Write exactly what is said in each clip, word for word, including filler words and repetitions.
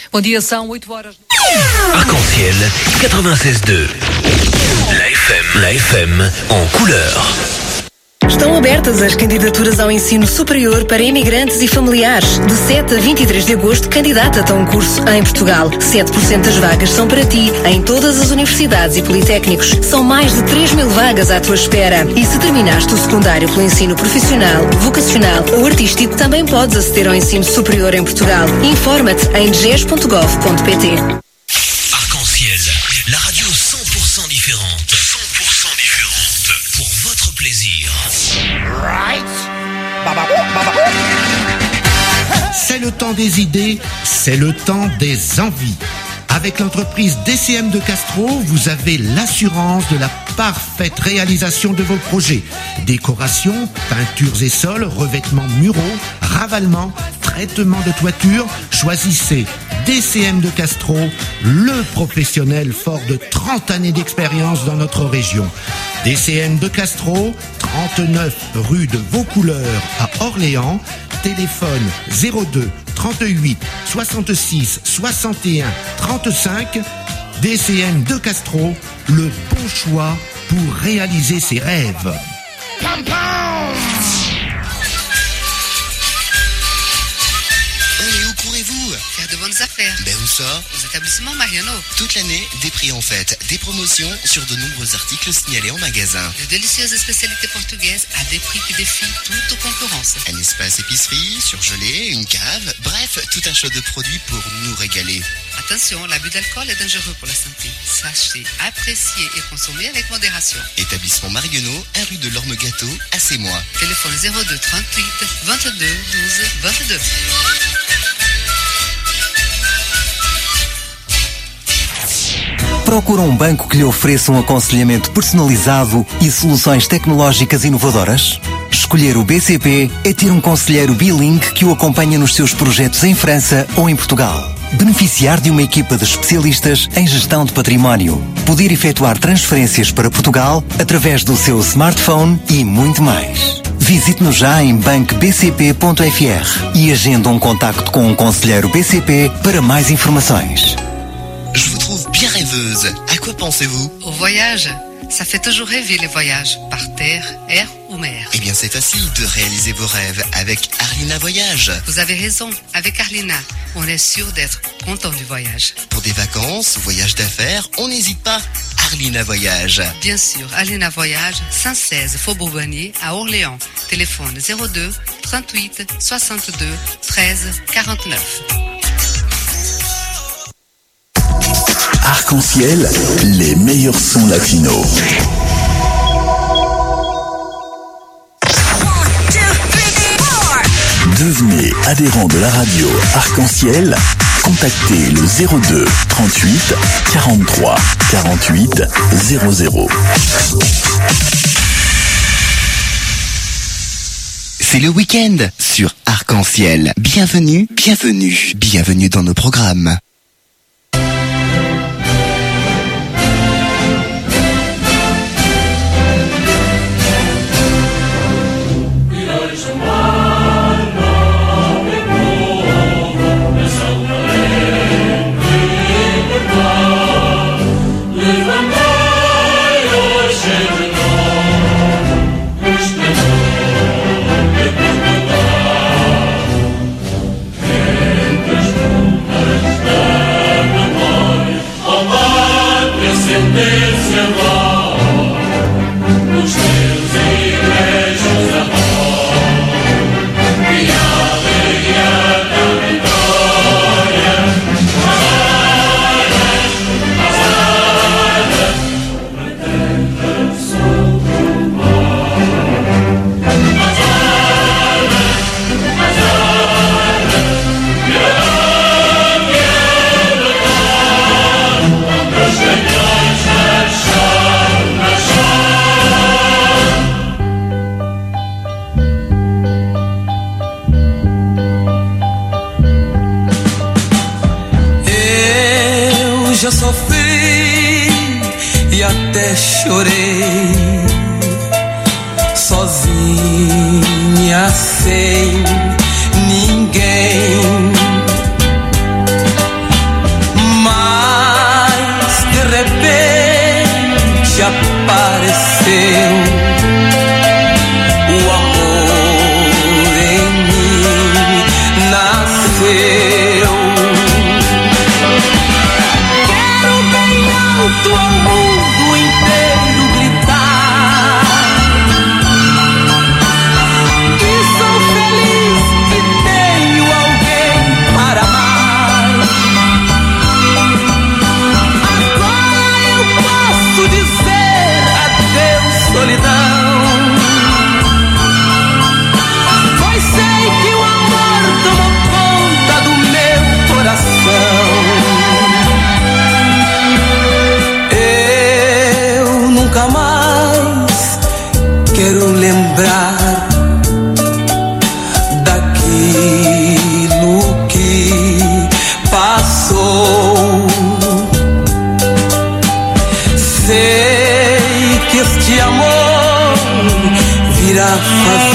Bom dia, são oito horas. Arc-en-ciel quatre-vingt-seize deux. La F M, la F M en couleur. Estão abertas as candidaturas ao ensino superior para imigrantes e familiares. De sete a vinte e três de agosto, candidata-te a um curso em Portugal. sete por cento das vagas são para ti, em todas as universidades e politécnicos. São mais de três mil vagas à tua espera. E se terminaste o secundário pelo ensino profissional, vocacional ou artístico, também podes aceder ao ensino superior em Portugal. Informa-te em d g e s ponto gov ponto p t. Arc-en-ciel, la radio cent pour cent différente. cent pour cent différente. Pour votre plaisir. Right. C'est le temps des idées, c'est le temps des envies. Avec l'entreprise D C M de Castro, vous avez l'assurance de la parfaite réalisation de vos projets. Décoration, peintures et sols, revêtements muraux, ravalement, traitement de toiture. Choisissez D C M de Castro, le professionnel fort de trente années d'expérience dans notre région. D C M de Castro, trente-neuf rue de Vaucouleurs à Orléans. Téléphone zéro deux trente-huit soixante-six soixante et un trente-cinq. D C M de Castro, le bon choix pour réaliser ses rêves. Courez-vous faire de bonnes affaires. Ben où ça? Aux établissements Mariano. Toute l'année, des prix en fête, des promotions sur de nombreux articles signalés en magasin. De délicieuses spécialités portugaises à des prix qui défient toute concurrence. Un espace épicerie, surgelé, une cave, bref, tout un choix de produits pour nous régaler. Attention, l'abus d'alcool est dangereux pour la santé. Sachez apprécier et consommer avec modération. Établissement Mariano, un rue de l'Orme Gâteau, à Sémois. Téléphone zéro deux trente-huit vingt-deux douze vingt-deux. Procura um banco que lhe ofereça um aconselhamento personalizado e soluções tecnológicas inovadoras? Escolher o B C P é ter um conselheiro bilingue que o acompanha nos seus projetos em França ou em Portugal. Beneficiar de uma equipa de especialistas em gestão de património. Poder efetuar transferências para Portugal através do seu smartphone e muito mais. Visite-nos já em banco b c p ponto f r e agenda um contacto com um conselheiro B C P para mais informações. Je vous trouve bien rêveuse. À quoi pensez-vous? Au voyage. Ça fait toujours rêver les voyages, par terre, air ou mer. Eh bien, c'est facile de réaliser vos rêves avec Arlina Voyage. Vous avez raison. Avec Arlina, on est sûr d'être content du voyage. Pour des vacances, voyages d'affaires, on n'hésite pas. Arlina Voyage. Bien sûr, Arlina Voyage, cent seize Faubourg Bonnier à Orléans. Téléphone zéro deux trente-huit soixante-deux treize quarante-neuf. Arc-en-ciel, les meilleurs sons latinos. Devenez adhérent de la radio Arc-en-ciel. Contactez le zéro deux trente-huit quarante-trois quarante-huit zéro zéro. C'est le week-end sur Arc-en-ciel. Bienvenue, bienvenue, bienvenue dans nos programmes. Já sofri e até chorei, sozinha, sem ninguém.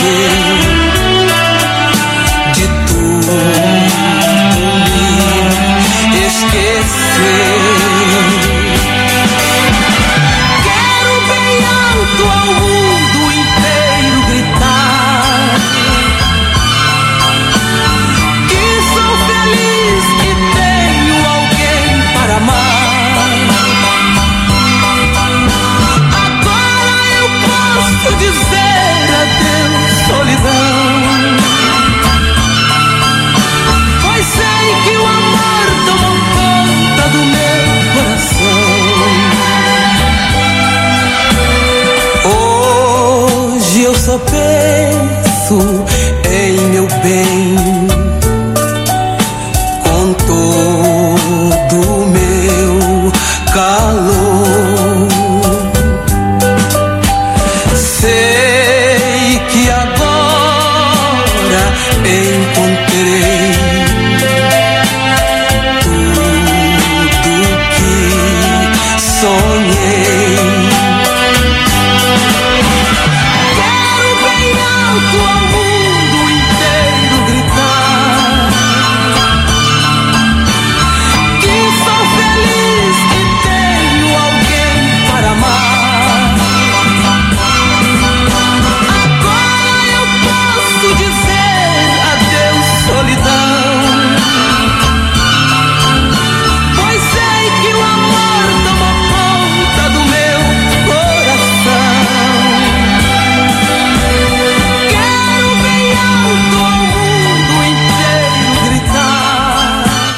de tudo me esquecer. Quero bem alto ao mundo inteiro gritar que sou feliz, que tenho alguém para amar. Agora eu posso dizer adeus, solidão, pois sei que o amor tomou conta do meu coração. Hoje eu só penso em meu bem, com todo o meu calor. Sei que agora encontrei tudo que sonhei. Quero bem alto ao mundo inteiro gritar que sou feliz, que tenho alguém para amar. Agora eu posso dizer adeus, solidão, pois sei que o amor tomou conta do meu coração. Quero bem alto ao mundo inteiro gritar.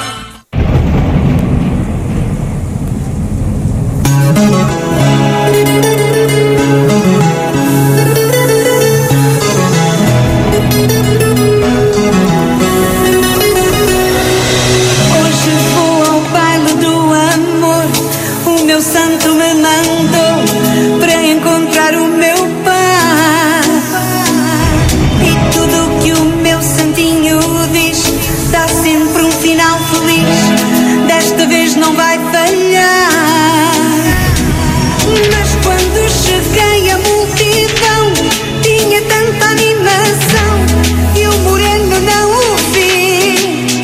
Hoje vou ao baile do amor. O meu santo me mandou para encontrar o meu pai. E tudo que o meu santinho diz dá sempre um final feliz. Desta vez não vai falhar. Mas quando cheguei à multidão tinha tanta animação e o moreno não o vi.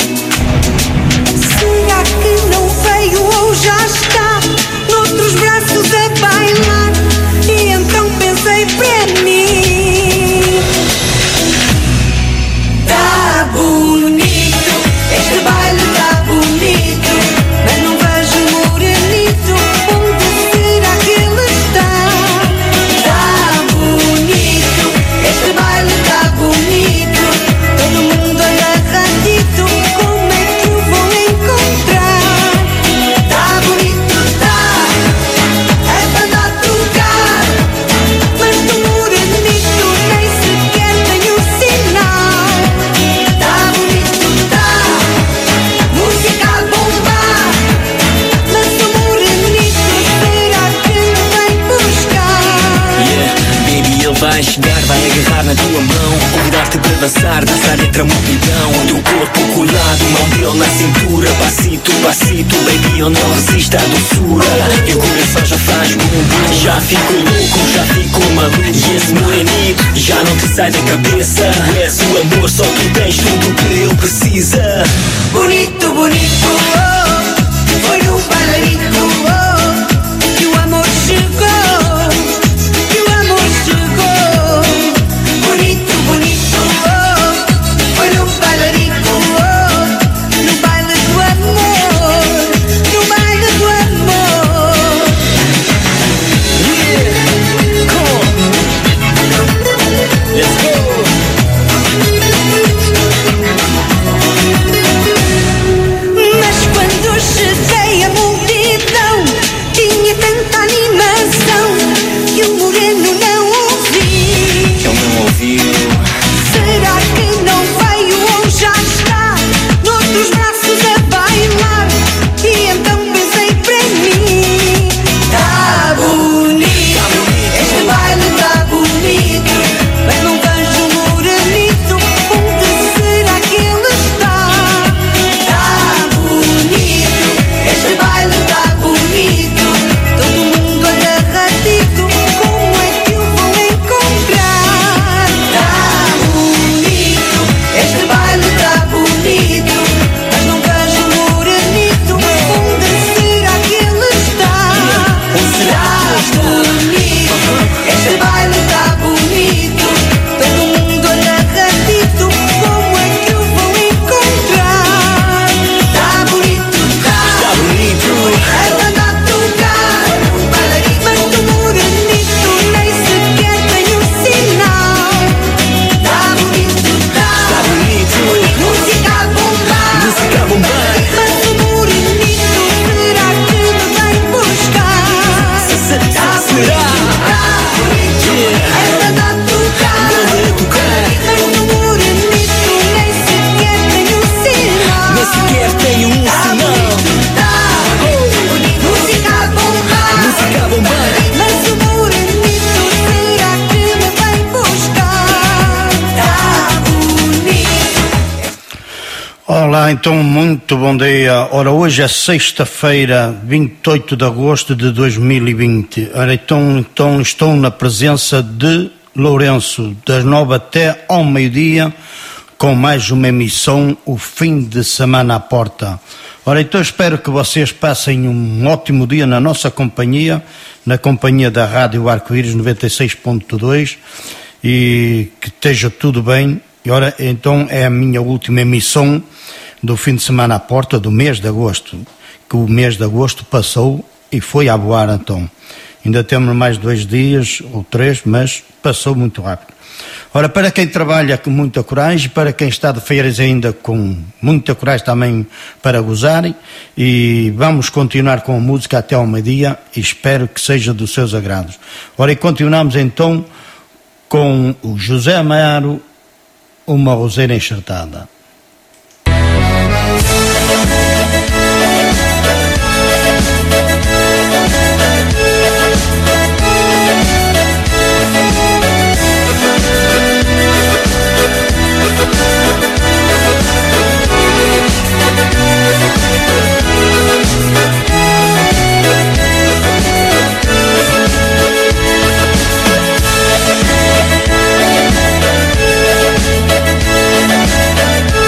Será que não veio ou já está noutros braços a bailar? E então pensei para mim: tá bonito, este baile tá bonito, mas não vejo morenito, onde será que ele está? Tá bonito, este baile tá bonito, todo mundo agarradito, como é que o vou encontrar? Tá bonito, tá, é banda a tocar, mas do morenito nem sequer tenho sinal. Tá bonito, tá, música a bombar, mas o morenito será que ele vem buscar? Yeah, baby, ele vai chegar, vai agarrar na tua mão, convidar-te para dançar, dançar entre a multidão. O teu corpo colado, mão dele na cintura, passito, passito, baby, eu não resisto à doçura. E o coração já faz bum, já fico louco, já fico maluco. E esse morenito já não te sai da cabeça. És o amor, só tu tens tudo o que ele precisa. Bonito, bonito, oh, foi no bailarito, oh, que o amor chegou, que o amor chegou. Bonito, bonito, oh, foi no bailarito, oh, no baile do amor, no baile do amor. Yeah, come on, let's go. Olá, então muito bom dia. Ora, hoje é sexta-feira, vinte e oito de agosto de dois mil e vinte. Ora, então, então estou na presença de Lourenço, das nove até ao meio-dia, com mais uma emissão, o fim de semana à porta. Ora, então espero que vocês passem um ótimo dia na nossa companhia, na companhia da Rádio Arco-Íris noventa e seis ponto dois, e que esteja tudo bem. E ora, então é a minha última emissão do fim de semana à porta do mês de agosto, que o mês de agosto passou e foi a voar, então. Ainda temos mais dois dias ou três, mas passou muito rápido. Ora, para quem trabalha com muita coragem, para quem está de férias ainda com muita coragem também para gozarem, e vamos continuar com a música até ao meio-dia e espero que seja dos seus agrados. Ora, e continuamos então com o José Amaro, Uma Roseira Enxertada. Thank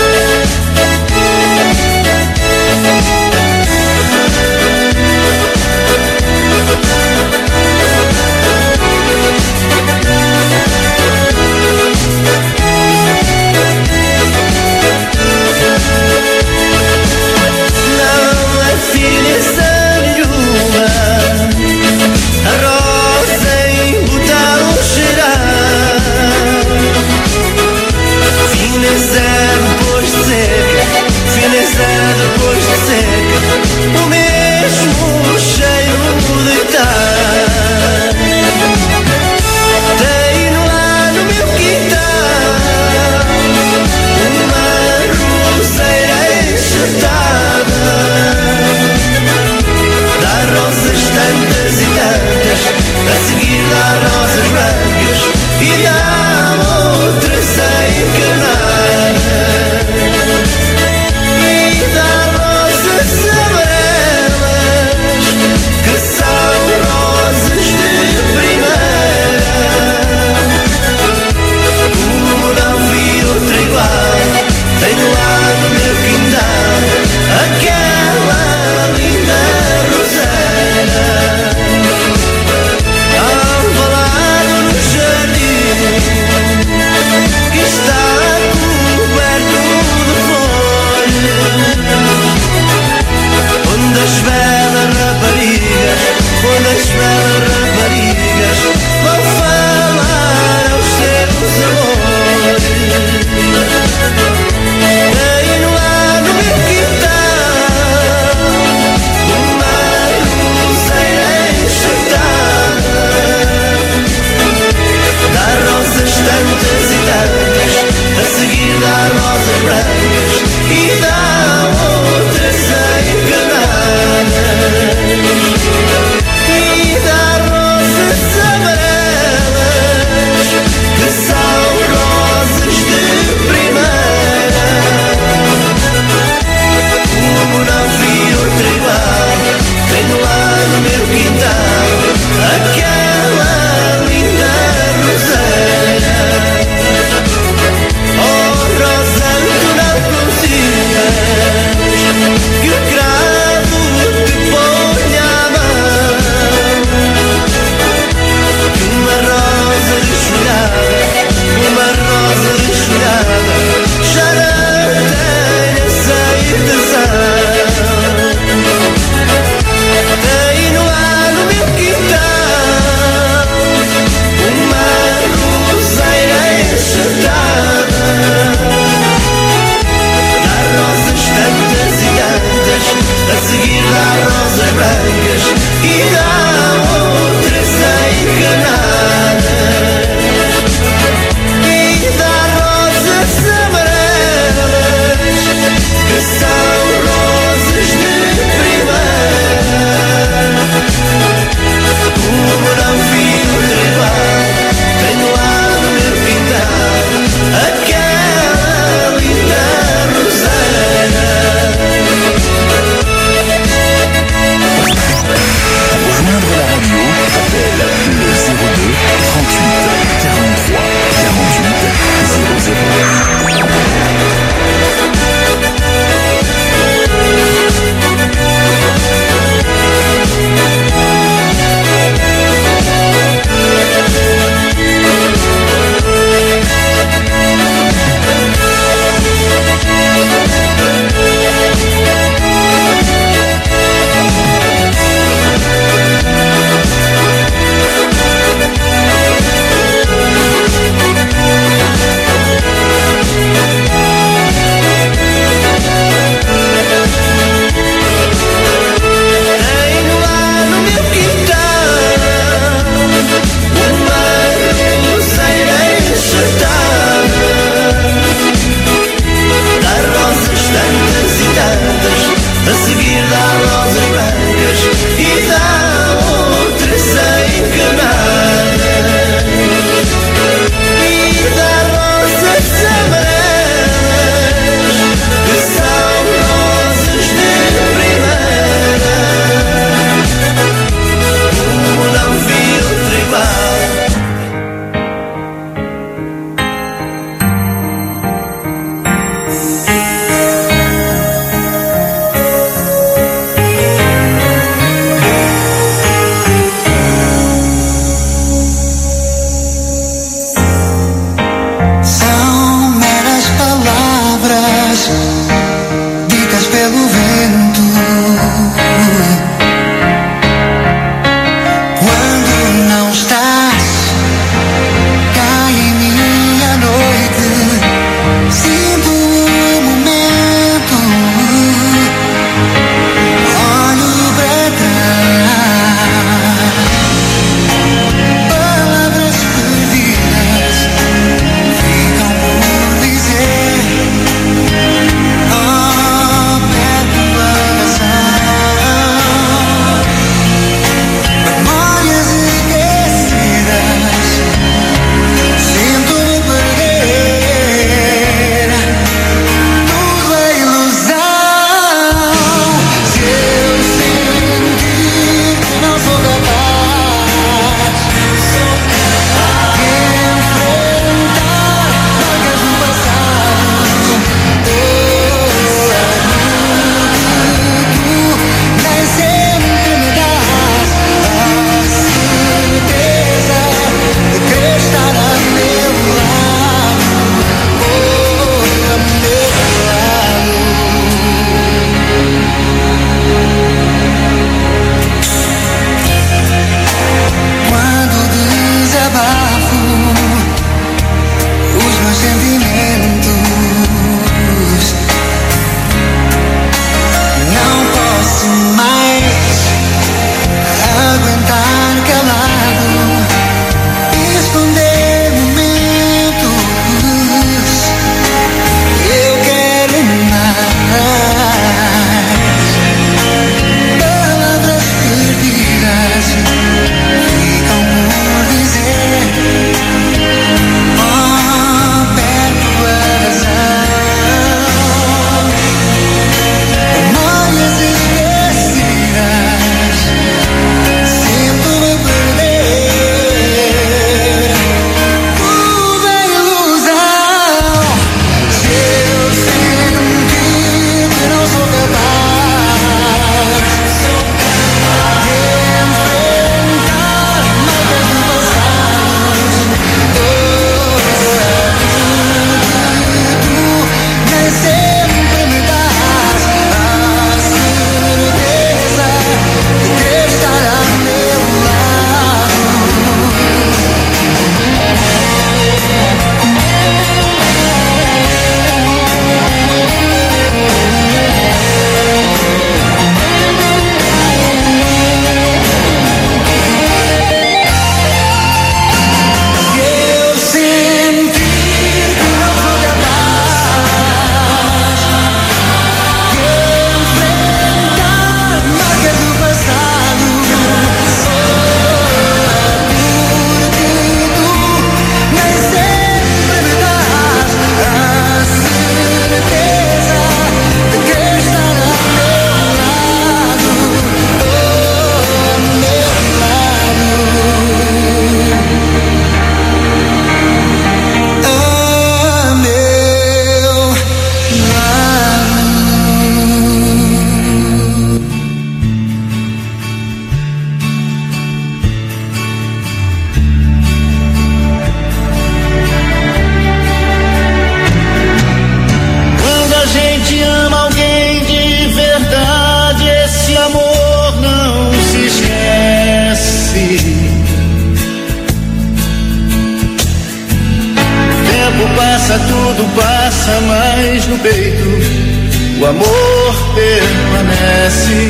no peito, o amor permanece.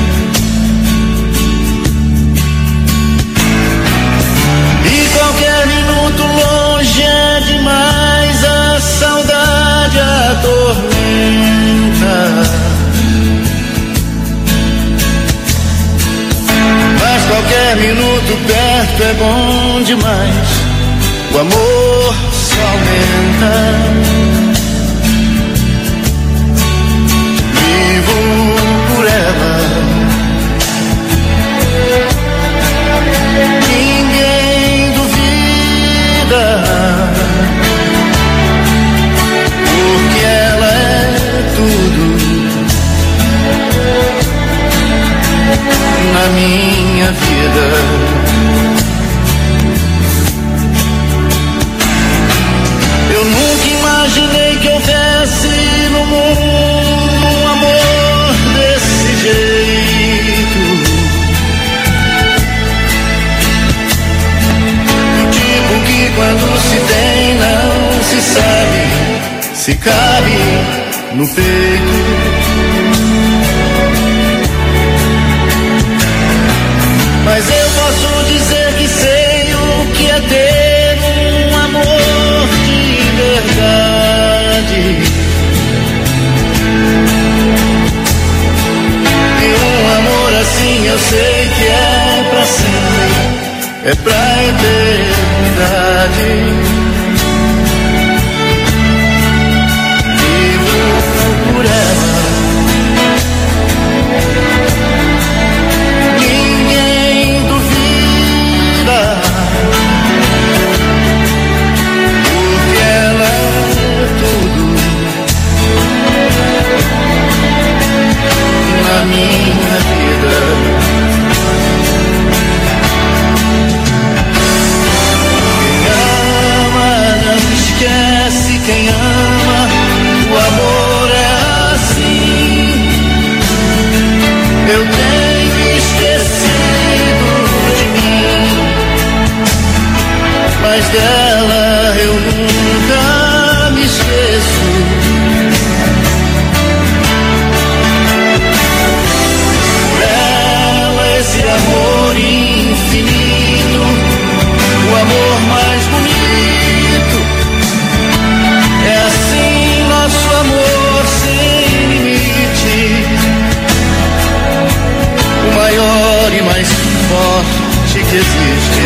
E qualquer minuto longe é demais, a saudade atormenta. Mas qualquer minuto perto é bom demais, o amor só aumenta. Vivo por ela, ninguém duvida, porque ela é tudo na minha vida. Eu nunca imaginei que houvesse no mundo um amor desse jeito, o tipo que quando se tem não se sabe se cabe no peito. Mas eu posso dizer que sei o que é ter um amor de verdade, e um amor assim eu sei que é pra sempre, é pra eternidade. Vivo por ela, na minha vida. Quem ama não esquece, quem ama, o amor é assim. Eu tenho esquecido de mim, mas dela eu nunca me esqueço. Esse amor infinito, o amor mais bonito, é assim nosso amor sem limite, o maior e mais forte que existe.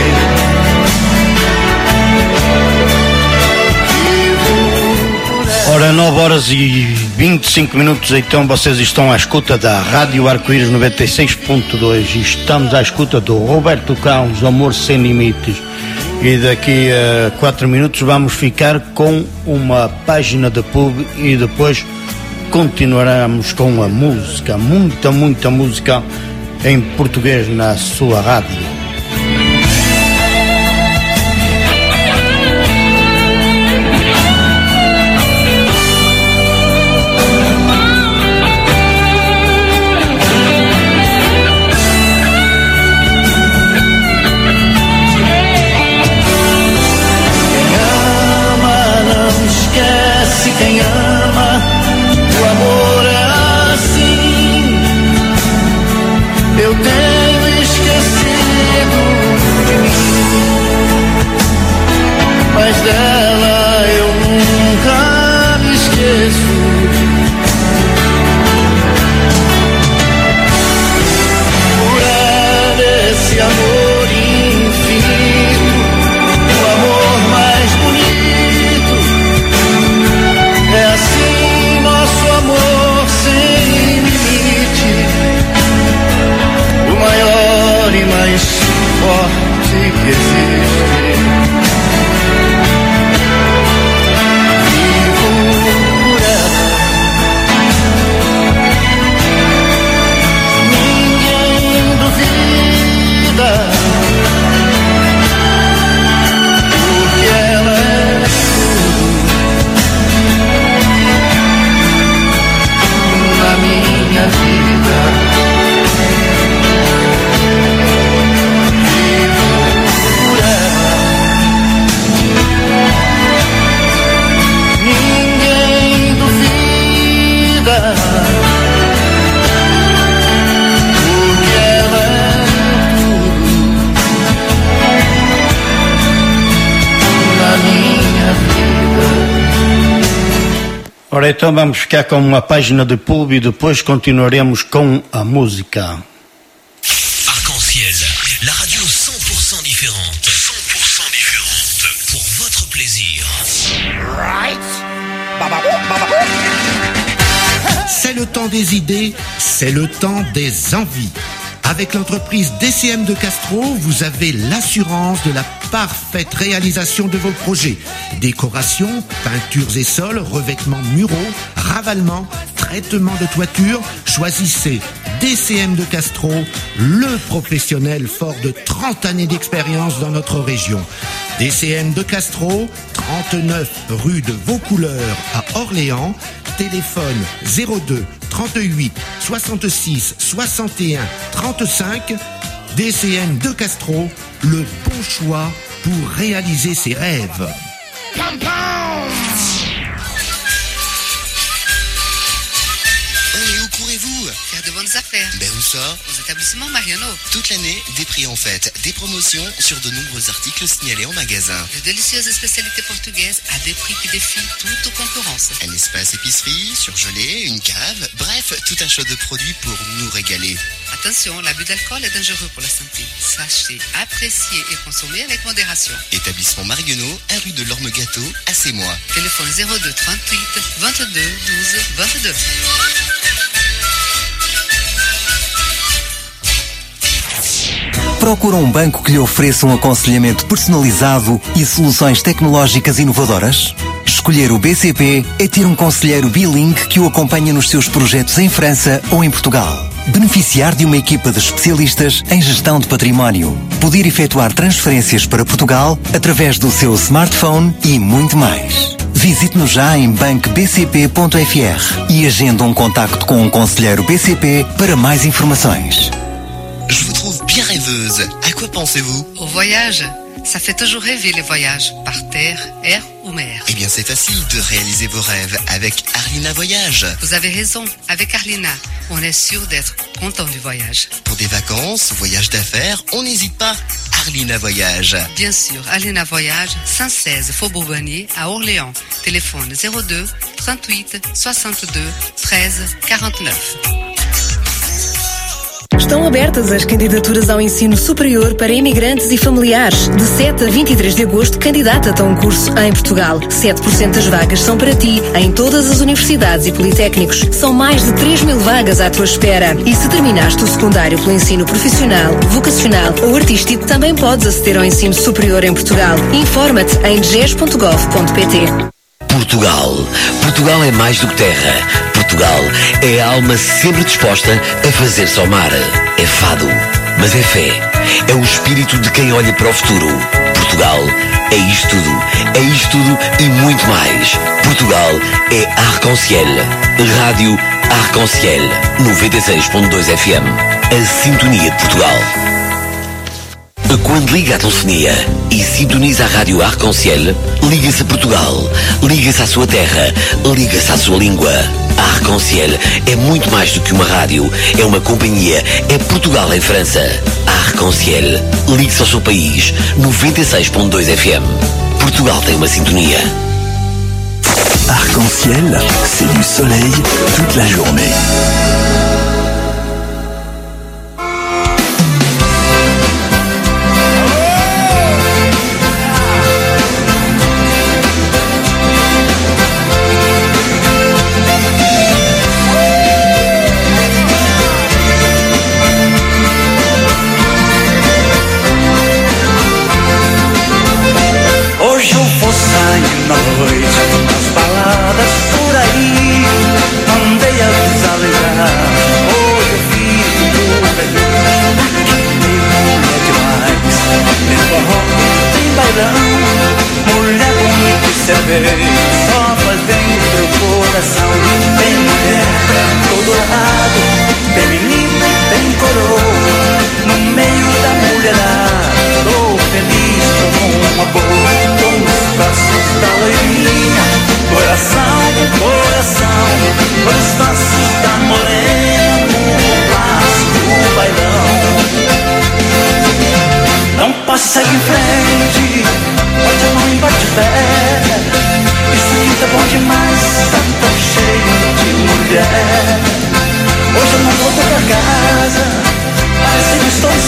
Ora, nove horas e vinte e cinco minutos, então vocês estão à escuta da Rádio Arco-Íris noventa e seis ponto dois e estamos à escuta do Roberto Carlos, Amor Sem Limites. E daqui a quatro minutos vamos ficar com uma página de pub e depois continuaremos com a música, muita, muita música em português na sua rádio. Quem ama, o amor é assim. Eu tenho esquecido de mim, mas dela eu nunca me esqueço. Por ela esse amor infinito, o amor mais bonito. É assim nosso amor sem limite, o maior e mais Ora, então vamos ficar com uma página de pub e depois continuaremos com a música. Arc-en-ciel, la radio cent pour cent différente. cent pour cent différente. Pour votre plaisir. Right. C'est le temps des idées, c'est le temps des envies. Avec l'entreprise D C M de Castro, vous avez l'assurance de la parfaite réalisation de vos projets. Décoration, peintures et sols, revêtements muraux, ravalement, traitement de toiture. Choisissez D C M de Castro, le professionnel fort de trente années d'expérience dans notre région. D C M de Castro, trente-neuf rue de Vaucouleurs à Orléans. Téléphone zéro deux trente-huit soixante-six soixante et un trente-cinq. D C M de Castro, le bon choix pour réaliser ses rêves. Faire de bonnes affaires. Ben où ça? Aux établissements Mariano. Toute l'année, des prix en fête, des promotions sur de nombreux articles signalés en magasin. De délicieuses spécialités portugaises à des prix qui défient toute concurrence. Un espace épicerie, surgelé, une cave, bref, tout un choix de produits pour nous régaler. Attention, l'abus d'alcool est dangereux pour la santé. Sachez apprécier et consommer avec modération. Établissement Marionneau, un rue de l'Orme-Gâteau, à Sémois. Téléphone zéro deux trente-huit vingt-deux douze vingt-deux. Procura um banco que lhe ofereça um aconselhamento personalizado e soluções tecnológicas inovadoras? Escolher o B C P é ter um conselheiro bilingue que o acompanha nos seus projetos em França ou em Portugal. Beneficiar de uma equipa de especialistas em gestão de património. Poder efetuar transferências para Portugal através do seu smartphone e muito mais. Visite-nos já em banco b c p ponto f r e agenda um contacto com um conselheiro B C P para mais informações. Je vous trouve bien rêveuse. À quoi pensez-vous? Au voyage. Ça fait toujours rêver les voyages, par terre, air ou mer. Eh bien, c'est facile de réaliser vos rêves avec Arlina Voyage. Vous avez raison, avec Arlina, on est sûr d'être content du voyage. Pour des vacances, voyages d'affaires, on n'hésite pas. Arlina Voyage. Bien sûr, Arlina Voyage, cent seize Faubourg Bonnier à Orléans. Téléphone zéro deux trente-huit soixante-deux treize quarante-neuf. Estão abertas as candidaturas ao ensino superior para imigrantes e familiares. De sete a vinte e três de agosto, candidata-te a um curso em Portugal. sete por cento das vagas são para ti, em todas as universidades e politécnicos. São mais de três mil vagas à tua espera. E se terminaste o secundário pelo ensino profissional, vocacional ou artístico, também podes aceder ao ensino superior em Portugal. Informa-te em d g e s ponto gov ponto p t. Portugal. Portugal é mais do que terra. Portugal é a alma sempre disposta a fazer-se ao mar. É fado, mas é fé. É o espírito de quem olha para o futuro. Portugal é isto tudo. É isto tudo e muito mais. Portugal é Arc-en-ciel. Rádio Arc-en-ciel. noventa e seis ponto dois F M. A sintonia de Portugal. Quando liga a telefonia e sintoniza a rádio Arc-en-ciel, liga-se a Portugal, liga-se à sua terra, liga-se à sua língua. A Arc-en-ciel é muito mais do que uma rádio, é uma companhia, é Portugal em França. A Arc-en-ciel, ligue-se ao seu país, noventa e seis ponto dois F M. Portugal tem uma sintonia. Arc-en-ciel, c'est du soleil toute la journée. Só faz bem pro coração. Tem mulher todo lado, tem menino, tem coroa. No meio da mulherada, tô feliz como uma boa. Tô nos braços da loirinha, coração com coração. Nos braços da morena, no passo do bailão. Não posso seguir em frente, bate a mão e bate o pé. Isso aqui tá bom demais, tá tão cheio.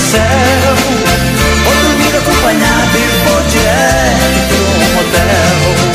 céu. Vou dormir acompanhado e vou direto pro motel.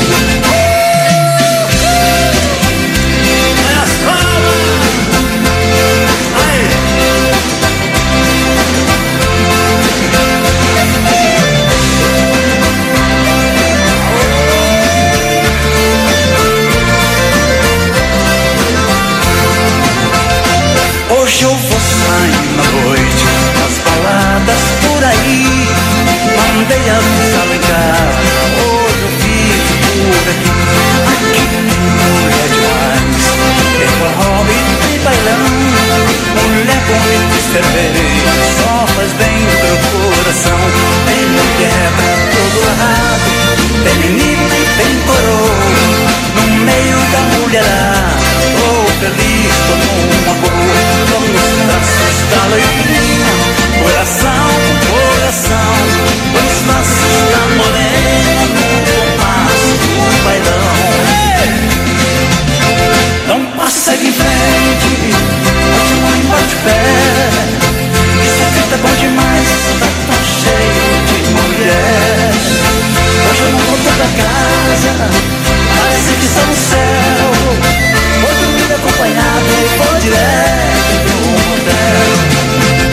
Hoje eu vou sair na noite, nas baladas por aí. Mandei avisar em casa, hoje eu vivo por aqui. Aqui tem mulher demais, tem forró e tem bailão. Mulher bonita e cerveja, só faz bem pro coração. Tem mulher pra todo lado, tem menina e tem coroa. No meio da mulherada, tô feliz, tô numa boa. Tô nos braços da loirinha, coração com coração. Nos passos da morena, no compasso do bailão. Não passa, segue em frente, bate mãe, bate pé. Isso aqui tá bom demais, tá tão cheio de mulher. Hoje eu não vou pra casa, parece que está no céu. Vou dormir acompanhado e vou direto pro motel.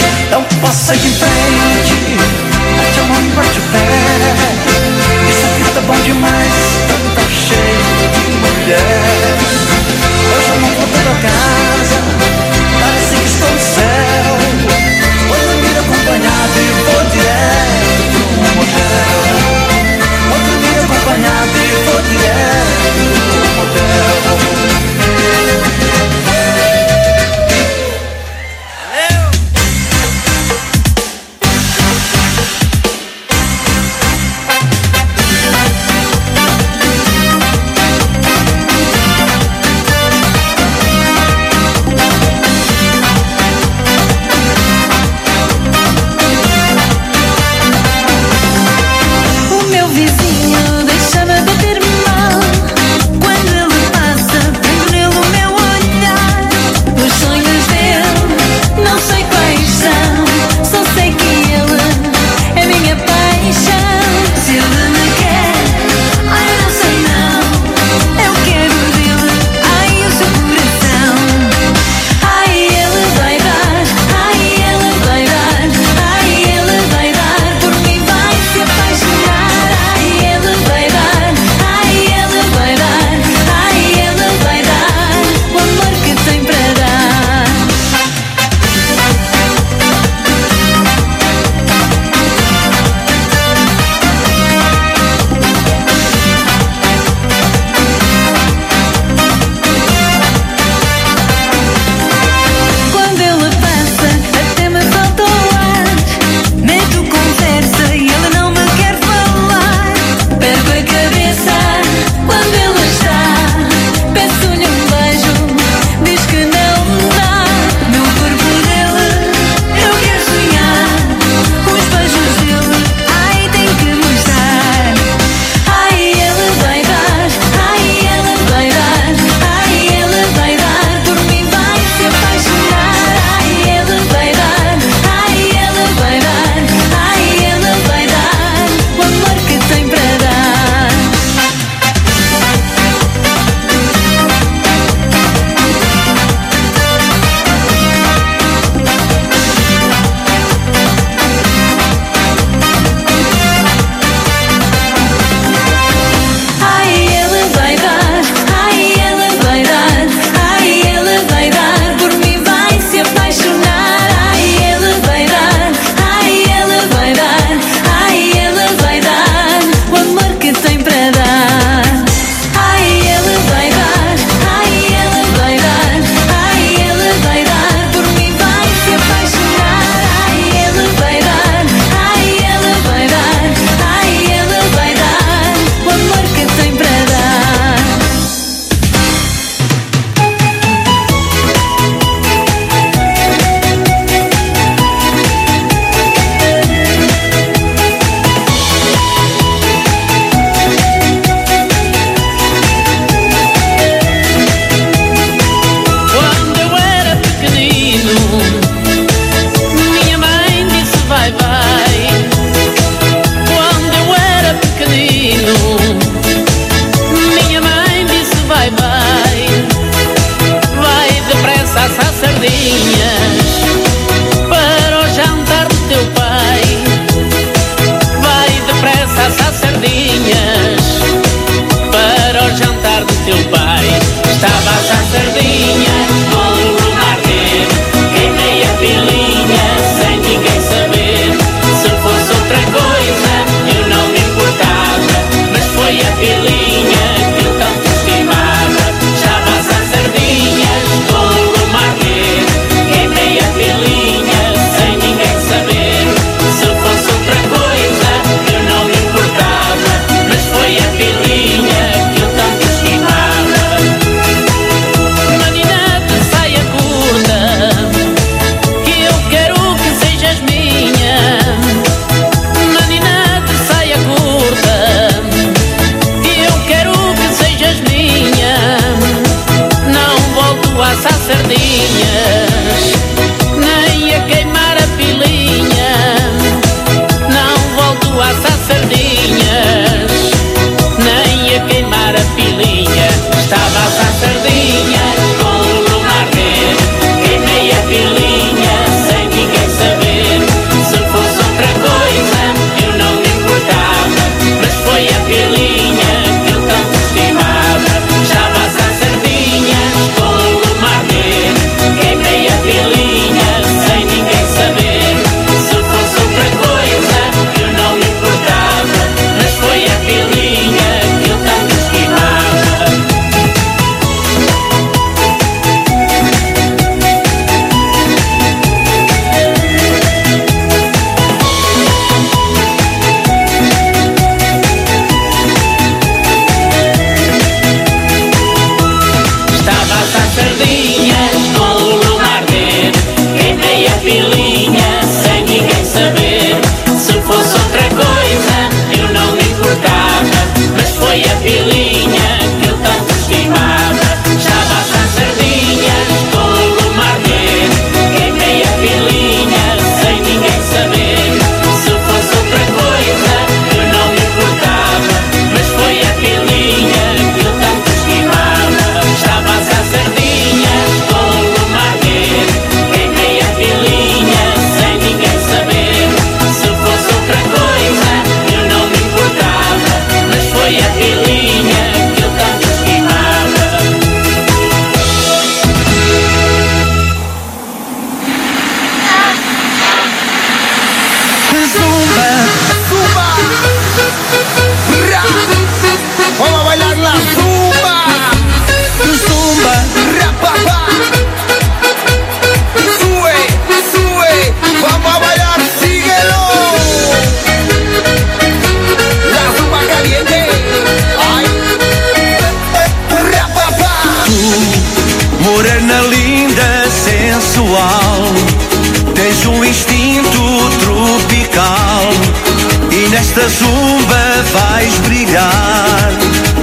Tu, morena linda, sensual, tens um instinto tropical e nesta zumba vais brilhar.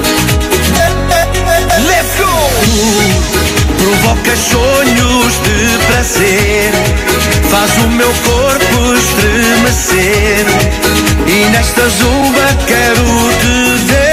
Let's go! Tu provocas sonhos de prazer, faz o meu corpo estremecer e nesta zumba quero te ver.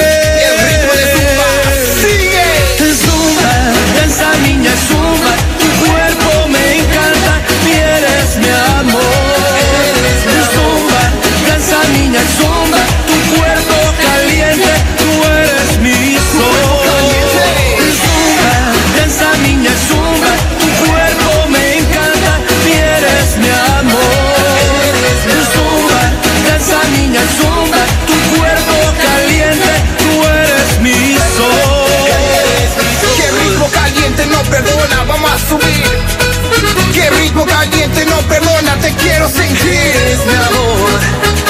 Zumba, dança a minha zumba, tu cuerpo me encanta, mi eres mi amor. Zumba, dança a minha zumba, tu cuerpo caliente, tu eres mi sol. Zumba, dança a minha zumba, tu cuerpo me encanta, mi eres mi amor. Zumba, dança a minha zumba, tu cuerpo caliente, tu eres mi sol. Qué ritmo caliente no perdona, vamos a subir. Qué ritmo caliente no perdona, te quiero sentir. Eres mi amor.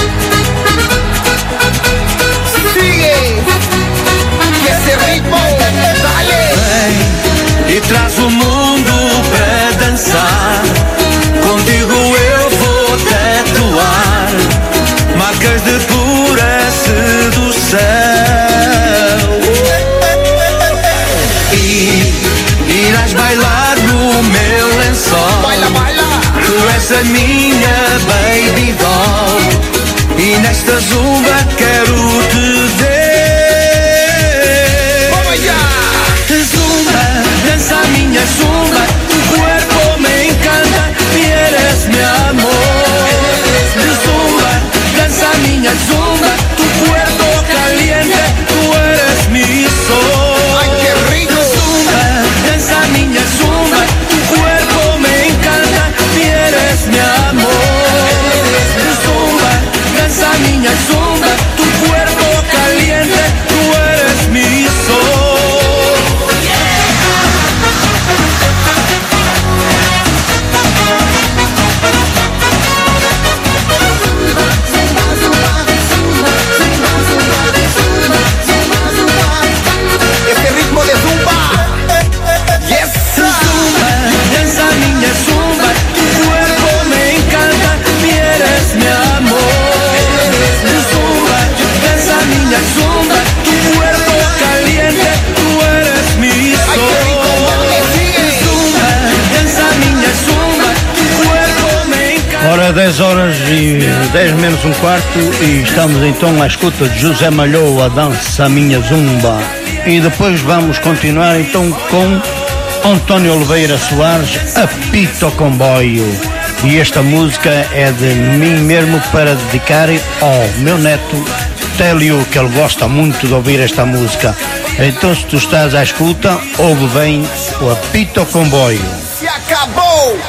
Sigue, y ese ritmo, dale. Vem e traz o mundo pra dançar. Contigo eu vou tatuar marcas de pura sedução. E irás bailar no meu lençol. Baila, baila. Tu és a minha baby doll e nesta zumba quero te ver. Vamos já. Zumba, dança a minha zumba, tu cuerpo me encanta, mi eres mi amor. Zumba, dança a minha zumba, tu cuerpo caliente, tu eres mi sol. Ay, qué rico. Zumba, dança a minha zumba, tu cuerpo me encanta, mi eres mi amor. Zumba, dança a minha zumba, tu cuerpo caliente, tu eres mi sol. Ese ritmo de zumba. Yes, Zumba, dança a minha zumba, tu cuerpo me encanta, mi eres mi amor. Zumba, dança a minha zumba, tu cuerpo caliente, tu eres mi sol. Zumba, dança a minha zumba, tu cuerpo me encanta. Ora, dez horas e dez menos um quarto e estamos então à escuta de José Malhoa, Dança a Minha Zumba. E depois vamos continuar então com António Oliveira Soares, Apito ao Comboio. E esta música é de mim mesmo para dedicar ao meu neto Télio, que ele gosta muito de ouvir esta música. Então, se tu estás à escuta, ouve bem o Apito ao Comboio. se acabou.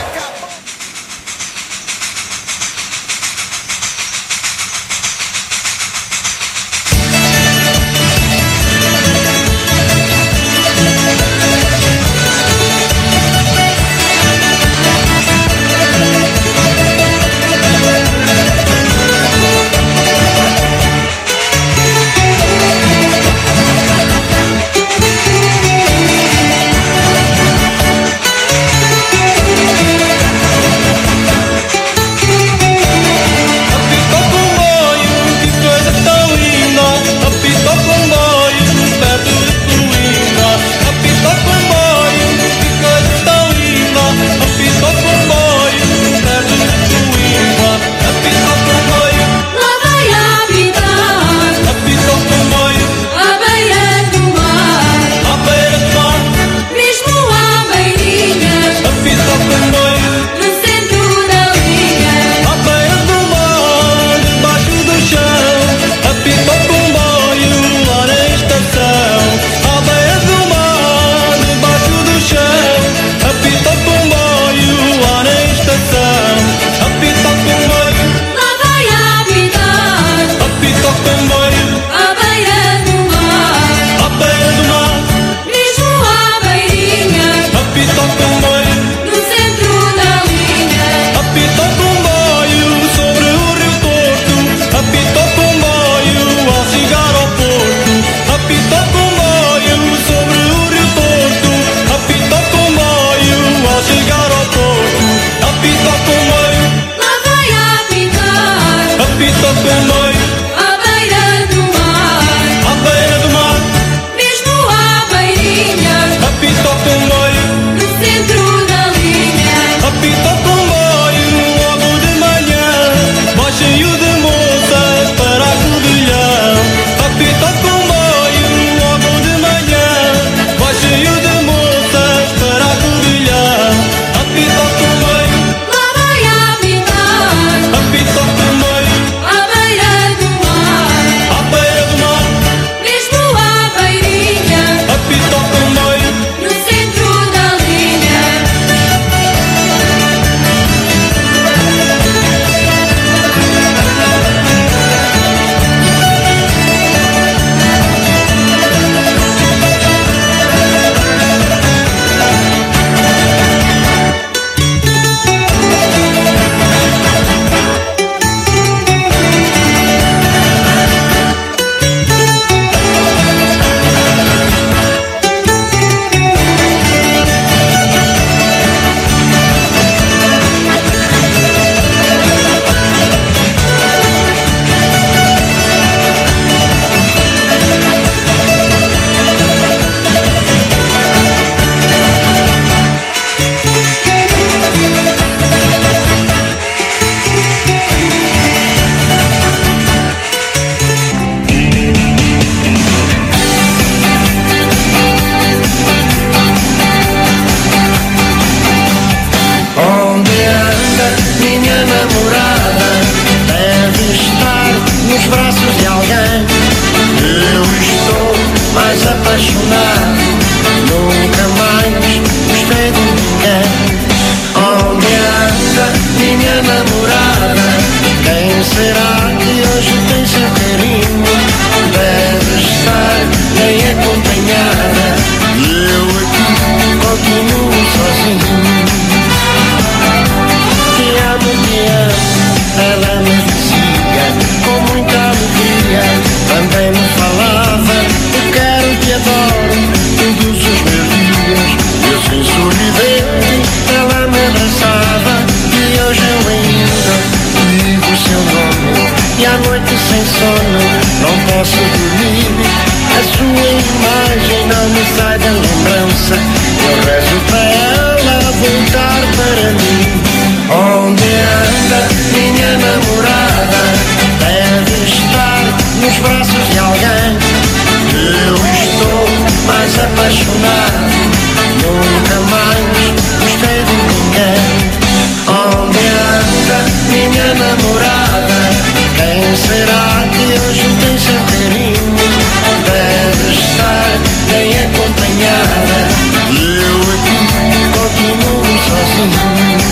e sorridente, ela me abraçava e hoje eu ainda digo o seu nome. E à noite sem sono não posso dormir, a sua imagem não me sai da lembrança. Eu rezo para ela voltar para mim. Onde anda minha namorada? Deve estar nos braços de alguém. Eu estou mais apaixonado, nunca mais gostei de ninguém. Onde anda minha namorada? Quem será que hoje tem seu carinho? Deve estar bem acompanhada e eu aqui continuo sozinho.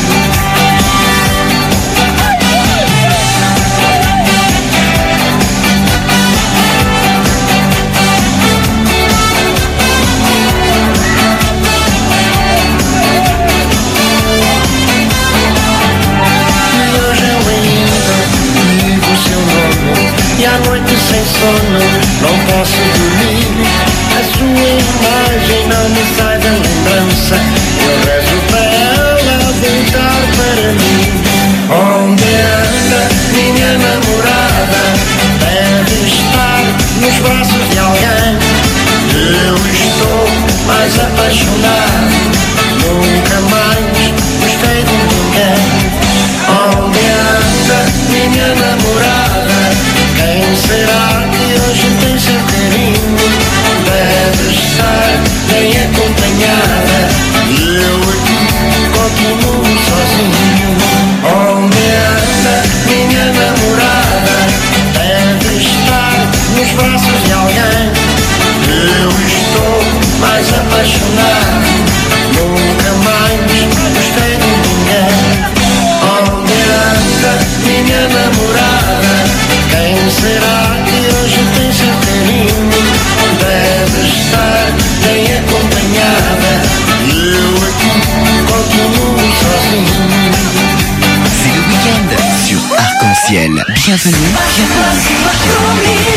E à noite sem sono não posso dormir, a sua imagem não me sai da lembrança. Eu rezo para ela voltar para mim. Onde anda minha namorada? Deve estar nos braços de alguém. Eu estou mais apaixonado, nunca mais gostei de ninguém. Onde anda minha namorada? Quem será que hoje tem seu carinho? Deve estar bem acompanhada e eu aqui continuo sozinho. Onde anda minha namorada? Deve estar nos braços de alguém. Eu estou mais apaixonado, nunca mais gostei de ninguém. Onde anda minha namorada? Quem será que hoje tem seu carinho? Deve estar bem acompanhada e eu aqui continuo sozinho. C'est le week-end sur Arc-en-Ciel. Bienvenue, bienvenue.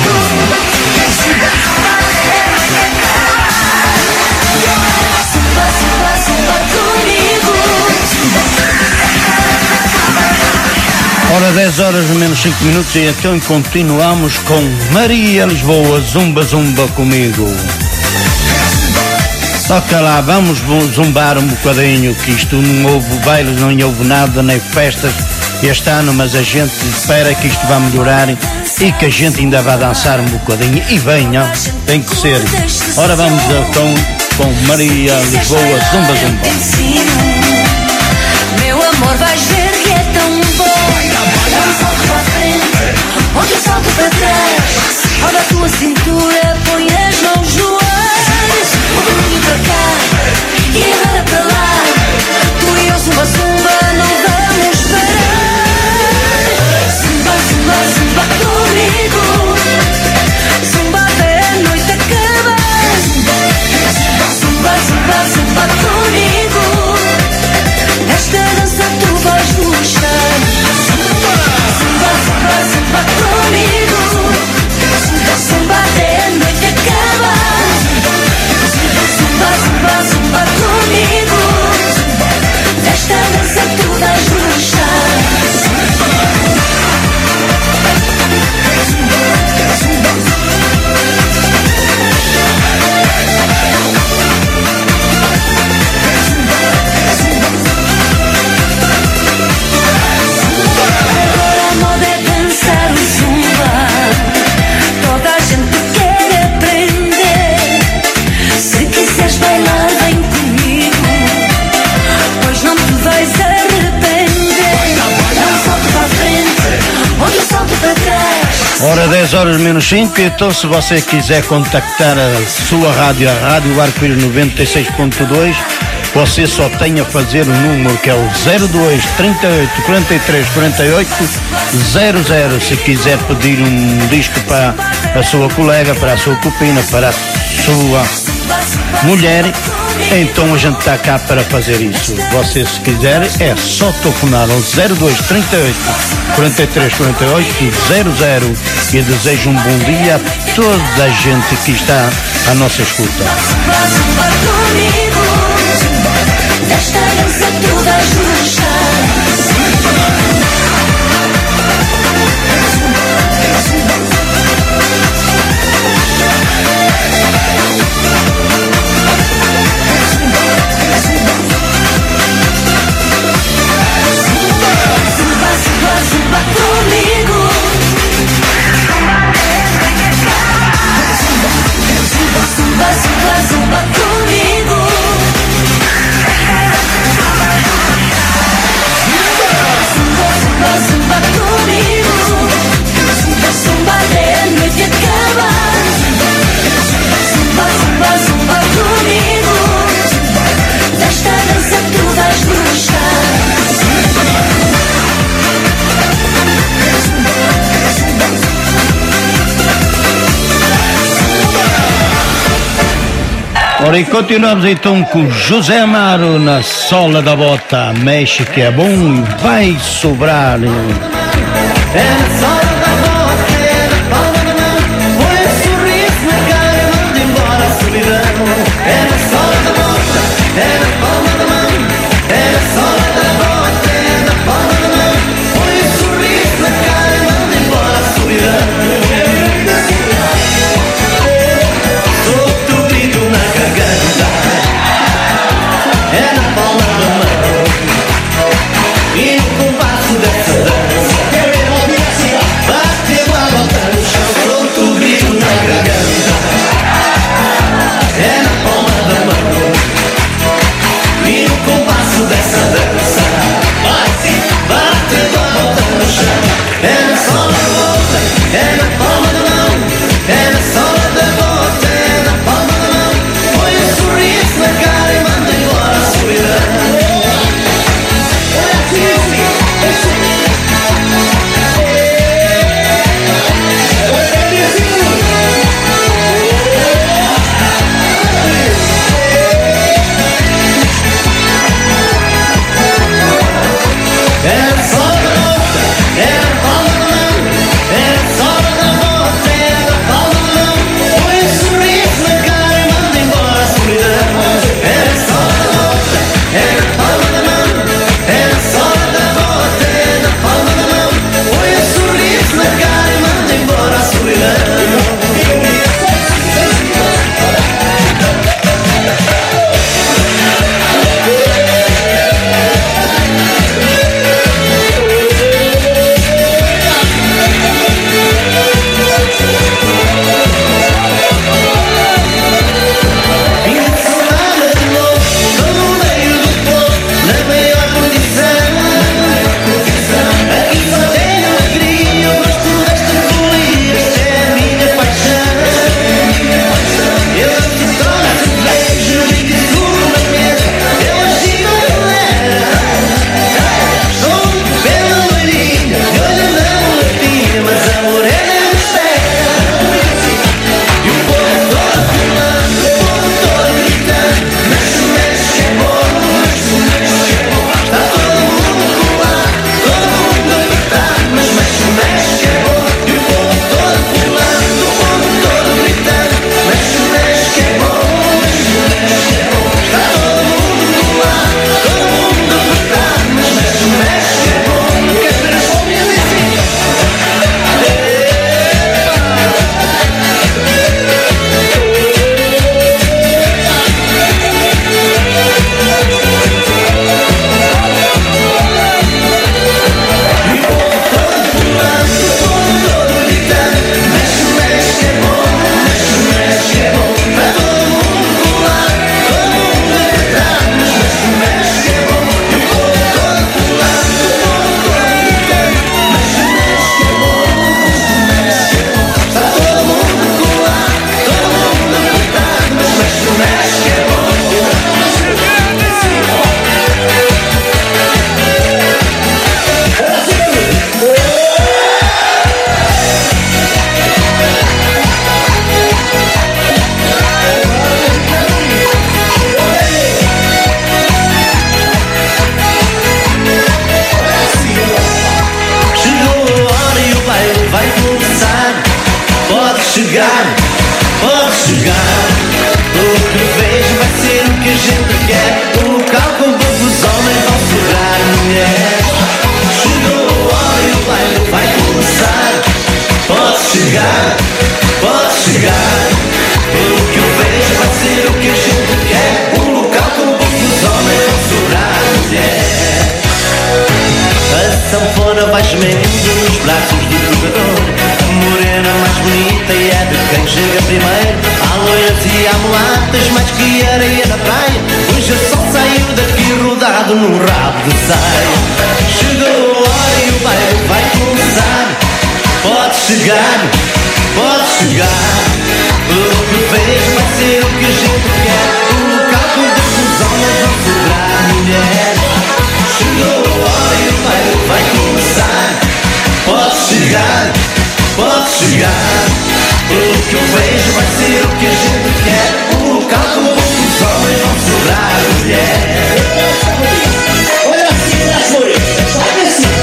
Ora, dez horas menos cinco minutos e então continuamos com Maria Lisboa, Zumba Zumba comigo. Toca lá, vamos zumbar um bocadinho, que isto não houve bailes, não houve nada, nem festas este ano, mas a gente espera que isto vá melhorar e que a gente ainda vá dançar um bocadinho. E venha, tem que ser. Ora, vamos com, com Maria Lisboa, Zumba Zumba. Meu amor, vais ver que é tão bom. Dá um salto para a frente, outro salto para trás. Roda a tua cintura, põe as mãos joelhos. Um caminho para cá e agora para lá. Tu e eu, zumba, zumba, não vamos parar. Zumba, zumba, zumba comigo. Zumba até a noite acabar. Zumba, zumba, zumba comigo. Esta dança tu vais gostar. Zumba, zumba, zumba comigo. Zumba até a noite acabar. Zumba, zumba, zumba comigo. Esta dança tu vais gostar. Ora, dez horas menos cinco, então se você quiser contactar a sua rádio, a Rádio Arco-Íris noventa e seis ponto dois, você só tem a fazer o número que é o zero dois, trinta e oito, quarenta e três, quarenta e oito, zero zero. Se quiser pedir um disco para a sua colega, para a sua copina, para a sua mulher, então a gente está cá para fazer isso. Você, se quiser, é só telefonar ao zero dois, trinta e oito, quarenta e três, quarenta e oito, zero zero. E desejo um bom dia a toda a gente que está à nossa escuta. Ora, e continuamos então com José Amaro na sola da bota. Mexe que é bom e vai sobrar. É na sola da bota, é na palma da mão. Põe um sorriso na cara e manda embora a solidão. É na sola da bota, é na palma da mão. É na sola da bota, é na palma da mão. Põe um sorriso na cara e manda embora a solidão. Solto o grito na garganta, é na palma da mão. E no compasso dessa dança, bate a bota no chão. Solto o grito na garganta, é na palma da mão. E no compasso dessa dança, bate, bate a bota no chão. É na sola da bota, é na palma da mão. É na sola da bota, é na palma da mão. Põe um sorriso na cara e manda embora a solidão. É na sola da bota, é na palma da mão. É na sola da bota, é na palma da mão. Põe um sorriso na cara e manda embora a solidão. É na sola da bota, é na palma da mão. É na sola da bota, é na palma da mão. Põe um sorriso na cara e manda embora a solidão. Chegar, pode chegar. O que vejo vai ser o que a gente quer. Um local com poucos homens vão sobrar mulheres. Chegou a hora e o baile vai começar. Pode chegar, pode chegar. O que eu vejo vai ser o que a gente quer. Um local com poucos homens vão sobrar mulheres. A sanfona vai gemendo nos braços do jogador. Morena mais bonita e é de quem chega primeiro. Há loiras e há mulatas mais que areia na praia. Hoje o sol saiu daqui rodado num rabo de saia. Chegou a hora e o baile vai começar. Pode chegar, pode chegar. O que vejo vai ser o que a gente quer. Um local com poucos homens vão sobrar mulheres. Chegou a hora e o baile vai começar. Pode chegar, pode chegar. O que eu vejo vai ser o que a gente quer. Um local com poucos sobrar mulher. Olha assim, traz morena, sobe assim.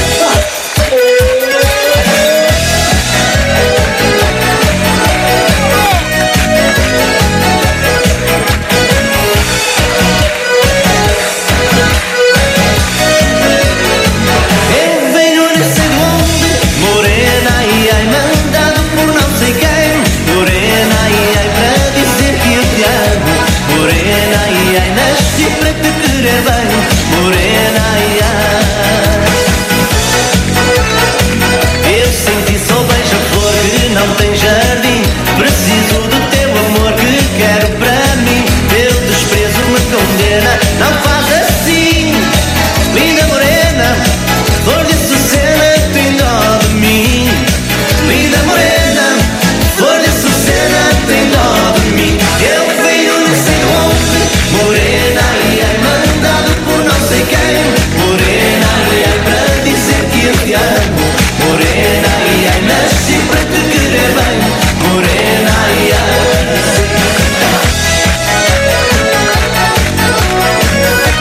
Eu venho nesse mundo, morena, ai, ai, mandado por não sei quem. Morena, ai, ai, para dizer que eu te amo. Morena, ai, ai, nasci para te querer bem. Morena, ai, ai. Eu senti só beija-flor que não tem jardim. Preciso do teu amor que quero para mim. Teu desprezo me condena, não faz assim. Linda morena, flor de Açucena, tem dó de mim. Linda morena, flor de Açucena, tem dó de mim. Eu venho não sei de onde, morena, ai, ai, mandado por não sei quem. Morena, ai, ai, para dizer que eu te amo. Morena, ai, ai, nasci para te querer bem. Morena, ai, ai.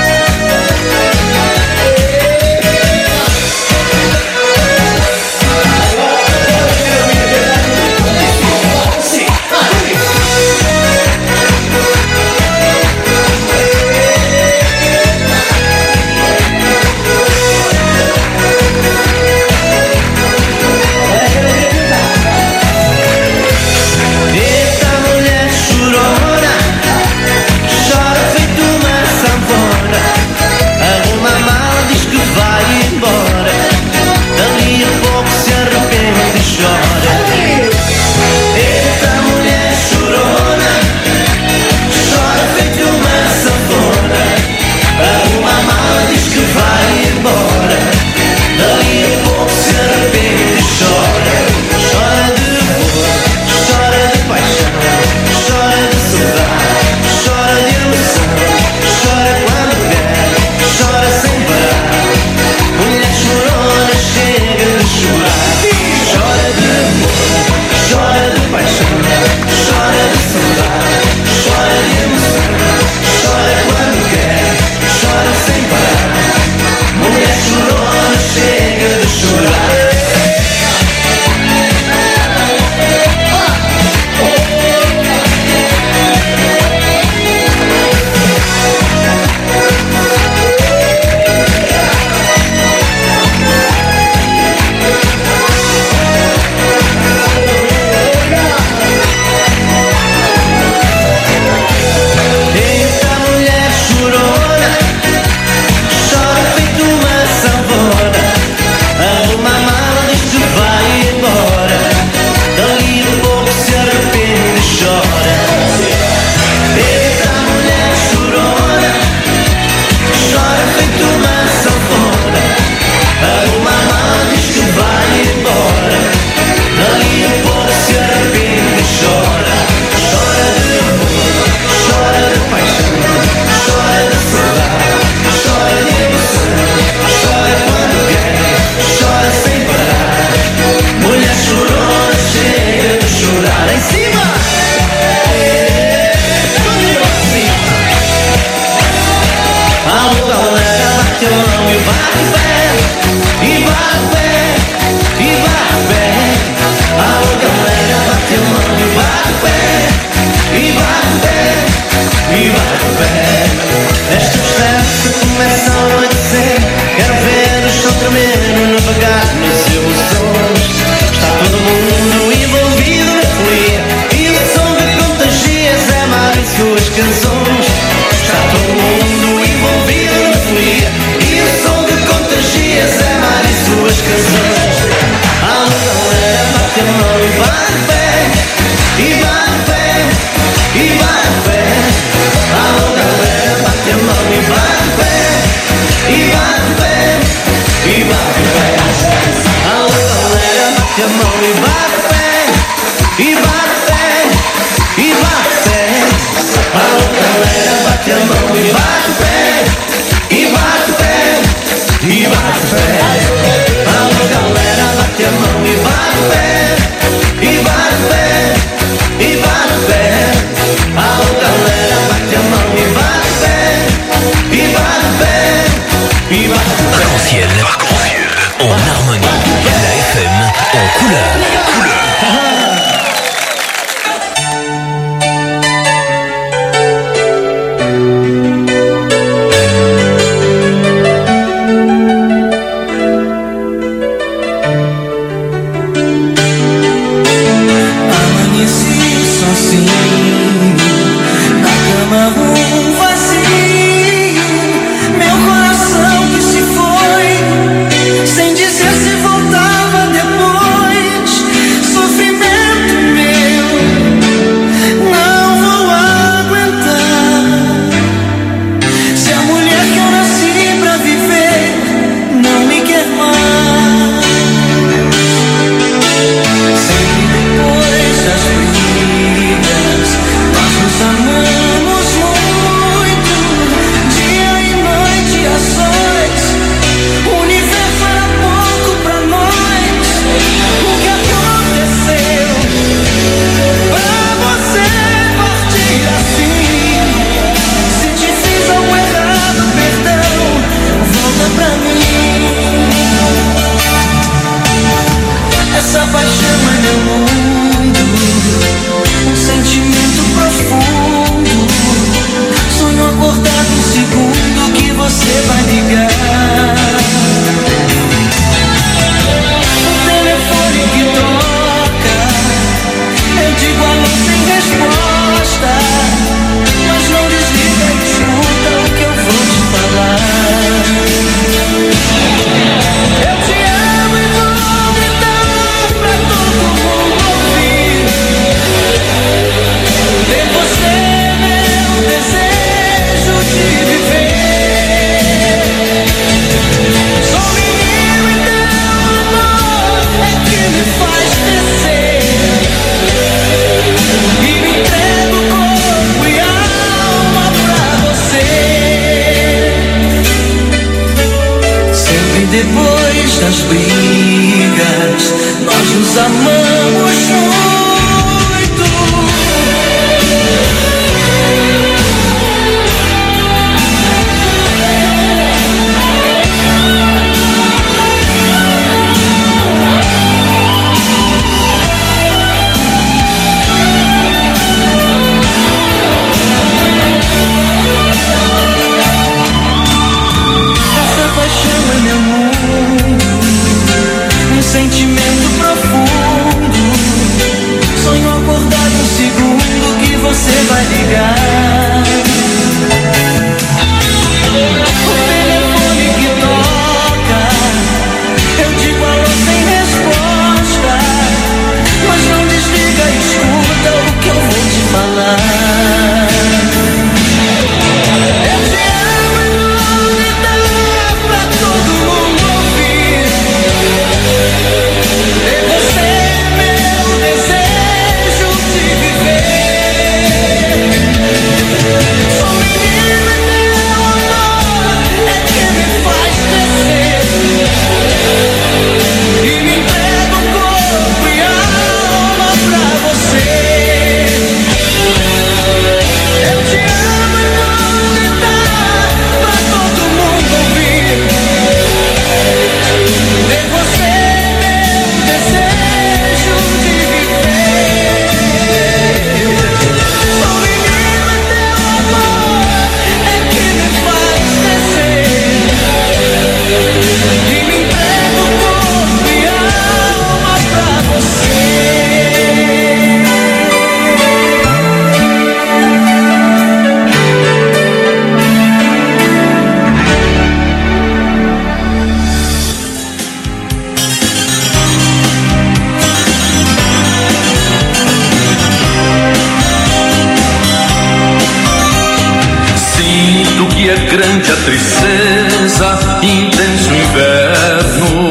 grande a tristeza, intenso inverno.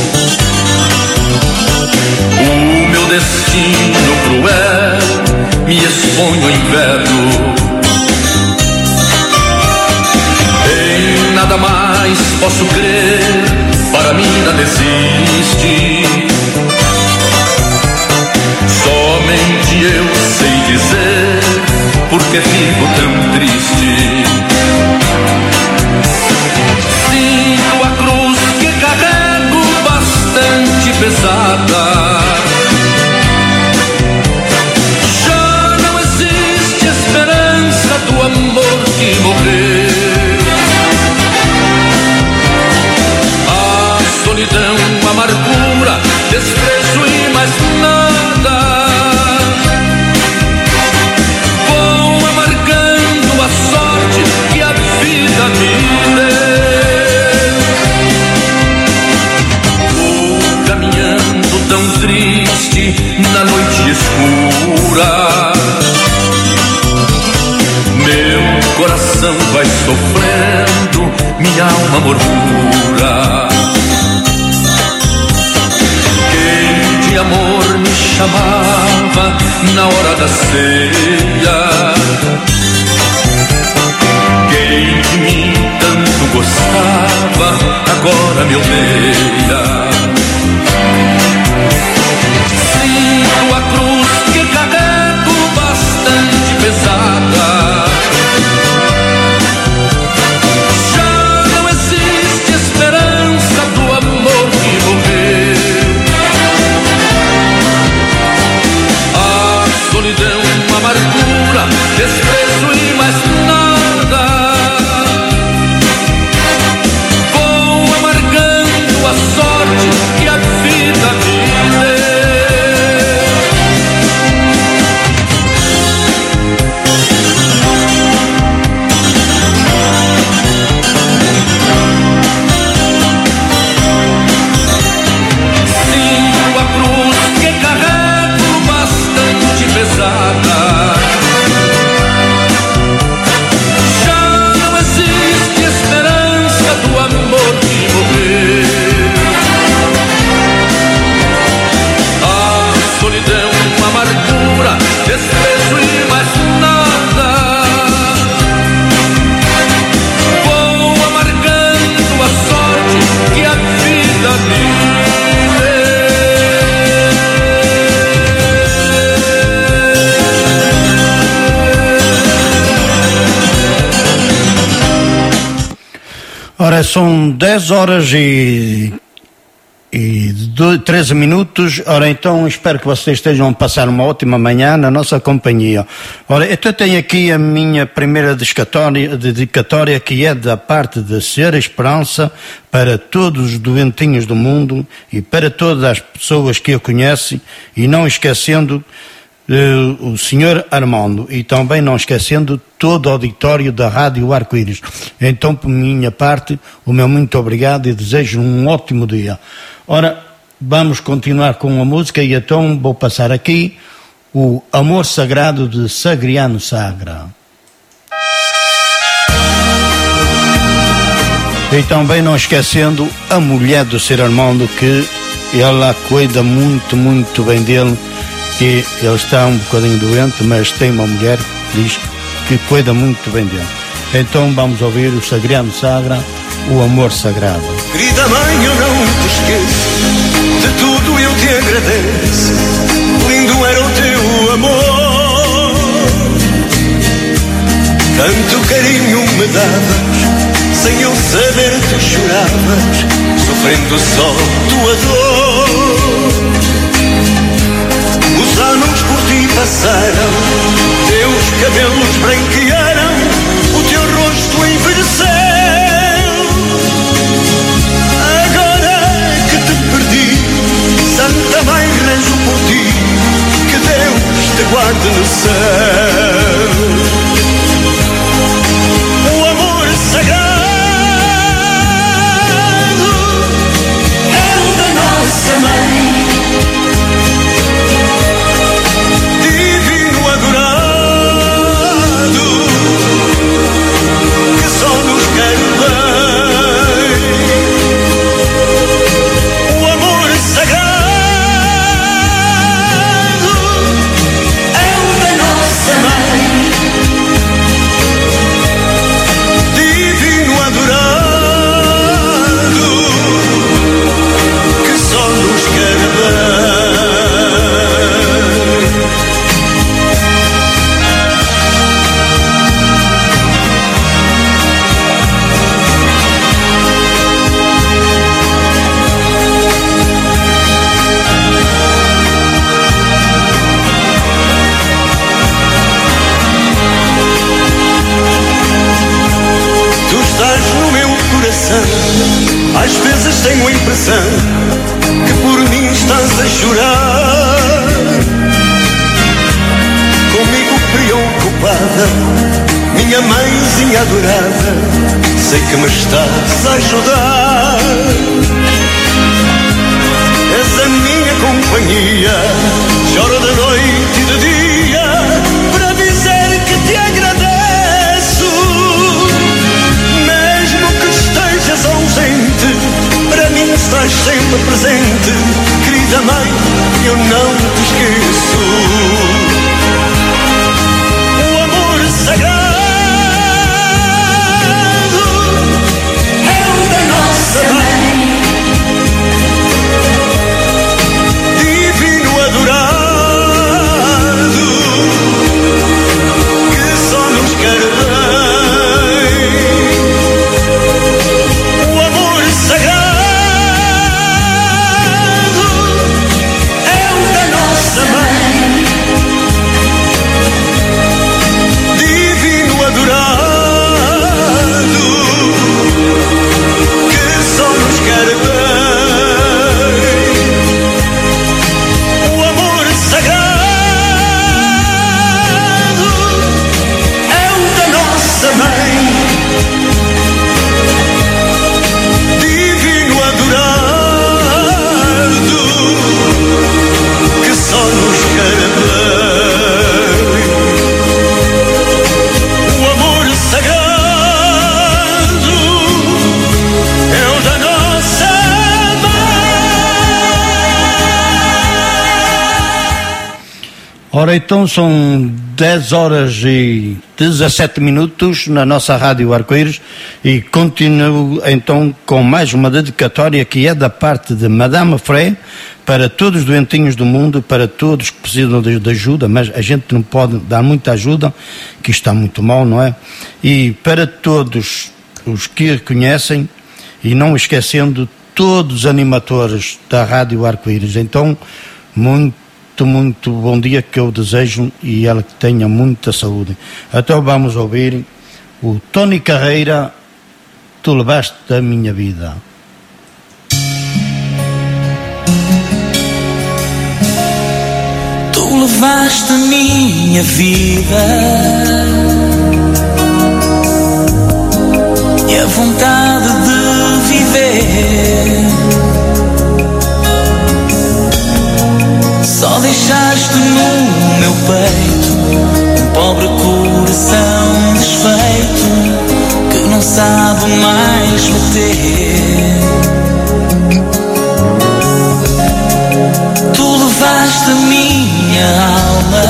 O meu destino cruel me expõe ao inverno. Em nada mais posso crer, para mim nada existe. Somente eu sei dizer porque fico tão triste. Sinto a cruz que carrego bastante pesada. sofrendo, minha alma murmura. Quem de amor me chamava na hora da ceia, quem de mim tanto gostava, agora me odeia. Sinto a cruz que carrego bastante pesada. Já não existe esperança do amor que morreu. A solidão, a amargura, desprezo e mais nada vão amargando a sorte que a vida me deu. Sinto a cruz que carrego bastante pesada. Já não existe esperança do amor que morreu. A solidão, a amargura, desprezo e mais nada vão amargando a sorte que a vida me Ora, são dez horas e, e treze minutos. Ora, então espero que vocês estejam a passar uma ótima manhã na nossa companhia. Ora, então tenho aqui a minha primeira dedicatória, dedicatória que é da parte da Senhora Esperança para todos os doentinhos do mundo e para todas as pessoas que a conhecem, e não esquecendo Uh, o senhor Armando, e também não esquecendo todo o auditório da Rádio Arco-Íris. Então, por minha parte, o meu muito obrigado e desejo um ótimo dia. Ora, vamos continuar com a música, e então vou passar aqui o Amor Sagrado de Sagriano Sagra. E também não esquecendo a mulher do senhor Armando, que ela cuida muito, muito bem dele, que ele está um bocadinho doente, mas tem uma mulher que diz que cuida muito bem dele. Então vamos ouvir o Sagriano Sagra, o Amor Sagrado. Querida mãe, eu não te esqueço, de tudo eu te agradeço, lindo era o teu amor, tanto carinho me davas, sem eu saber tu choravas, sofrendo só tua dor. Os anos por ti passaram, teus cabelos branquearam, o teu rosto envelheceu. Agora que te perdi, Santa Mãe, rezo por ti, que Deus te guarde no céu. O amor sagrado é o da nossa mãe, às vezes tenho a impressão que por mim estás a chorar, comigo preocupada, minha mãezinha adorada, sei que me estás a ajudar. És a minha companhia, choro de noite e de dia, para dizer que te agradeço. sempre presente. Querida mãe, eu não te esqueço. O amor sagrado é o da nossa mãe. Divino adorado, que só nos quer bem. O amor sagrado é o da nossa mãe. Divino adorado, que só nos quer bem. O amor sagrado é o da nossa mãe. Divino adorado, que só nos quer bem. O amor sagrado é o da nossa Ora, então são dez horas e dezassete minutos na nossa Rádio Arco-Íris e continuo então com mais uma dedicatória que é da parte de Madame Frey para todos os doentinhos do mundo, para todos que precisam de, de ajuda, mas a gente não pode dar muita ajuda, que está muito mal, não é? E para todos os que a conhecem, e não esquecendo todos os animadores da Rádio Arco-Íris. Então, muito Muito, muito bom dia que eu desejo e ela que tenha muita saúde. Então vamos ouvir o Tony Carreira, Tu Levaste a Minha Vida. Tu levaste a minha vida e a vontade de viver. Só deixaste no meu peito um pobre coração desfeito que não sabe mais bater. Tu levaste a minha alma,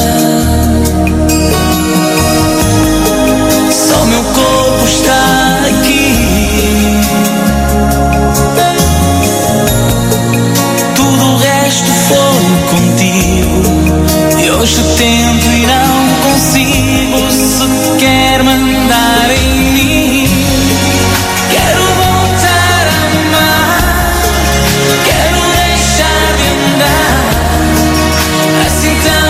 só meu corpo está aqui. Tudo o resto foi contigo e hoje tento e não consigo sequer mandar em mim. Quero voltar a amar, quero deixar de andar assim tão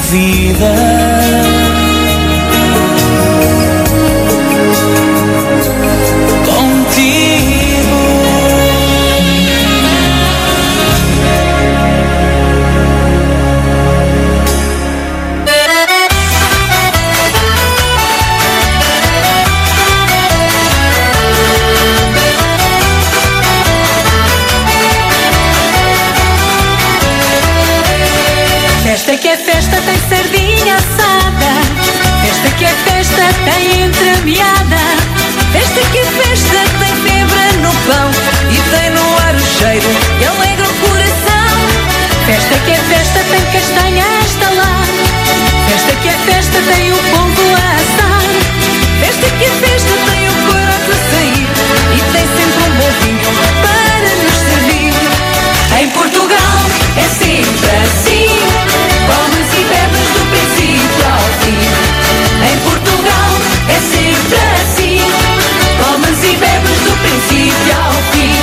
vida. Festa que é festa tem sardinha assada. Festa que é festa tem entremeada. Festa que é festa tem febre no pão e tem no ar o cheiro que alegra o coração. Festa que é festa tem castanha a estalar. Festa que é festa tem o pombo a assar. Festa que é festa tem o coroto a sair e tem sempre um bom vinho para nos servir. Em Portugal é sempre assim. Comes e bebes do princípio ao fim. Em Portugal é sempre assim. Comes e bebes do princípio ao fim.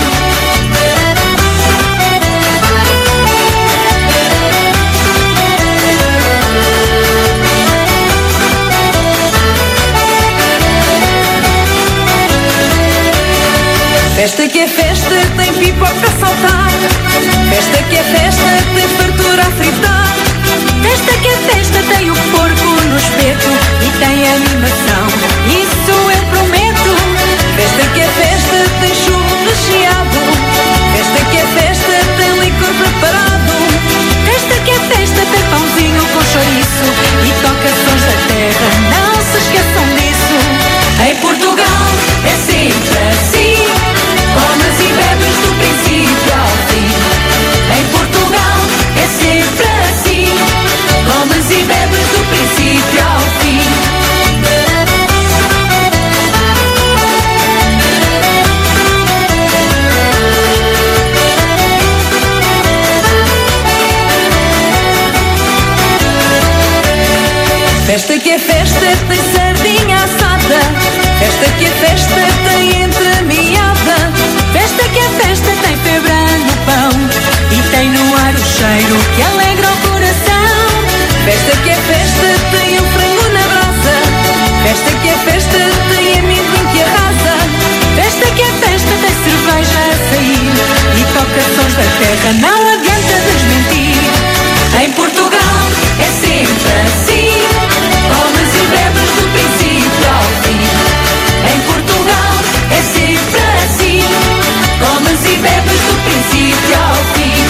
Festa que é festa tem pipoca a saltar. Festa que é festa tem fartura a fritar. Festa que é festa tem o porco no espeto e tem animação, isso eu prometo. Festa que é festa tem churro recheado. Festa que é festa tem licor preparado. Festa que é festa tem pãozinho com chouriço e toca sons da terra, não se esqueçam disso. Em Portugal é sempre assim. Comes e bebes do princípio ao fim. Em Portugal é sempre assim. Comes e bebes do princípio ao fim. Festa que é festa tem sardinha assada. Festa que é festa tem entremeada. Festa que é festa tem febre no pão e tem no ar o cheiro que alegra o coração. Festa que é festa tem o frango na brasa. Festa que é festa tem amendoim que arrasa. Festa que é festa tem cerveja a sair e toca sons da terra, não adianta desmentir. Em Portugal é sempre assim. Comes e bebes do princípio ao fim. Em Portugal é sempre assim. Comes e bebes do princípio ao fim.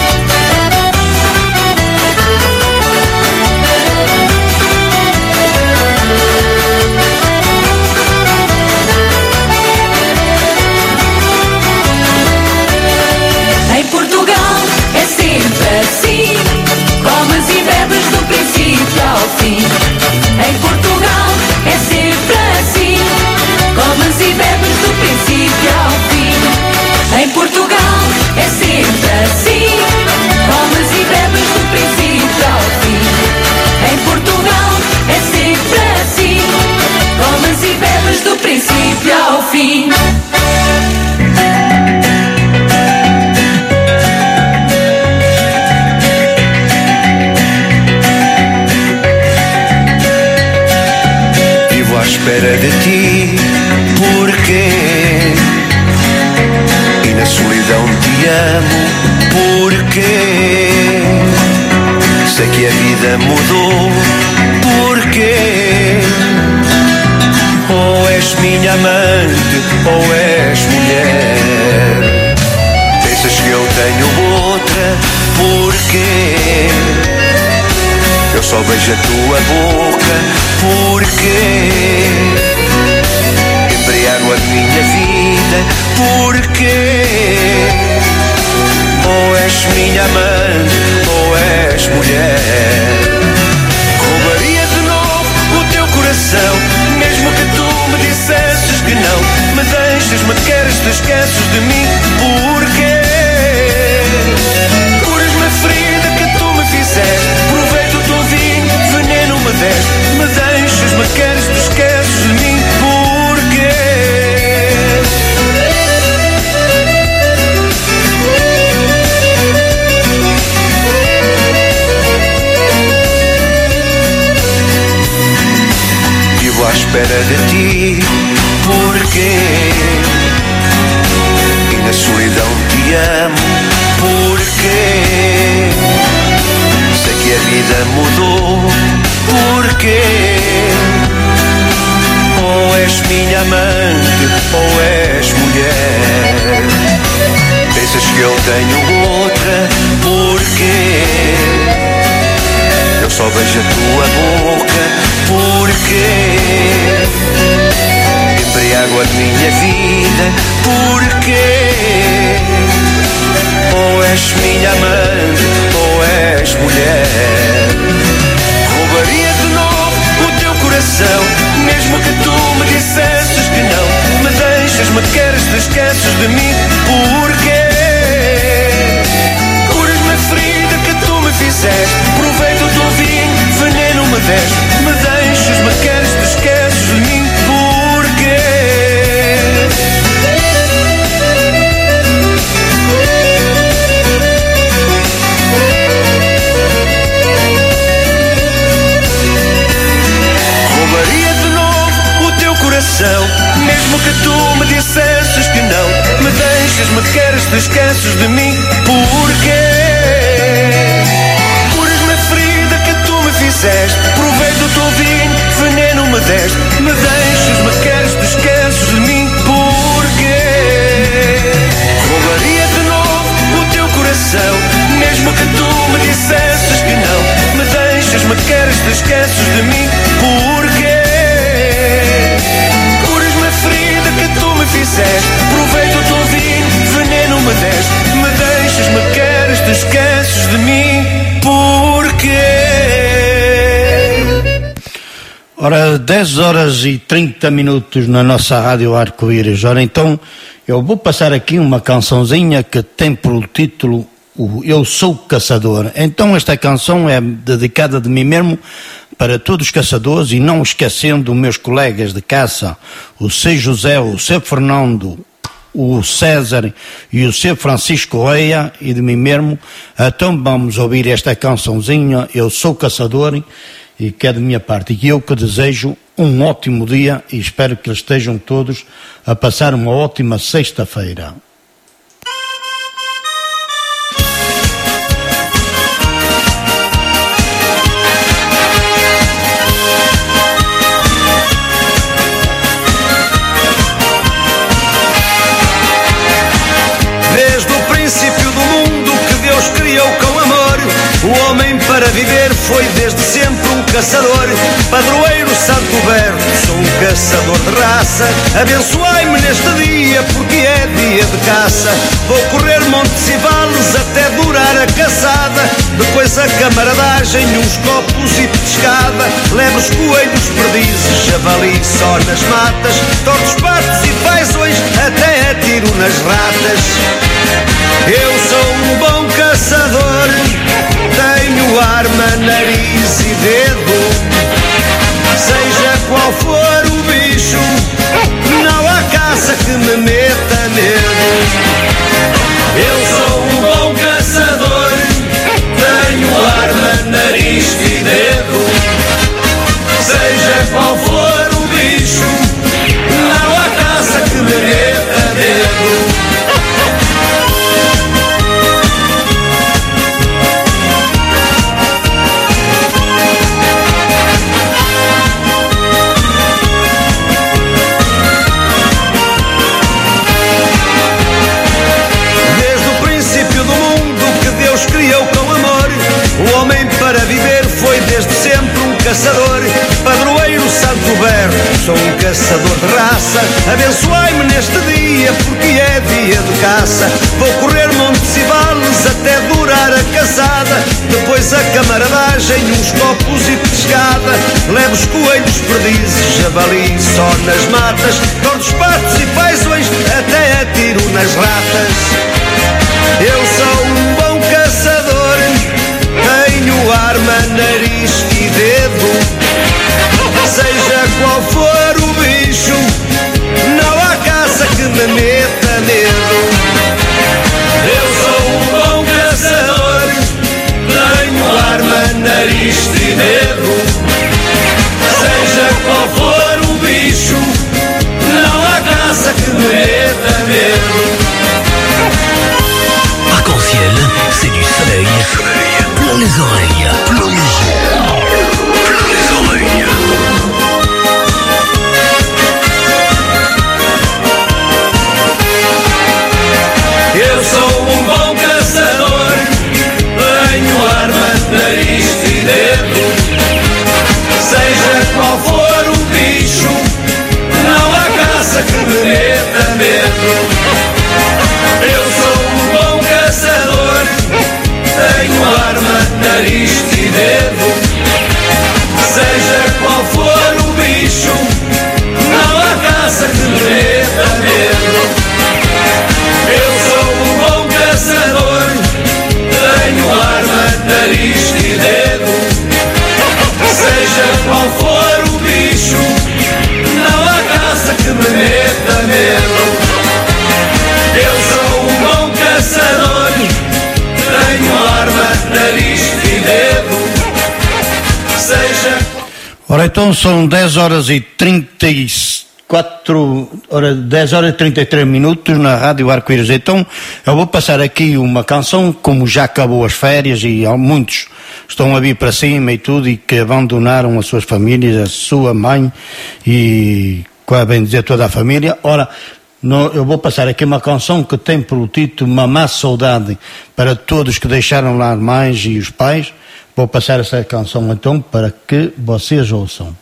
Em Portugal é sempre assim. Comes e bebes do princípio ao fim. Em Portugal é sempre assim. Comes e bebes do princípio ao fim. Em Portugal é sempre assim. Comes e bebes do princípio ao fim. Em Portugal é sempre assim. Comes e bebes do princípio ao fim. À espera de ti, porquê? E na solidão te amo, porquê? Sei que a vida mudou, porquê? Ou és minha amante, ou és mulher. Pensas que eu tenho outra, porquê? Eu só vejo a tua boca, porquê? Embriago a minha vida, porquê? Ou és minha amante, ou és mulher. Roubaria de novo o teu coração, mesmo que tu me dissesses que não. Me deixas-me, queres, te esqueces de mim, porquê? Curas-me a ferida que tu me fizeste, proveito do vinho, veneno me deste. Me deixas, me queres, te esqueces de mim, porquê? fora de ti. Porquê? E na solidão te amo. Porquê? Sei que a vida mudou. Porquê? Ou és minha amante, ou és mulher. Pensas que eu tenho outra. Porquê? Eu só vejo a tua boca. Porquê? Embriago a minha vida. Porquê? Ou és minha amante, ou és mulher. Roubaria de novo o teu coração, mesmo que tu me dissesses que não. Me deixas, me queres, te esqueces de mim. Porquê? Curas-me a ferida que tu me fizeste. Proveito do teu vinho, veneno me deste. Me deixas, me queres, te esqueces de mim. Porquê? Roubaria de novo o teu coração, mesmo que tu me dissesses que não. Me deixas, me queres, te esqueces de mim. Porquê? Curas-me a ferida que tu me fizeste. Proveito do teu vinho, veneno me deste. Me deixas, me queres, te esqueces de mim. Porquê? Roubaria de novo o teu coração, mesmo que tu me dissesses que não. Me deixas, me queres, te esqueces de mim. Porquê? Curas-me a ferida que tu me fizeste. Proveito do teu vinho, veneno me deste. Me deixas, me queres, te esqueces de mim. Porquê? Ora, dez horas e trinta minutos na nossa rádio Arco-Íris. Ora, então, eu vou passar aqui uma cançãozinha que tem por título o Eu Sou Caçador. Então, esta canção é dedicada de mim mesmo para todos os caçadores e não esquecendo os meus colegas de caça, o C. José, o C. Fernando, o César e o C. Francisco Correia, e de mim mesmo. Então vamos ouvir esta cançãozinha, Eu Sou Caçador, e que é de minha parte. E eu que desejo um ótimo dia e espero que eles estejam todos a passar uma ótima sexta-feira. Desde o princípio do mundo que Deus criou com amor, o homem para viver foi desde sempre um caçador. Padroeiro Santo Berto, sou um caçador de raça. Abençoai-me neste dia porque é dia de caça. Vou correr montes e vales até durar a caçada. Depois a camaradagem, uns copos e pescada. Levo os coelhos, perdizes, javali só nas matas. Tortos, patos e paisões, até atiro nas ratas. Eu sou um bom caçador, tenho arma, nariz e dedo. Seja qual for o bicho, não há caça que me meta medo. Eu sou um bom caçador, tenho arma, nariz e dedo. Seja qual for o bicho, não há caça que me meta medo. Criou com amor, o homem para viver foi desde sempre um caçador. Padroeiro Santo Berto, sou um caçador de raça. Abençoai-me neste dia porque é dia de caça. Vou correr montes e vales até durar a caçada. Depois a camaradagem, uns copos e pescada. Levo os coelhos, perdizes, javali só nas matas. Tordos, patos e paisões, até atiro nas ratas. Eu sou um bom caçador, tenho arma, nariz e dedo. Seja qual for o bicho, não há caça que me meta medo. Eu sou um bom caçador, tenho arma, nariz e dedo. Seja qual for o bicho, Planésoleil. Planésoleil. Eu sou um bom caçador, tenho arma, nariz e dedo. Seja qual for o bicho, não há caça que me meta medo. Eu sou um bom caçador, tenho arma, nariz e dedo. Seja qual for o bicho, não há caça que me meta medo. Eu sou um bom caçador, tenho arma, nariz e dedo. Seja qual for o bicho, não há caça que me meta medo. Eu sou um bom caçador, tenho arma, nariz e dedo. Seja... Ora, então são dez horas e trinta e quatro, ora, dez horas e trinta e três minutos na Rádio Arco-Íris. Então eu vou passar aqui uma canção, como já acabou as férias e há muitos estão a vir para cima e tudo, e que abandonaram as suas famílias, a sua mãe e, qual bem dizer, toda a família. Ora, no, eu vou passar aqui uma canção que tem pelo título Mamá Saudade, para todos que deixaram lá as mães e os pais. Vou passar essa canção então para que vocês ouçam.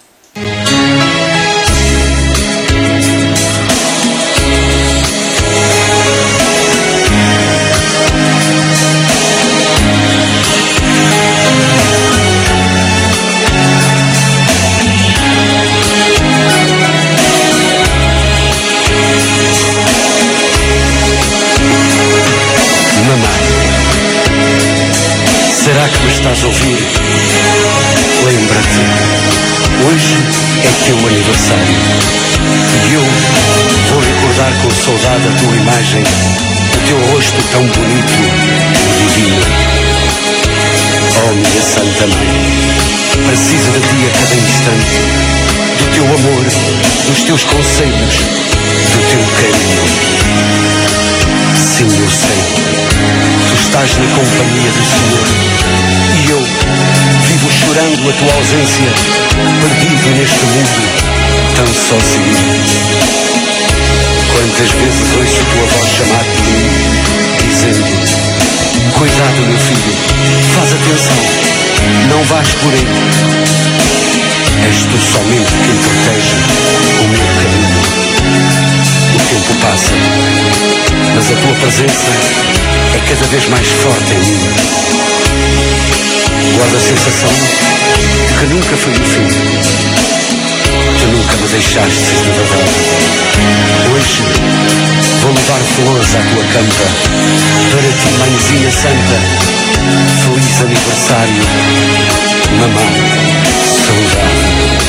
Será que me estás a ouvir? Lembra-te, hoje é teu aniversário e eu vou recordar com saudade a tua imagem, o teu rosto tão bonito e divino. Oh, minha Santa Mãe, preciso de ti a cada instante, do teu amor, dos teus conselhos, do teu carinho. Sim, eu sei. Tu estás na companhia do Senhor e eu vivo chorando a tua ausência, perdido neste mundo, tão sozinho. Quantas vezes ouço tua voz chamar por mim, dizendo: cuidado, meu filho, faz atenção, não vás por aí. És tu somente quem protege o meu caminho. O tempo passa, mas a tua presença é cada vez mais forte em mim. Guardo a sensação de que nunca foi o fim. Tu nunca me deixaste de verdade. Hoje vou levar flores à tua campa, para ti, Mãezinha Santa. Feliz aniversário, Mamãe Saudade.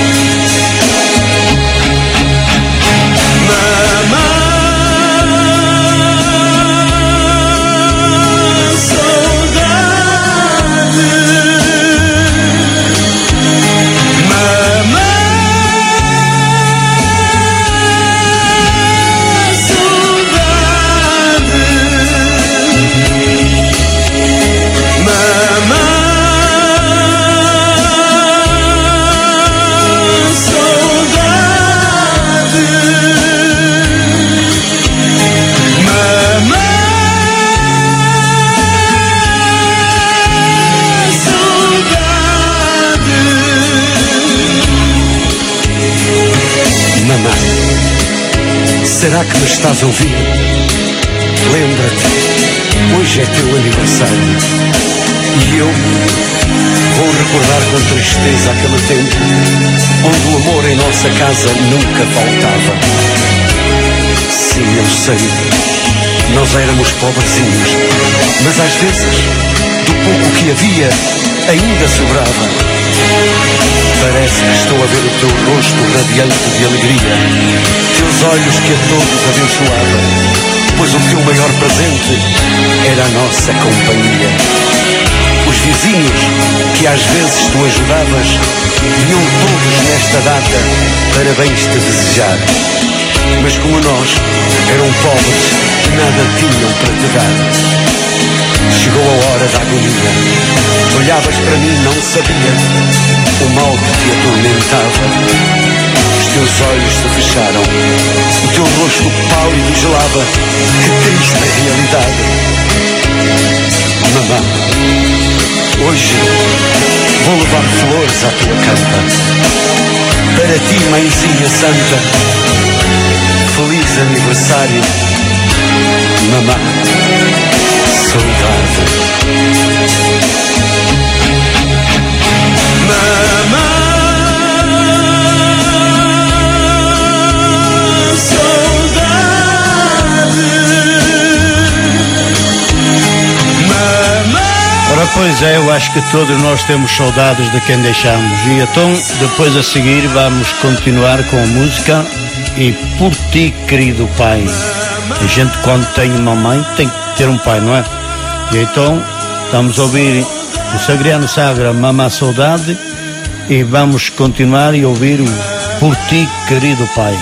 Será que me estás a ouvir? Lembra-te, hoje é teu aniversário e eu vou recordar com tristeza aquele tempo onde o amor em nossa casa nunca faltava. Sim, eu sei, nós éramos pobrezinhos, mas às vezes, do pouco que havia, ainda sobrava. Parece que estou a ver o teu rosto radiante de alegria, teus olhos que a todos abençoava, pois o teu maior presente era a nossa companhia. Os vizinhos, que às vezes tu ajudavas, vinham todos nesta data parabéns te desejar. Mas como nós eram pobres e nada tinham para te dar, chegou a hora da agonia, olhavas para mim, não sabia o mal que te atormentava. Os teus olhos se fecharam, o teu rosto pálido gelava. Que triste realidade. Mamã, hoje vou levar flores à tua campa. Para ti, mãezinha santa, feliz aniversário. Mamã, saudade. Mamã, saudade. Mamã. Ora, pois é, eu acho que todos nós temos saudades de quem deixamos. E então, depois a seguir, vamos continuar com a música E Por Ti, Querido Pai. A gente, quando tem uma mãe, tem que ter um pai, não é? E então, estamos a ouvir o Sagreano Sagra, Mamá Saudade, e vamos continuar e ouvir o Por Ti, Querido Pai.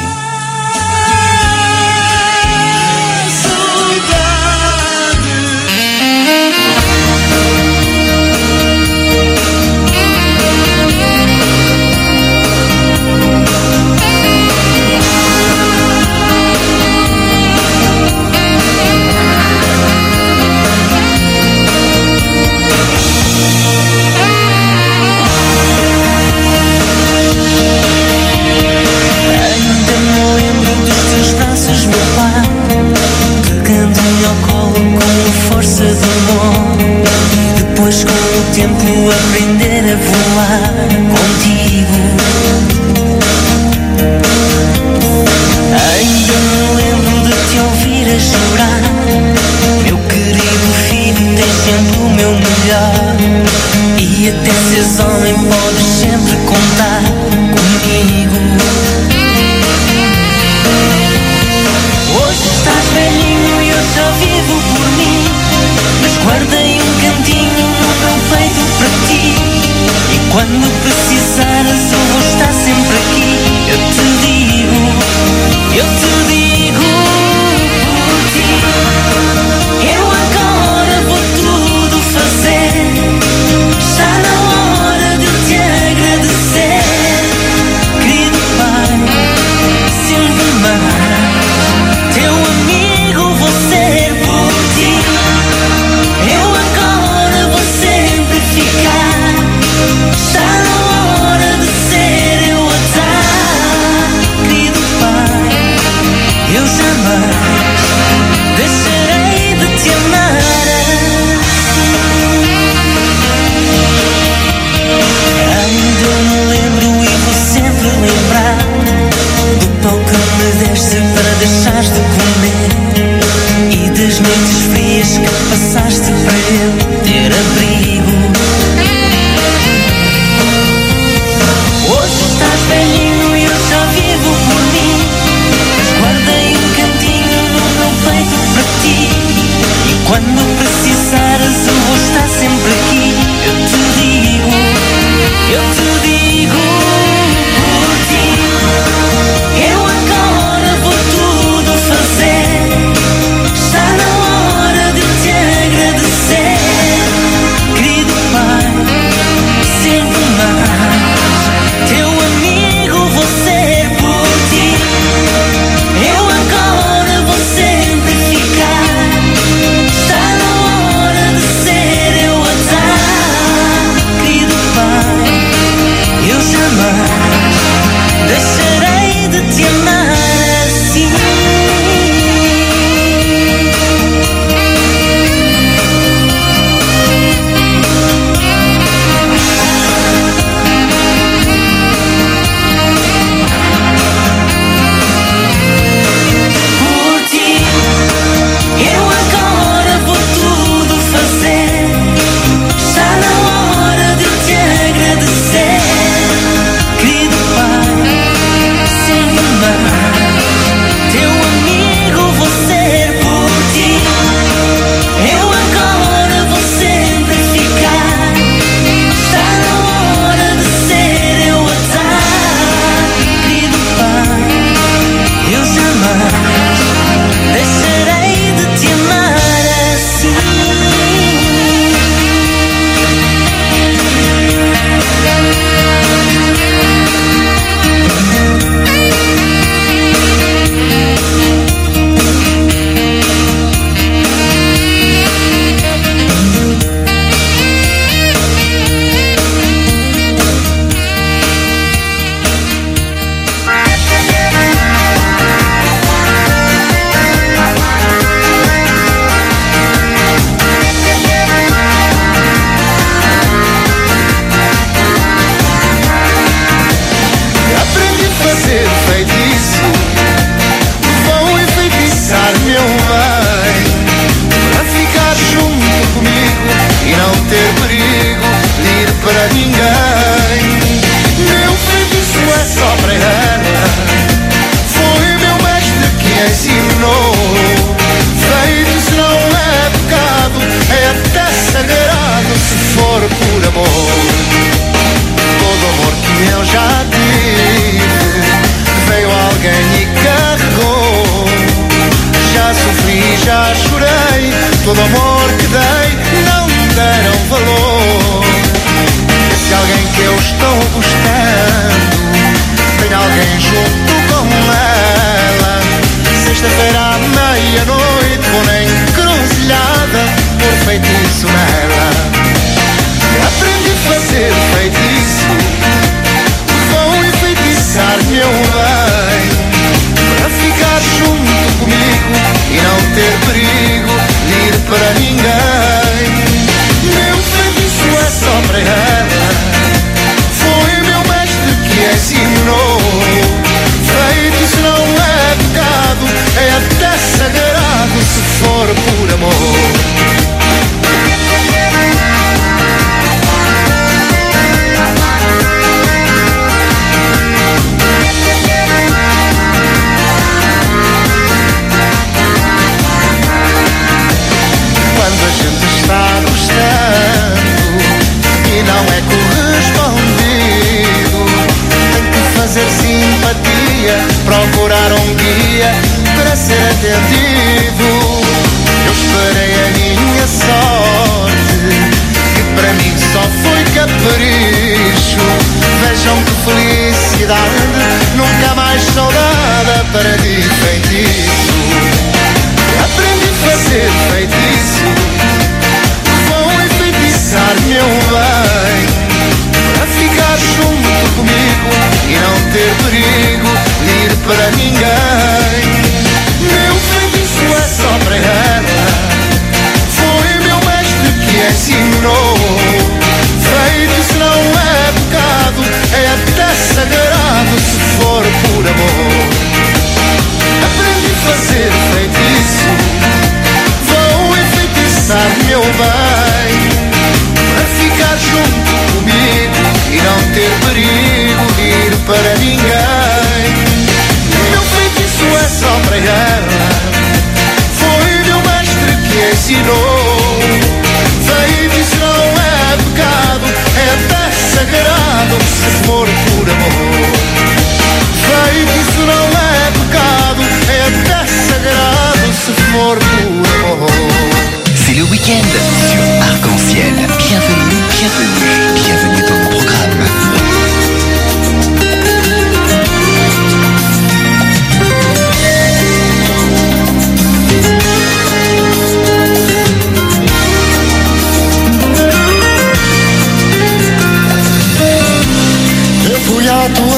Depois com o tempo aprender a voar contigo. Ainda me lembro de te ouvir a chorar. Meu querido filho, tens sempre o meu melhor. E até seres homem podes sempre contar comigo. Hoje estás velhinho e eu só vivo por mim. Mas guardei um cantinho no meu peito para ti. E quando precisares eu vou estar sempre aqui. Eu te digo, eu te digo por ti. Eu agora vou tudo fazer. Está na hora de te agradecer.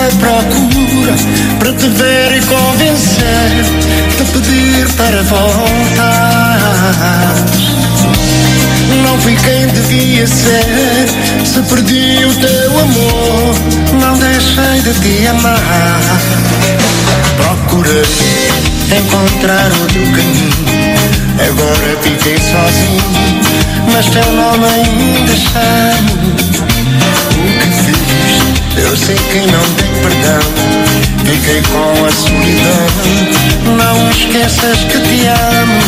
à procura para te ver e convencer, te pedir para voltar. Não fui quem devia ser, se perdi o teu amor, não deixei de te amar. Procurei encontrar outro caminho, agora fiquei sozinho, mas teu nome ainda chamo. O que fiz, eu sei que não tem perdão, fiquei com a solidão, não esqueças que te amo.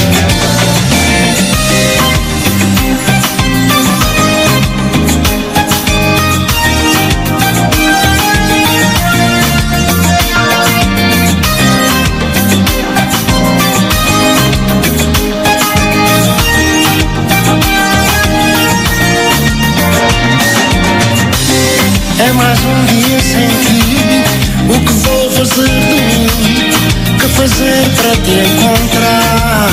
É mais um dia sem ti, o que vou fazer de mim, que fazer para te encontrar?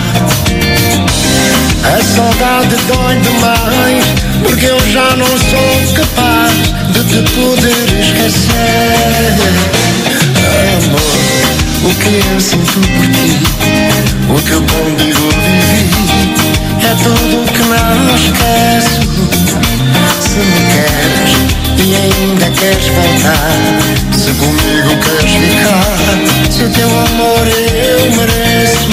A saudade dói demais, porque eu já não sou capaz de te poder esquecer. Amor, o que eu sinto por ti, o que eu contigo vivi, é tudo o que não esqueço. Se me queres e ainda queres voltar, se comigo queres ficar, se o teu amor eu mereço.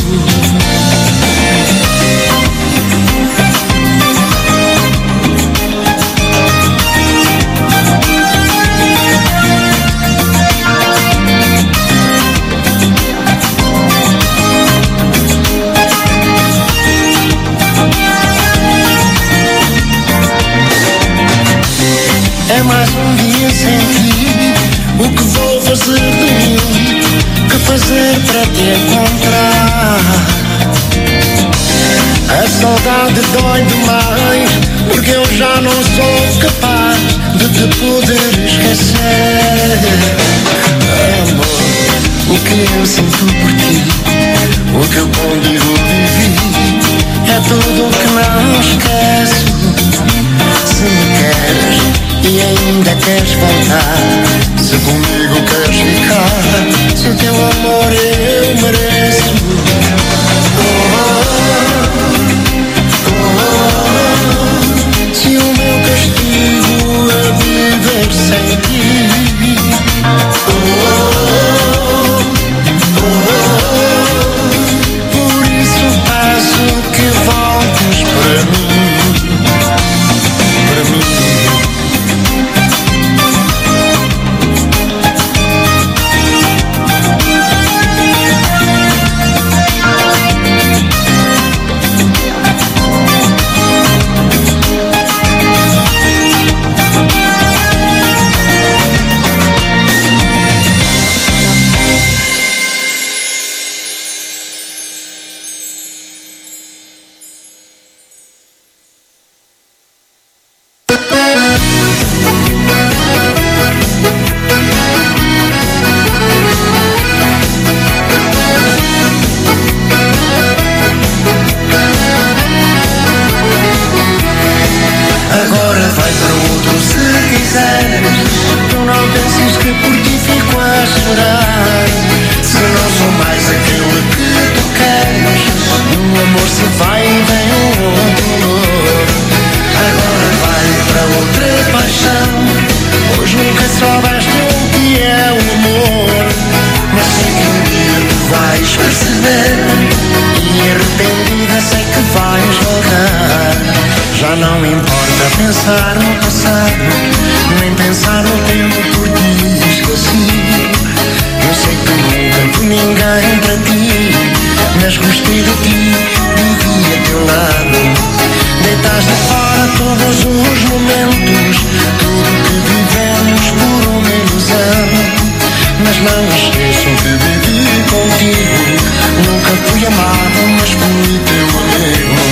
É mais um dia sem ti, o que vou fazer de mim, que fazer para te encontrar? A saudade dói demais, porque eu já não sou capaz de te poder esquecer. Amor, o que eu sinto por ti, o que eu contigo vivi, é tudo o que não esqueço. Se me queres e ainda queres voltar, se comigo queres ficar, se o teu amor eu mereço. Oh, oh, oh, se o meu castigo é viver sem ti, oh, oh, oh, por isso peço que voltes para mim, para mim. Agora vai para outro se quiseres, tu não penses que por ti fico a chorar. Se não sou mais aquele que tu queres, o amor se vai e vem um outro amor. Agora vai para outra paixão, pois nunca soubeste o que é o amor. Mas sei que um dia tu vais perceber, e arrependida sei que vais voltar. Já não importa pensar no passado, nem pensar no tempo por ti esquecido. Eu sei que nunca fui ninguém para ti, mas gostei de ti, vivi a teu lado. Deitaste fora todos os momentos, tudo que vivemos por uma ilusão. Mas não esqueço que vivi contigo, nunca fui amado, mas fui teu amigo.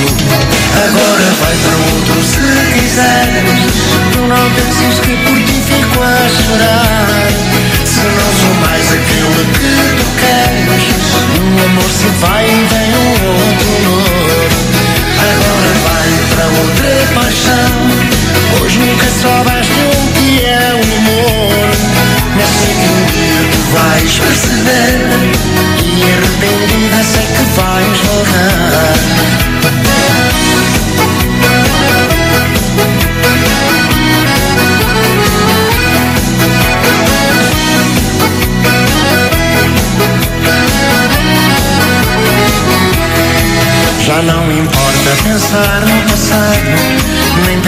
Agora vai para outro se quiseres, tu não penses que por ti fico a chorar. Se não sou mais aquele que tu queres, o amor se vai e vem um outro amor. Agora vai para outra paixão, pois nunca soubeste o que é o amor.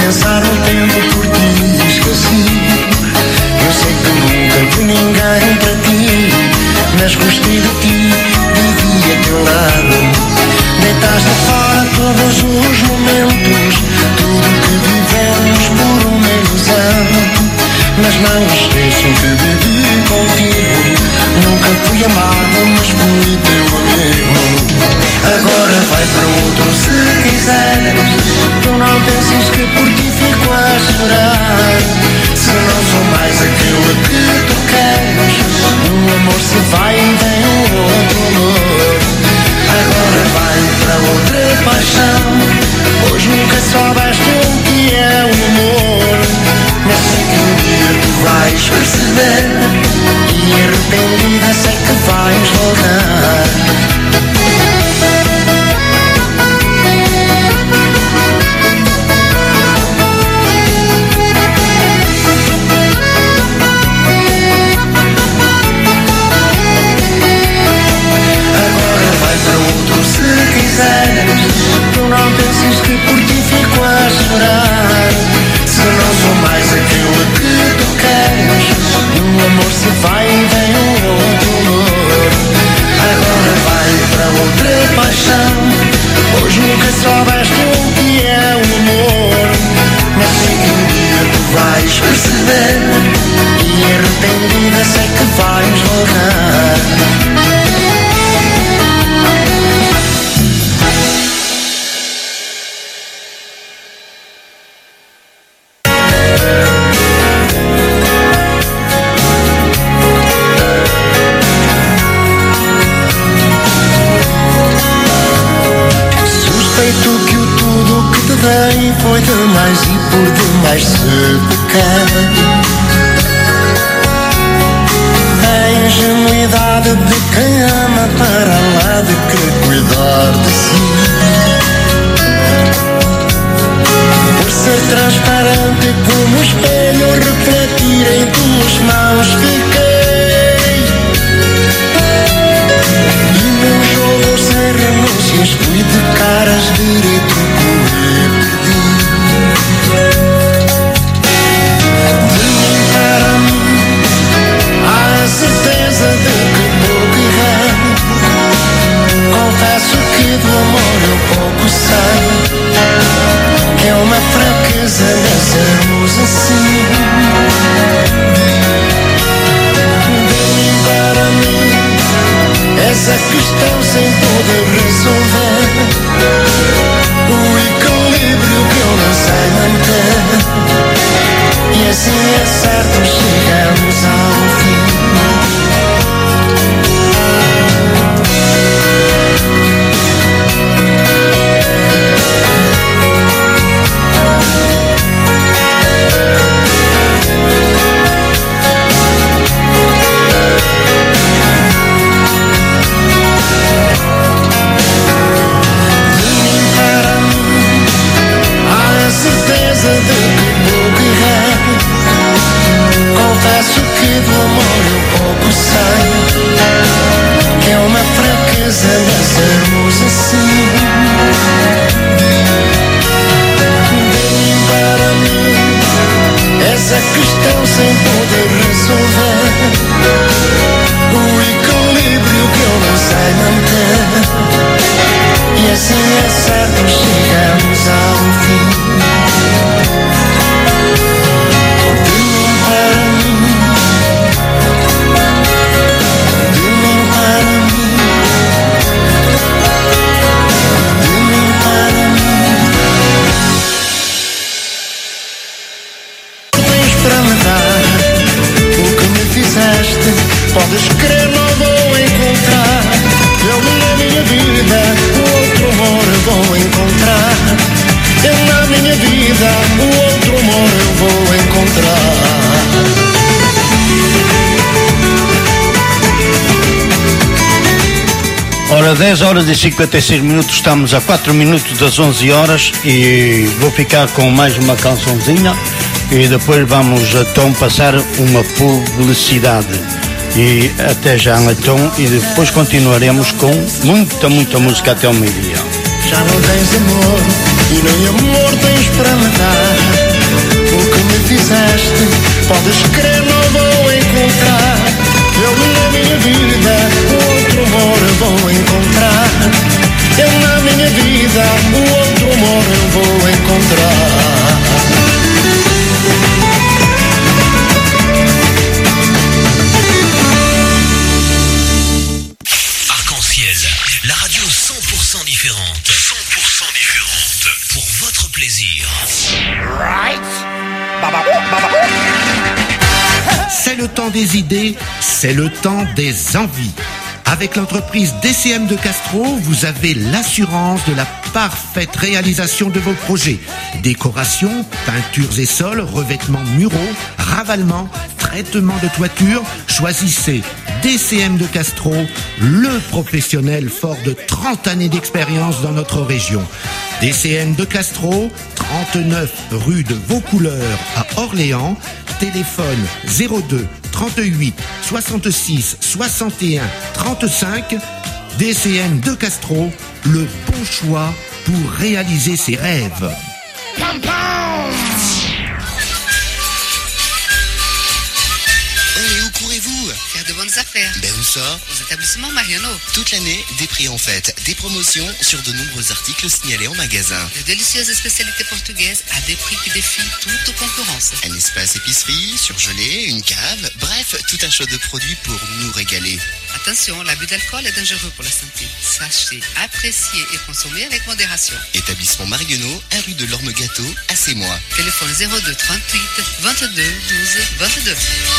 pensar um tempo por ti esqueci. Eu sei que nunca vi ninguém para ti, mas gostei de ti, vivi a teu lado. Deitaste fora todos os momentos, tudo que vivemos por uma ilusão. Mas não esqueço que vivi contigo, nunca fui amado, mas fui teu amigo. Agora vai para outro se quiseres, tu não penses que por ti fico a chorar. Se não sou mais aquele que tu queres, o amor se vai e vem um outro amor. Agora vai para outra paixão, pois nunca soubeste o que é o amor. Mas sei que um dia tu vais perceber, e arrependida sei que vais voltar. Tu não penses que por ti fico a chorar. Se não sou mais aquilo que tu queres, o amor se vai e vem um outro amor. Agora vai para outra paixão, pois nunca soubeste o que é o amor. Mas sei que um dia tu vais perceber, e arrependida sei que vais voltar. Foi demais e por demais se pecar. A ingenuidade de quem ama para lá de que cuidar de si. Por ser transparente como um espelho, refletir em tuas mãos fiquei. E num jogo sem renúncias fui de caras direito correr. Certeza de que vou guerrear. Confesso que do amor eu pouco sei. É uma fraqueza nascermos assim. De mim para mim, essa questão sem poder resolver. O equilíbrio que eu não sei manter. E assim é certo, chegamos ao fim. Confesso que do amor eu pouco sei. É uma fraqueza nascermos assim. De mim para mim, essa questão sem poder resolver. O equilíbrio que eu não sei manter. E assim é certo, chegamos ao fim. Podes crer, não vou encontrar. Eu na minha vida o outro amor eu vou encontrar. Eu na minha vida o outro amor eu vou encontrar. Ora, dez horas e cinquenta e seis minutos, estamos a quatro minutos das onze horas e vou ficar com mais uma cançãozinha e depois vamos então passar uma publicidade. E até já então, e depois continuaremos com muita, muita música até o meio-dia. Já não tens amor e nem amor tens para me dar. Podes crer, não vou encontrar. Eu na minha vida outro amor eu vou encontrar. Eu na minha vida outro amor eu vou encontrar. La radio cent pour cent différente. cent pour cent différente. Pour votre plaisir. Right. C'est le temps des idées, c'est le temps des envies. Avec l'entreprise D C M de Castro, vous avez l'assurance de la parfaite réalisation de vos projets. Décoration, peintures et sols, revêtements muraux, ravalement, traitement de toiture. Choisissez D C M de Castro, le professionnel fort de trente années d'expérience dans notre région. D C M de Castro, trente-neuf rue de Vaucouleurs à Orléans. Téléphone zéro deux trente-huit soixante-six soixante et un trente-cinq. D C M de Castro, le bon choix pour réaliser ses rêves. Pam, pam. Faire de bonnes affaires. Ben où ça? Aux établissements Mariano. Toute l'année, des prix en fête, des promotions sur de nombreux articles signalés en magasin. De délicieuses spécialités portugaises à des prix qui défient toute concurrence. Un espace épicerie, surgelé, une cave, bref, tout un choix de produits pour nous régaler. Attention, l'abus d'alcool est dangereux pour la santé. Sachez, apprécier et consommer avec modération. Établissement Marguenau, un rue de l'Orme Gâteau, à Sémois. Téléphone zéro deux trente-huit vingt-deux douze vingt-deux.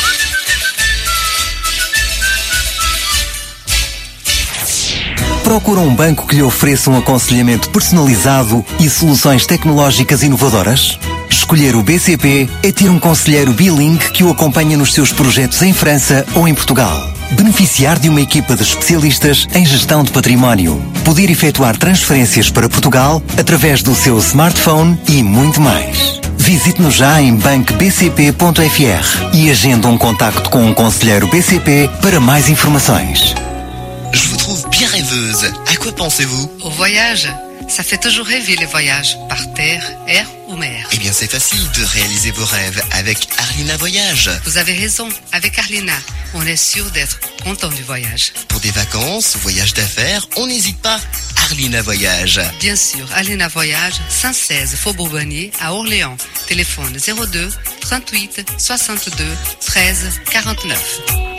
Procura um banco que lhe ofereça um aconselhamento personalizado e soluções tecnológicas inovadoras? Escolher o B C P é ter um conselheiro bilingue que o acompanha nos seus projetos em França ou em Portugal. Beneficiar de uma equipa de especialistas em gestão de património. Poder efetuar transferências para Portugal através do seu smartphone e muito mais. Visite-nos já em banco b c p ponto f r e agenda um contacto com um conselheiro B C P para mais informações. Je vous trouve bien rêveuse. À quoi pensez-vous? Au voyage. Ça fait toujours rêver les voyages, par terre, air ou mer. Eh bien, c'est facile de réaliser vos rêves avec Arlina Voyage. Vous avez raison, avec Arlina, on est sûr d'être content du voyage. Pour des vacances, voyages d'affaires, on n'hésite pas. Arlina Voyage. Bien sûr, Arlina Voyage, cent seize Faubourg Bonnier à Orléans. Téléphone zéro deux trente-huit soixante-deux treize quarante-neuf.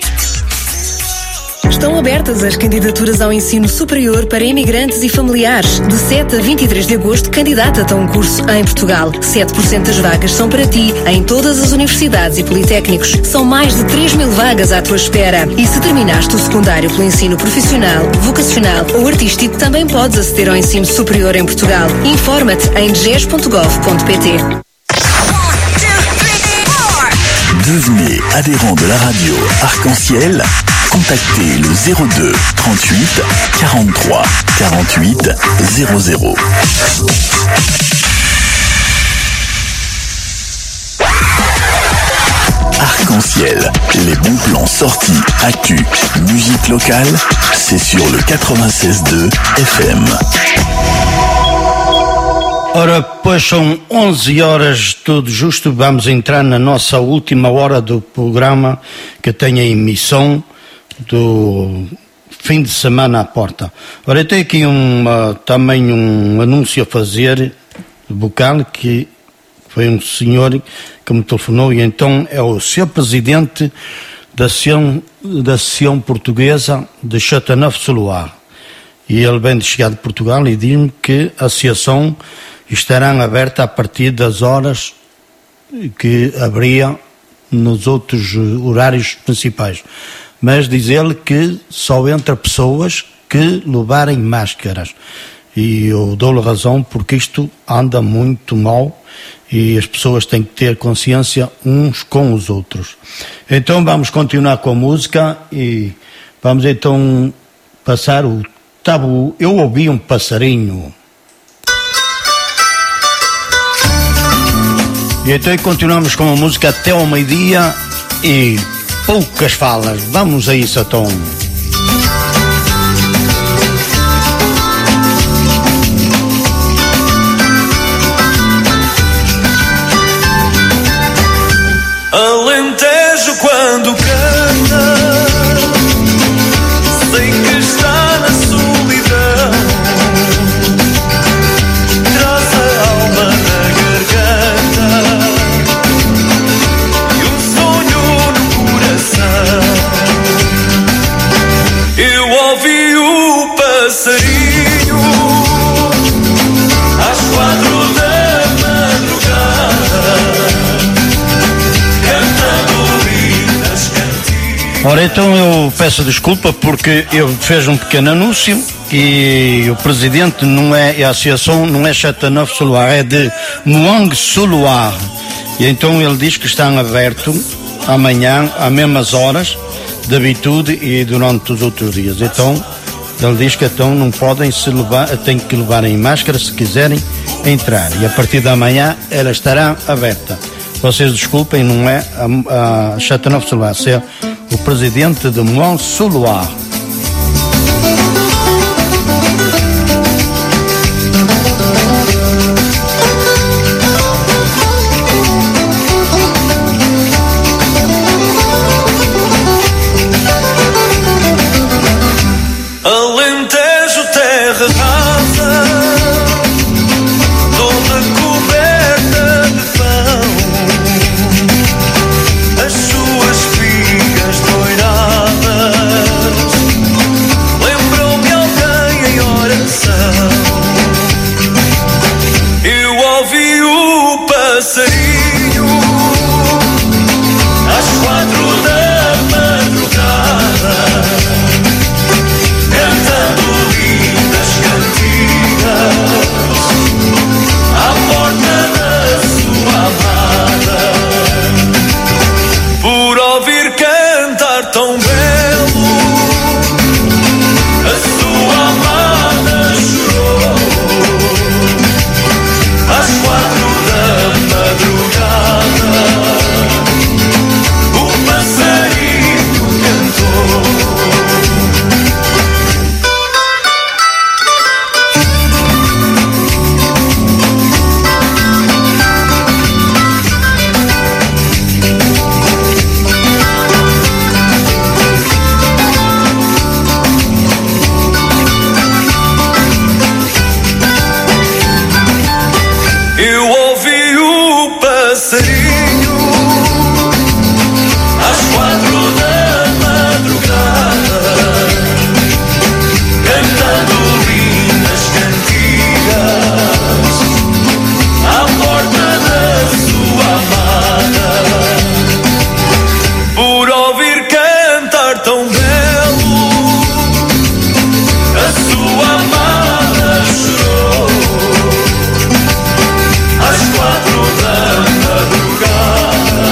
Estão abertas as candidaturas ao ensino superior para imigrantes e familiares. De sete a vinte e três de agosto, candidata-te a um curso em Portugal. sete por cento das vagas são para ti, em todas as universidades e politécnicos. São mais de três mil vagas à tua espera. E se terminaste o secundário pelo ensino profissional, vocacional ou artístico, também podes aceder ao ensino superior em Portugal. Informa-te em d g e s ponto gov ponto p t. Devenez adhérent de la radio Arc-en-Ciel. Contactez le zéro deux trente-huit quarante-trois quarante-huit zéro zéro. Arc-en-Ciel, les bons plans sortis, actu, musique locale, c'est sur le quatre-vingt-seize deux F M. Ora, pois são onze horas, tudo justo, vamos entrar na nossa última hora do programa, que tem a emissão do fim de semana à porta. Ora, eu tenho aqui uma, também um anúncio a fazer, vocal, que foi um senhor que me telefonou, e então é o senhor Presidente da Associação, da Associação Portuguesa de Châteauneuf-sur-Loire. E ele vem de chegar de Portugal e diz-me que a associação estará aberta a partir das horas que abria nos outros horários principais. Mas diz ele que só entra pessoas que levarem máscaras. E eu dou-lhe razão, porque isto anda muito mal e as pessoas têm que ter consciência uns com os outros. Então vamos continuar com a música e vamos então passar o tabu. Eu ouvi um passarinho. E então continuamos com a música até ao meio-dia e poucas falas. Vamos a isso, então. Além Ora, então eu peço desculpa porque eu fiz um pequeno anúncio e o presidente não é, a associação não é Châteauneuf-sur-Loire, é de Meung-sur-Loire. E então ele diz que estão abertos amanhã, às mesmas horas, de habitude e durante os outros dias. Então, ele diz que então não podem se levar, têm que levarem máscara se quiserem entrar. E a partir da manhã ela estará aberta. Vocês desculpem, não é a, a Châteauneuf-sur-Loire, é o presidente de Meung-sur-Loire. Alentejo, terra rasa, toda coberta de pão, as suas espigas doiradas lembram-me alguém em oração. Eu ouvi o passarinho às quatro da madrugada, cantando lindas cantigas à porta da sua amada. Por ouvir cantar tão belo, a sua amada chorou. Às quatro da madrugada, o passarinho cantou. Eu ouvi o passarinho às quatro da madrugada, cantando lindas cantigas à porta da sua amada. Por ouvir cantar tão belo, a sua amada chorou. Às quatro da madrugada,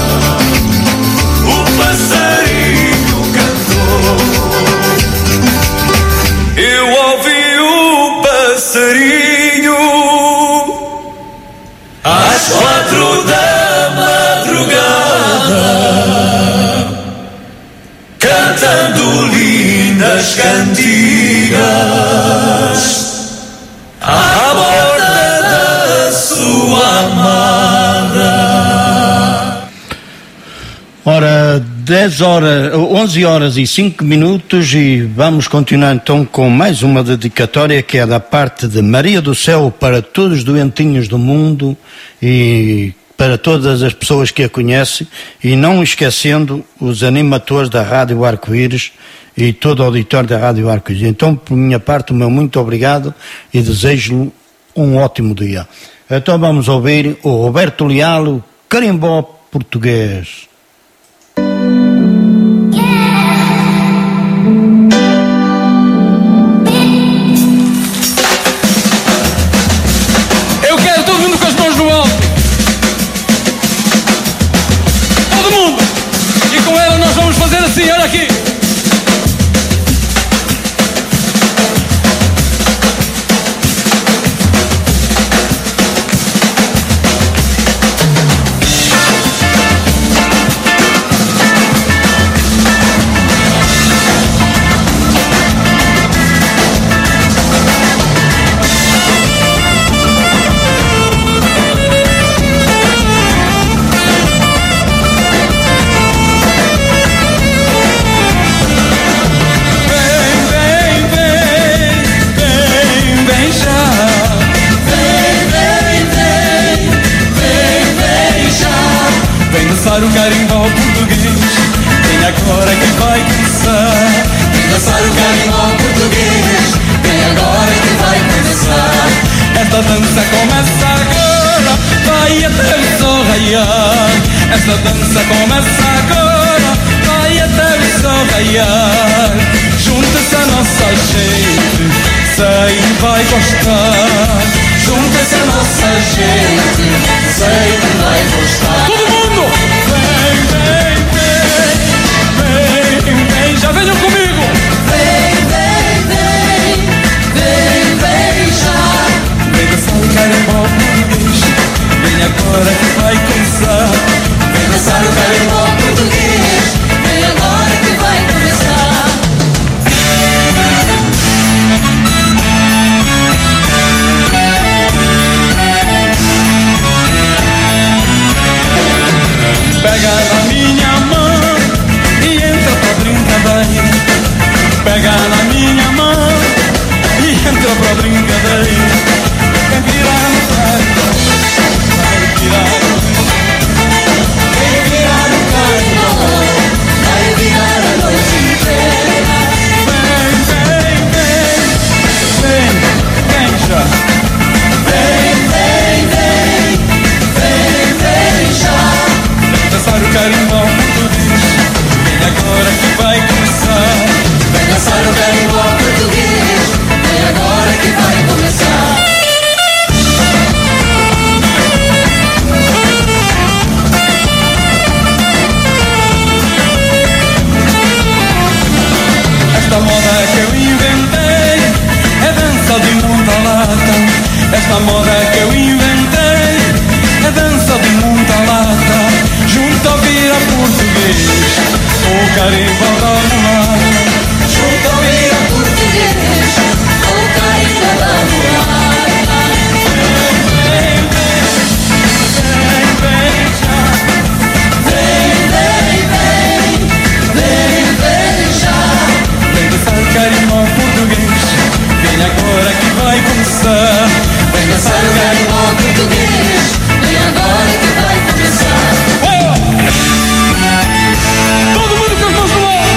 o passarinho cantou. Eu ouvi o passarinho às quatro da madrugada, cantando lindas cantigas à porta da sua amada. Ora, dez horas, onze horas e cinco minutos e vamos continuar então com mais uma dedicatória que é da parte de Maria do Céu para todos os doentinhos do mundo e para todas as pessoas que a conhecem, e não esquecendo os animadores da Rádio Arco-Íris e todo o auditório da Rádio Arco-Íris. Então, por minha parte, o meu muito obrigado e desejo-lhe um ótimo dia. Então vamos ouvir o Roberto Leal, o carimbó português. Eu quero todo mundo com as mãos no alto. Todo mundo. E com ela nós vamos fazer assim, olha aqui. O carimbó português, vem agora que vai começar. Vem dançar o carimbó português, vem agora que vai começar. Esta dança começa agora, vai até o sol raiar. Esta dança começa agora, vai até o raiar. Junta-se a nossa gente, sei que vai gostar. Junta-se a nossa gente, sei que vai gostar. Todo mundo! Vem, vem, vem, vem, vem, já venham comigo! Vem, vem, vem, vem, vem já. Vem dançar o carimbó português, vem agora que vai começar. Vem dançar o carimbó português, vem agora que vai começar. Pega na minha mão e entra pra brincadeira. Pega na minha mão e entra pra brincadeira. Quem virar no carro, vai virar. Quem virar no carro, vai virar a noite inteira. Vem, vem, vem, vem, vem já. Vem, vem, vem, vem, vem já. Dançar o carimbó português, vem agora que vai começar. Vem dançar o carimbó português, vem agora que vai começar. Esta moda que eu inventei é dança de muita lata. Esta moda que eu inventei é dança de muita lata. Junto ao vira português, o carimbó da mulata. Junto ao vira português, o carimbó da mulata. Vem, vem, vem já. Vem, vem, vem, vem, vem já. Vem dançar o carimbó português, vem agora que vai começar. Vem dançar o carimbó português, vem agora que vai começar. Todo mundo com as mãos no ar.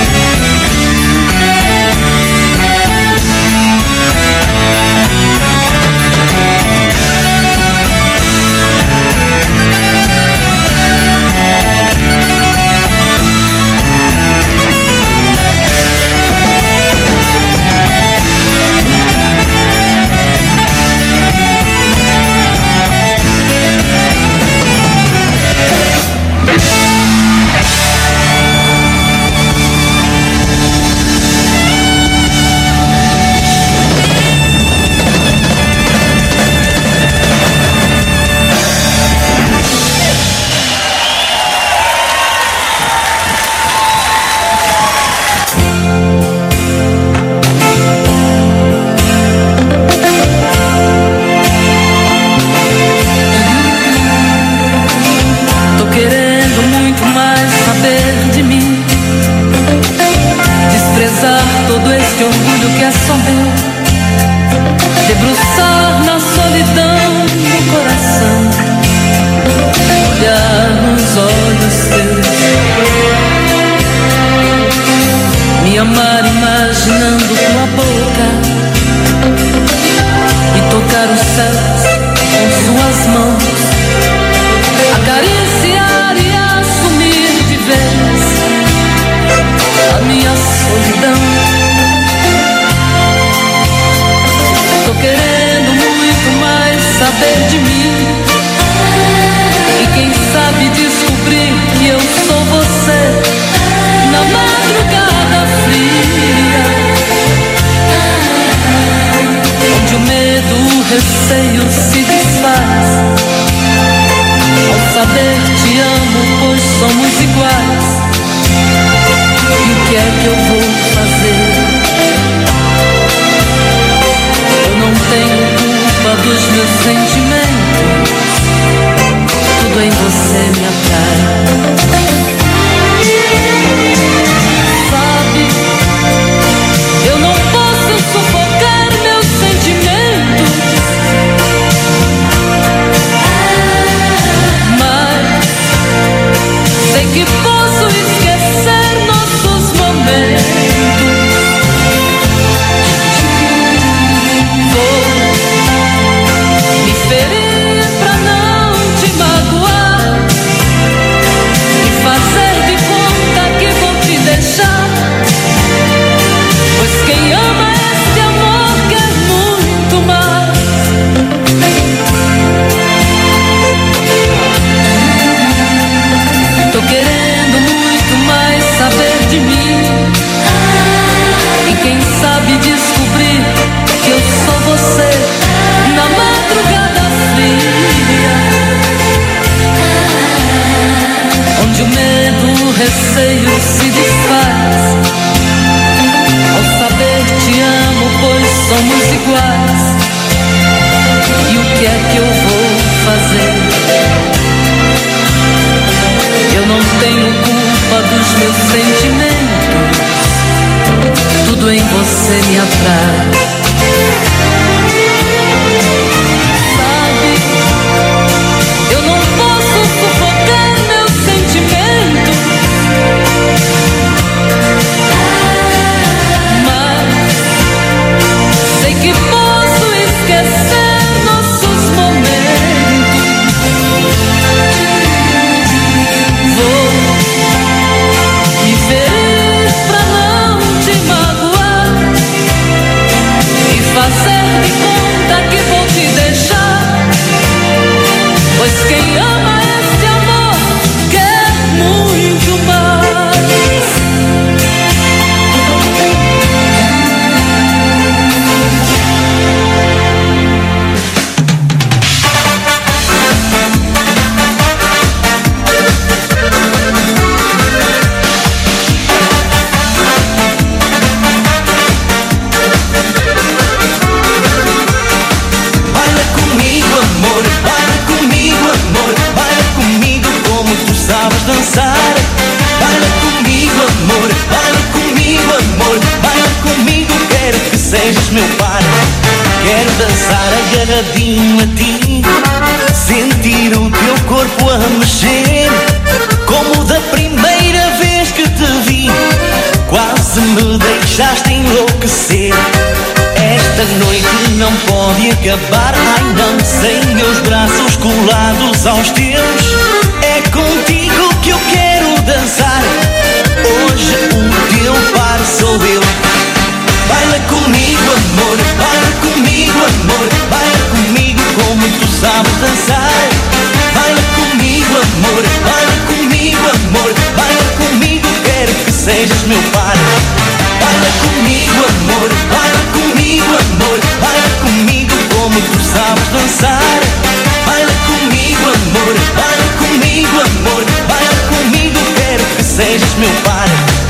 sabes dançar. Baila comigo, amor, baila comigo, amor, baila comigo, quero que sejas meu par. Quero dançar agarradinho a ti, sentir o teu corpo a mexer, como da primeira vez que te vi, quase me deixaste enlouquecer. Esta noite não pode acabar, ai não, sem meus braços colados aos teus. É contigo que eu quero dançar, hoje o teu par sou eu. Baila comigo, amor, baila comigo, amor, baila comigo como tu sabes dançar. Baila comigo, amor, baila comigo, amor, baila comigo, quero que sejas meu par. Baila comigo, amor, baila comigo, amor, baila comigo como tu sabes dançar. Baila comigo, amor, baila comigo, amor, baila comigo, quero que sejas meu par.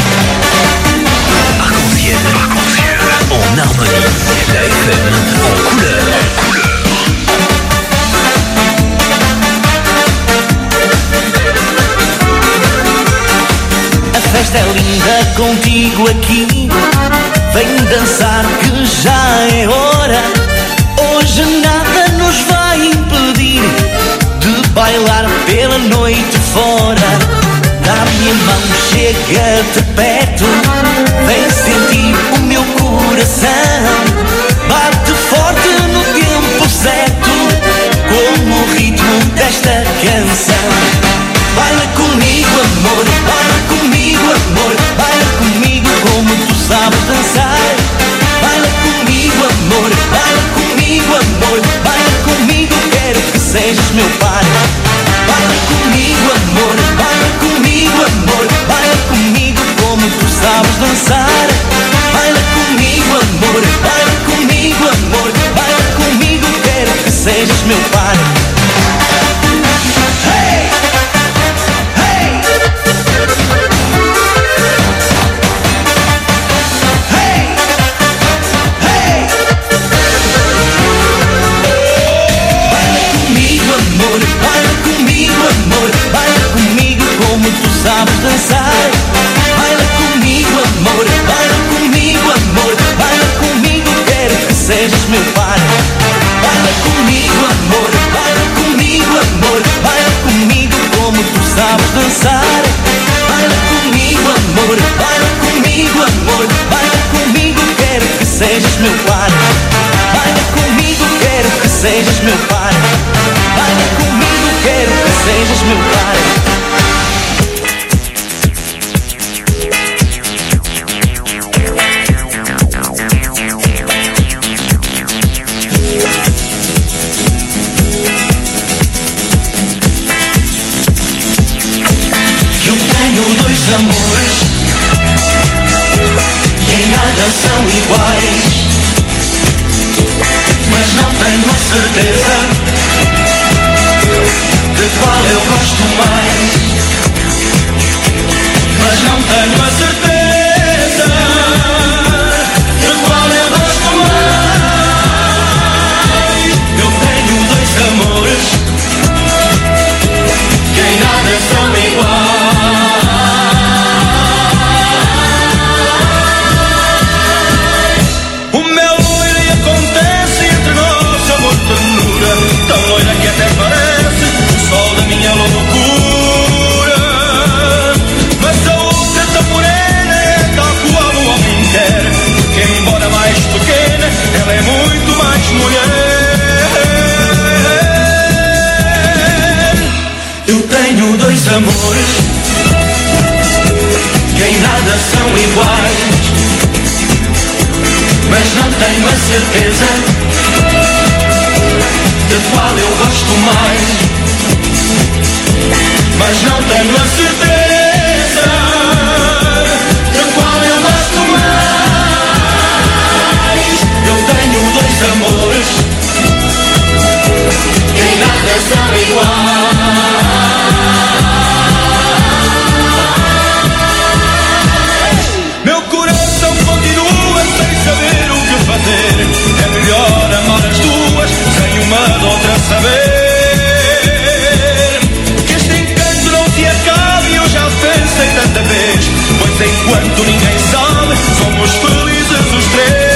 Arc-en-ciel, en harmonie, la F M en couleur. A festa é linda contigo aqui, vem dançar que já é hora. Hoje nada nos vai impedir de bailar pela noite fora. Dá-me a mão, chega-te perto, vem sentir o meu coração. Bate forte no tempo certo, como o ritmo desta canção. Baila comigo, amor, baila comigo, amor, baila comigo como tu sabes dançar. Baila comigo, amor, baila comigo, amor, baila comigo, quero que sejas meu par. Baila comigo, amor, baila comigo, amor, baila comigo como tu sabes dançar. Baila comigo, amor, baila comigo, amor, baila comigo, quero que sejas meu par. Hey! Hey! Hey! Hey! Baila comigo, amor, baila comigo, amor, baila comigo como tu sabes dançar. Baila comigo, amor, baila comigo, amor, baila comigo, quero que sejas meu par. Baila comigo, amor, baila comigo, amor, baila comigo como tu sabes dançar. Baila comigo, amor, baila comigo, amor, baila comigo, quero que sejas meu par. Baila comigo, quero que sejas meu par. Baila comigo, quero que sejas meu par. Amores que em nada são iguais, mas não tenho a certeza de qual eu gosto mais. Mas não tenho a certeza de qual eu gosto mais. Eu tenho dois amores que em nada são iguais. Tão loira que até parece o sol da minha loucura. Mas a outra tão morena é tal qual o homem quer, que embora mais pequena, ela é muito mais mulher. Eu tenho dois amores que em nada são iguais, mas não tenho a certeza de qual eu gosto mais. Mas não tenho a certeza de qual eu gosto mais. Eu tenho dois amores que em nada são iguais. Meu coração continua sem saber o que fazer. É melhor amar as duas sem uma de outra saber. Que este encanto não se acaba. enquanto ninguém sabe, somos felizes os três.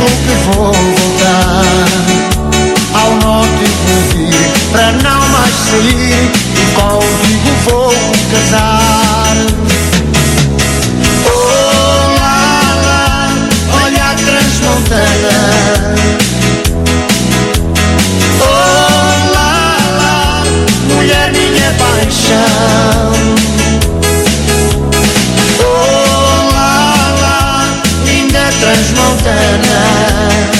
prometo que vou voltar ao norte vou vir, para não mais sair, e contigo vou casar. Oh lá lá, olha a transmontana. Oh lá lá, mulher minha paixão. Oh lá lá, linda transmontana.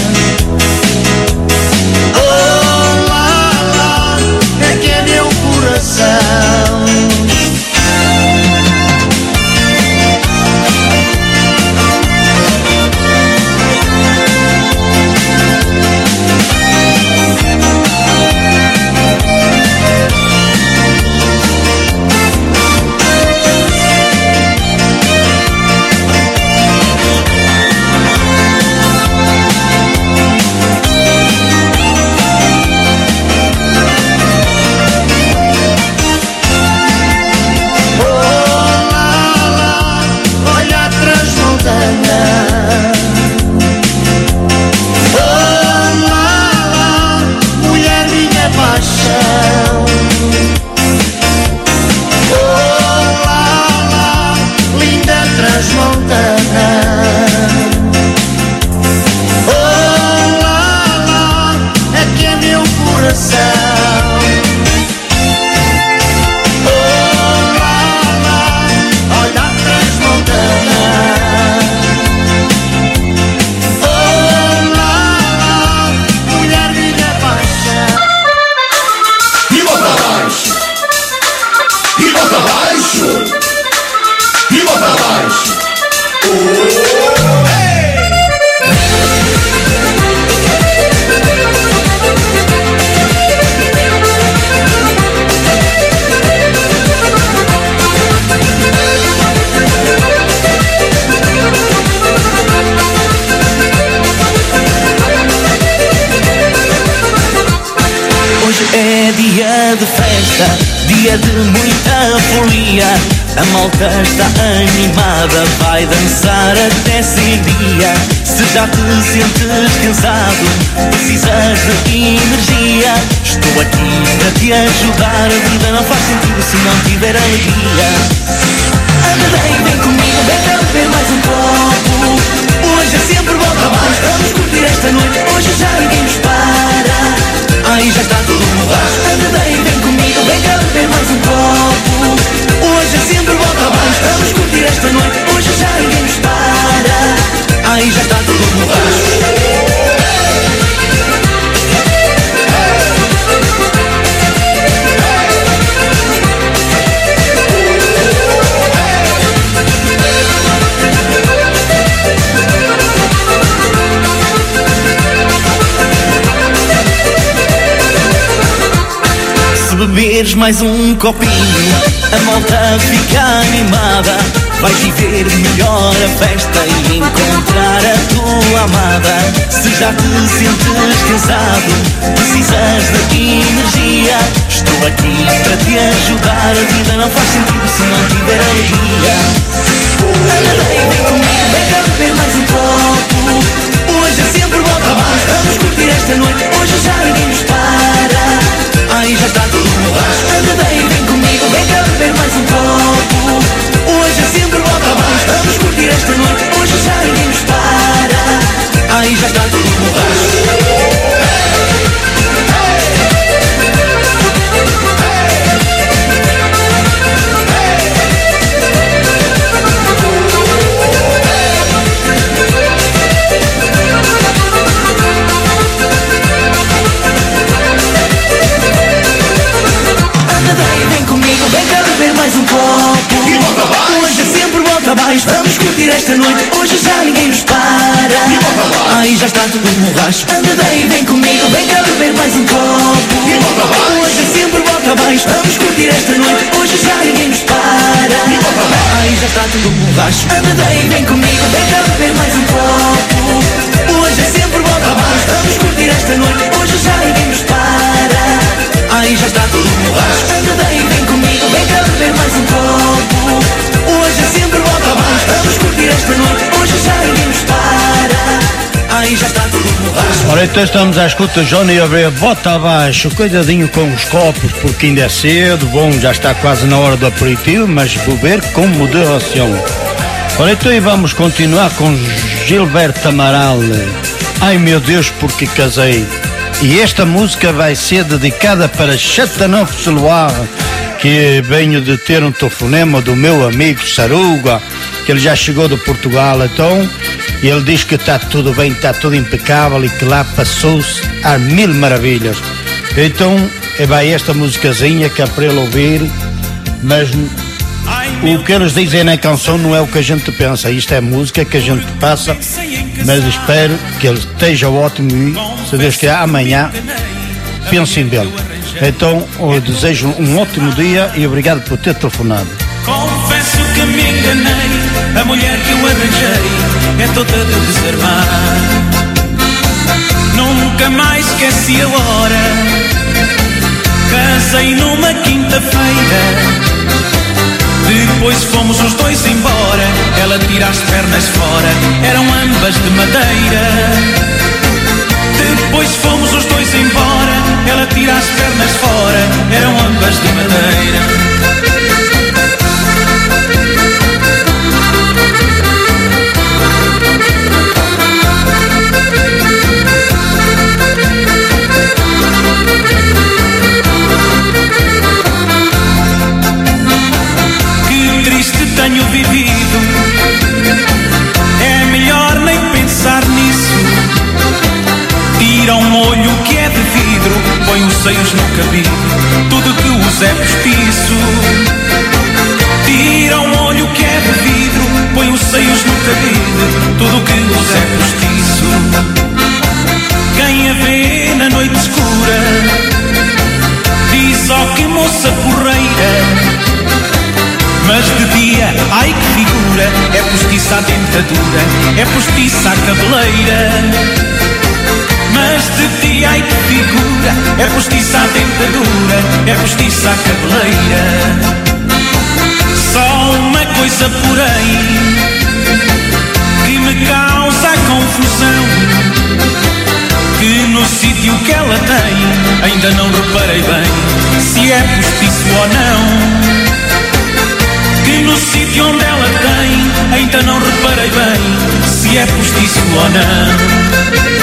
Dia de muita folia, a malta está animada, vai dançar até ser dia. Se já te sentes cansado, precisas de energia, estou aqui para te ajudar. A vida não faz sentido se não tiver alegria. Anda bem, vem comigo, vem cá beber mais um copo. Hoje é sempre bom trabalho, vamos curtir esta noite, hoje já ninguém nos para. Aí já está tudo mudado. Anda bem, vem comigo, vem cá beber mais um copo. Hoje é sempre bom trabalho, vamos curtir esta noite, hoje já ninguém nos para. Aí já está tudo mudado. Beberes mais um copinho, a malta fica animada. Vais viver melhor a festa e encontrar a tua amada. Se já te sentes cansado, precisas de energia, estou aqui para te ajudar. A vida não faz sentido se não tiver alegria. Anda bem, vem comigo, vem cá beber mais um copo. Hoje é sempre bom trabalho, vamos curtir esta noite, hoje já ninguém nos para. Aí já está tudo mudado. Anda bem, vem comigo, vem cá beber mais um copo. Hoje é sempre bom trabalho, vamos curtir esta noite, hoje já ninguém nos para. Aí já está tudo mudado. Mais um copo. Hoje é sempre volta abaixo, vamos curtir esta noite, hoje já ninguém nos para. Aí já está tudo no racho. Anda bem, vem comigo, vem cá beber mais um copo. Hoje é sempre volta abaixo, vamos curtir esta noite, hoje já ninguém nos para. Aí já está tudo no racho. Anda bem, vem comigo, vem cá beber mais um copo. Hoje é sempre volta abaixo, vamos curtir esta noite, hoje já ninguém nos para. Aí já está tudo no racho. Anda bem, vem comigo, vem cá beber mais um copo. Hoje é sempre volta abaixo, vamos curtir esta noite, hoje já ninguém nos para. Aí já está Ora, então estamos à escuta, Johnny Abreu, bota abaixo, cuidadinho com os copos, porque ainda é cedo, bom, já está quase na hora do aperitivo, mas beber com moderação. Ora, então e vamos continuar com Gilberto Amaral, Ai meu Deus, porque casei. E esta música vai ser dedicada para Chateauneuf Celoir, que venho de ter um telefonema do meu amigo Saruga, que ele já chegou de Portugal, então, e ele diz que está tudo bem, está tudo impecável e que lá passou-se a mil maravilhas. Então, vai esta musicazinha que é para ele ouvir, mas o que eles dizem na canção não é o que a gente pensa, isto é música que a gente passa, mas espero que ele esteja ótimo e, se Deus quiser, amanhã pensem bem. Então, eu desejo um ótimo dia e obrigado por ter telefonado. Confesso que me enganei, a mulher que eu arranjei é toda de desarmar. Nunca mais esqueci a hora, casei numa quinta-feira. Depois fomos os dois embora, ela tira as pernas fora, eram ambas de madeira. Depois fomos os dois embora, ela tira as pernas fora, eram ambas de madeira. Que triste tenho vivido, é melhor nem pensar nisso. Tira um olho que é de vidro, põe os seios no cabide, tudo que usa é postiço. Tira um olho que é de vidro, põe os seios no cabide, tudo que usa é postiço. Quem a vê na noite escura diz, ó que moça porreira. Mas de dia, ai que figura, é postiça a dentadura, é postiça a cabeleira. Mas de dia, ai que figura, é postiça a dentadura, é postiça a cabeleira. Só uma coisa porém que me causa confusão, que no sítio que ela tem ainda não reparei bem se é postiço ou não. Que no sítio onde ela tem ainda não reparei bem se é postiço ou não.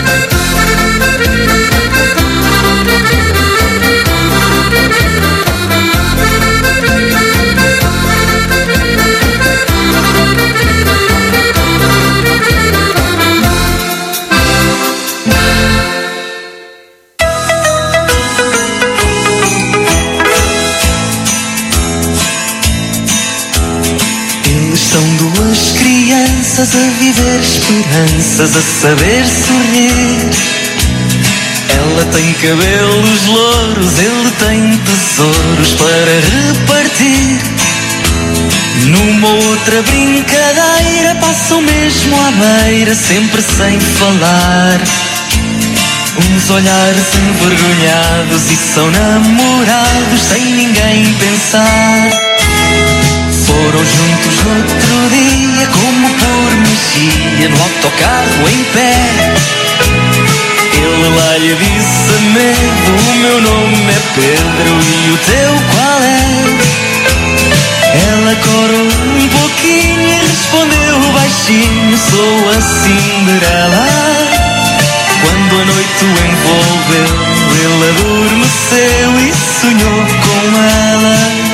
A viver esperanças, a saber sorrir. Ela tem cabelos louros, ele tem tesouros para repartir. Numa outra brincadeira passam mesmo à beira, sempre sem falar. Uns olhares envergonhados e são namorados sem ninguém pensar. Foram juntos no outro dia, como por magia, no autocarro em pé. Ele lá lhe disse a medo, o meu nome é Pedro e o teu qual é? Ela corou um pouquinho e respondeu baixinho, sou a Cinderela. Quando a noite o envolveu, ele adormeceu e sonhou com ela.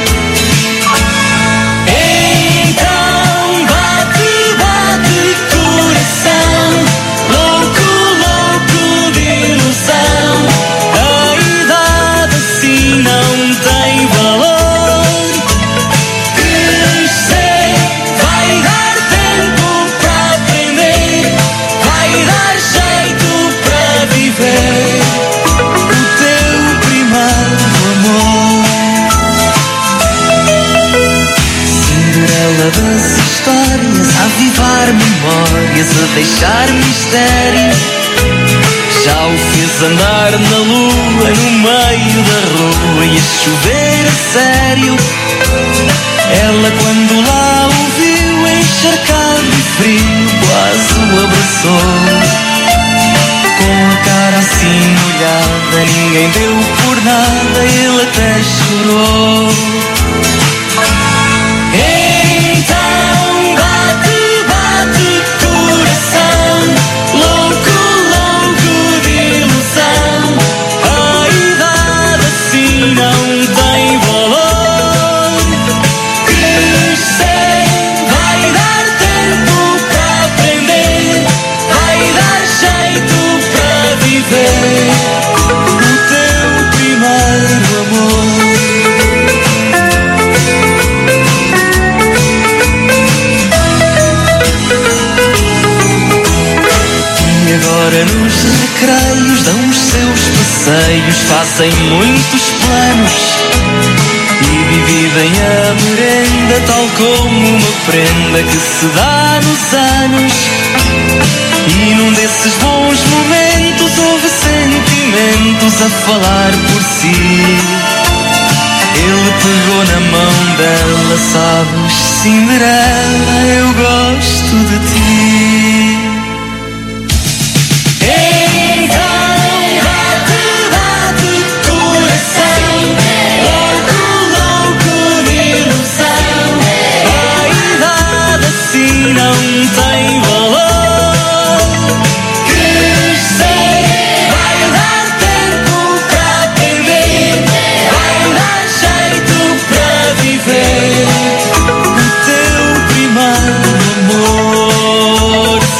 Das histórias, a avivar memórias, a deixar mistério. Já o fez andar na lua, no meio da rua e a chover a sério. Ela quando lá o viu encharcado e frio, quase o abraçou. Com mirada, ninguém deu por nada, ele até chorou. Então bate, bate coração, louco, louco de ilusão. A idade assim não tem valor. Crescer vai dar tempo para aprender, vai dar jeito para viver o teu primeiro amor. E agora nos recreios dão os seus passeios, fazem muitos planos e dividem a merenda tal como uma prenda que se dá nos anos. E num desses bons momentos houve sentimentos a falar por si. Ele pegou na mão dela, sabes, Cinderela, eu gosto de ti. Então bate, bate coração, louco, louco de ilusão. A idade assim não tem valor. Crescer vai dar tempo para aprender, vai dar jeito para viver o teu primeiro amor.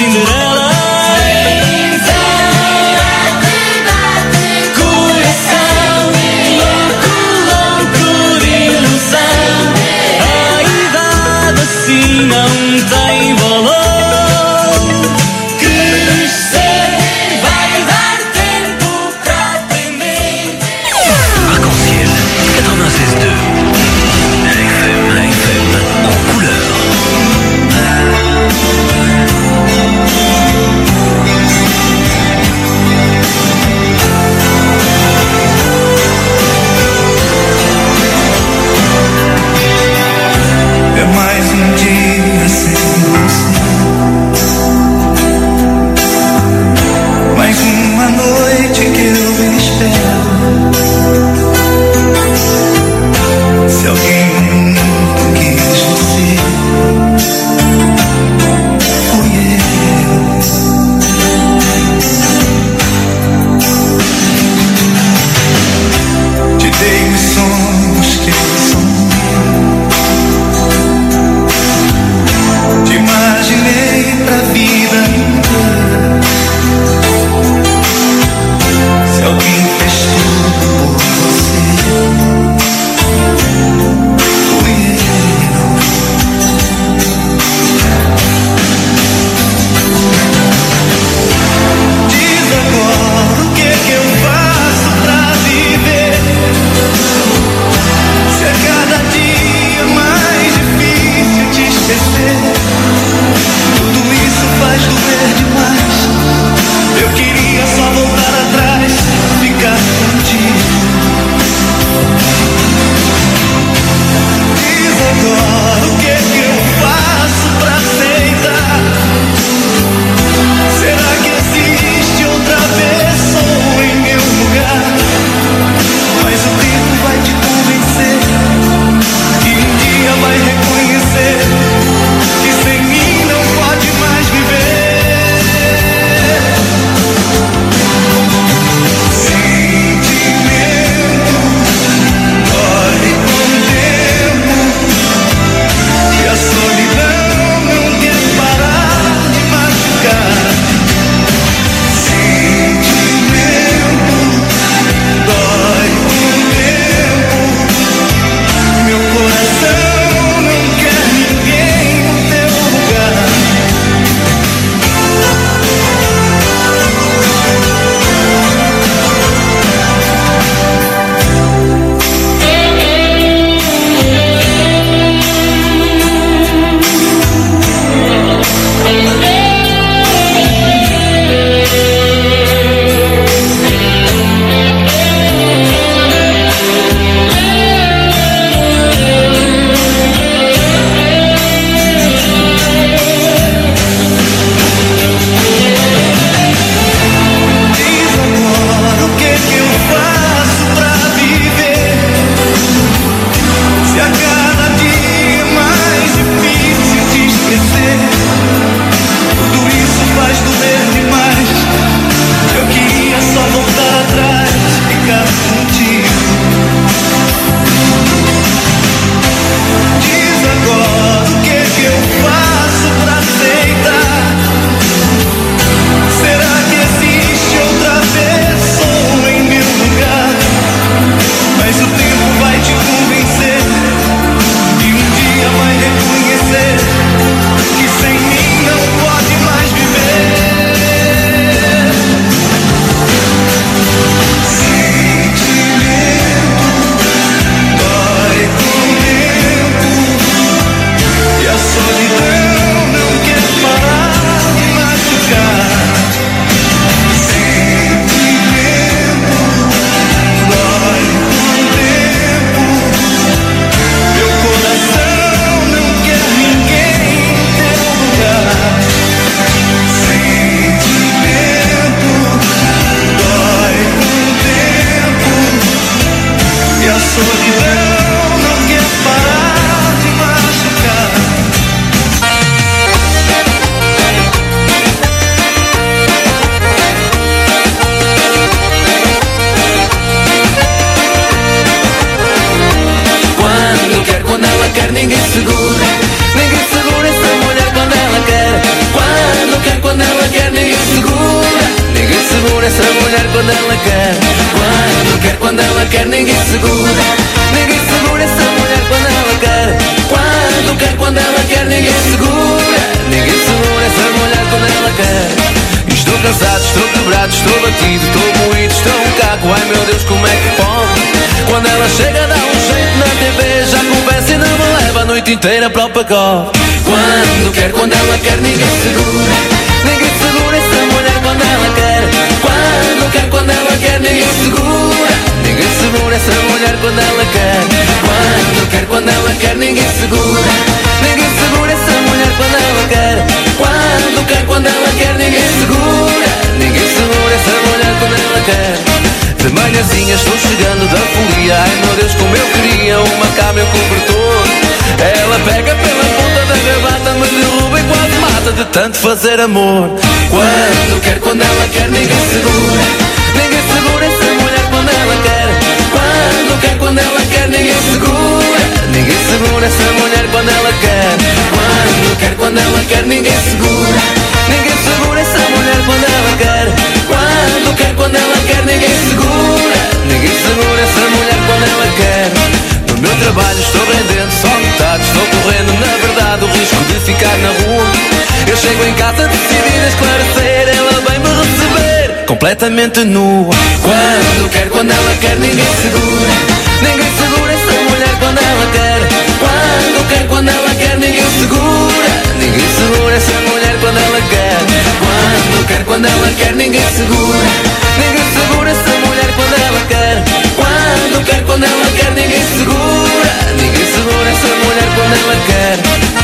quando ela quer. Quando quer, quando ela quer, ninguém segura. Ninguém segura essa mulher quando ela quer. Quando quer, quando ela quer, ninguém segura. Ninguém segura essa mulher quando ela quer. Estou cansado, estou quebrado, estou batido, estou moído, estou um caco. Ai meu Deus, como é que pode? Quando ela chega dá um jeito na T V, já conversa e não me leva a noite inteira para o pacote. Quando quer, quando ela quer, ninguém segura. Ninguém segura essa mulher quando ela quer. Quando quer, quando ela quer, ninguém segura. Ninguém segura essa mulher quando ela quer. Quando quer, quando ela quer, ninguém segura. Ninguém segura essa mulher quando ela quer. Quando quer, quando ela quer, ninguém segura. Ninguém segura essa mulher quando ela quer. De manhãzinha estou chegando da folia. Ai meu Deus, como eu queria uma cama e um cobertor. Ela pega pela ponta da gravata, me derruba e quase mata de tanto fazer amor. Quando quer, quando ela quer, ninguém segura. Ninguém segura essa mulher quando ela quer. Quando quer, quando ela quer, ninguém segura. Ninguém segura essa mulher quando ela quer. Quando quer, quando ela quer, ninguém segura. Ninguém segura essa mulher quando ela quer. Quando quer, quando ela quer, ninguém segura. Ninguém segura essa mulher quando ela quer. No meu trabalho estou rendendo só metade. Estou correndo, na verdade, o risco de ficar na rua. Eu chego em casa decidida a esclarecer. Ela vem me receber completamente nua. Quando quer, quando ela quer, ninguém segura. Ninguém segura essa mulher quando ela quer. Quando quer, quando ela quer, ninguém segura. Ninguém segura essa mulher quando ela quer. Quando quer, quando ela quer, ninguém segura. Ninguém segura essa mulher quando ela quer. Quando quer, quando ela quer, ninguém segura. Ninguém segura essa mulher quando ela quer.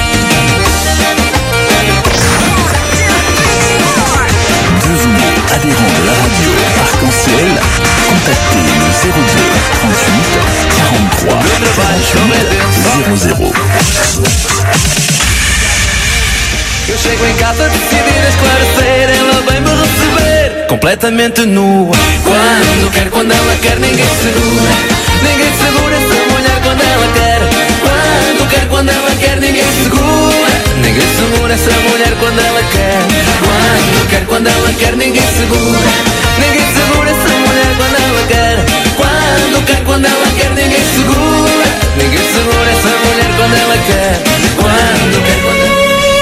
Devenez adhérent de la radio Arc-en-Ciel. Contactez le zéro deux trente-huit quarante-trois quarante-huit zéro zéro. Eu chego em casa decidida a esclarecer. Ela vem me receber completamente nua. Quando quer, quando ela quer, ninguém segura. Ninguém segura essa mulher quando ela quer. Quando quer, quando ela quer, ninguém segura. Ninguém segura essa mulher quando ela quer. Quando quer, quando ela quer, ninguém segura. Ninguém segura essa mulher quando ela quer. Quando quer, quando ela quer, ninguém segura. Ninguém segura essa mulher quando ela quer. Quando quer, quando ela quer.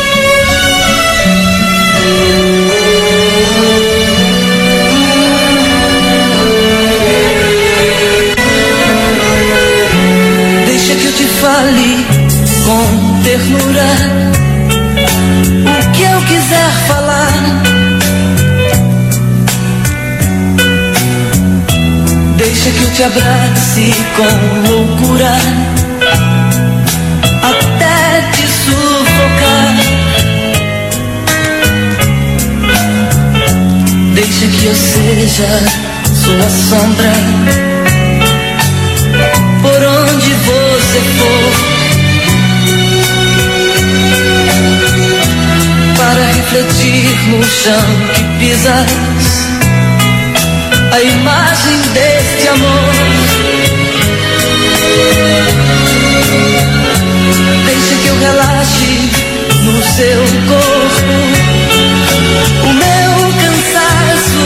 Deixa que eu te fale com ternura o que eu quiser falar. Deixa que eu te abrace com loucura até te sufocar. Deixa que eu seja sua sombra por onde você for, para refletir no chão que pisas a imagem deste amor. Deixa que eu relaxe no seu corpo o meu cansaço,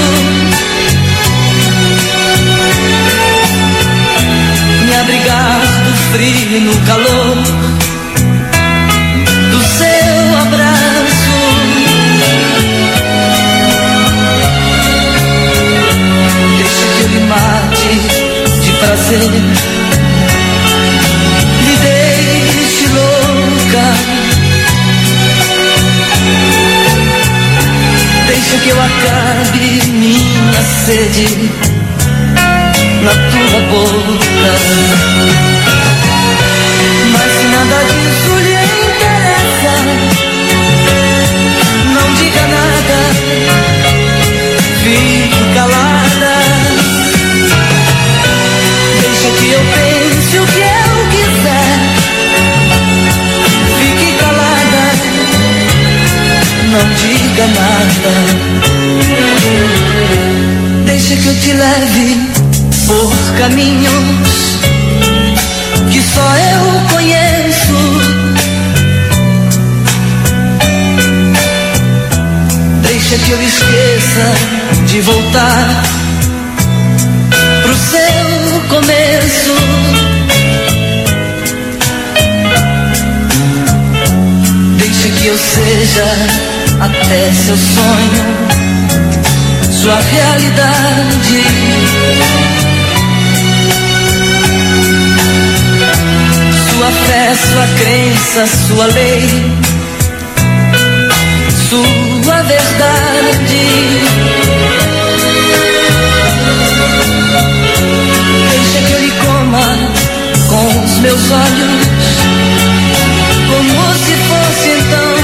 me abrigar do frio no calor do seu abraço. Deixa que eu lhe mate de prazer, lhe deixe louca. Deixa que eu acabe minha sede na tua boca. Mas se nada disso lhe interessa, não diga nada, fique calada. Deixa que eu pense o que eu quiser, fique calada, não diga nada. Deixa que eu te leve por caminhos que só eu conheço. Deixa que eu esqueça de voltar que eu seja até seu sonho, sua realidade. Sua fé, sua crença, sua lei, sua verdade. Deixa que eu lhe coma com os meus olhos, como se fosse então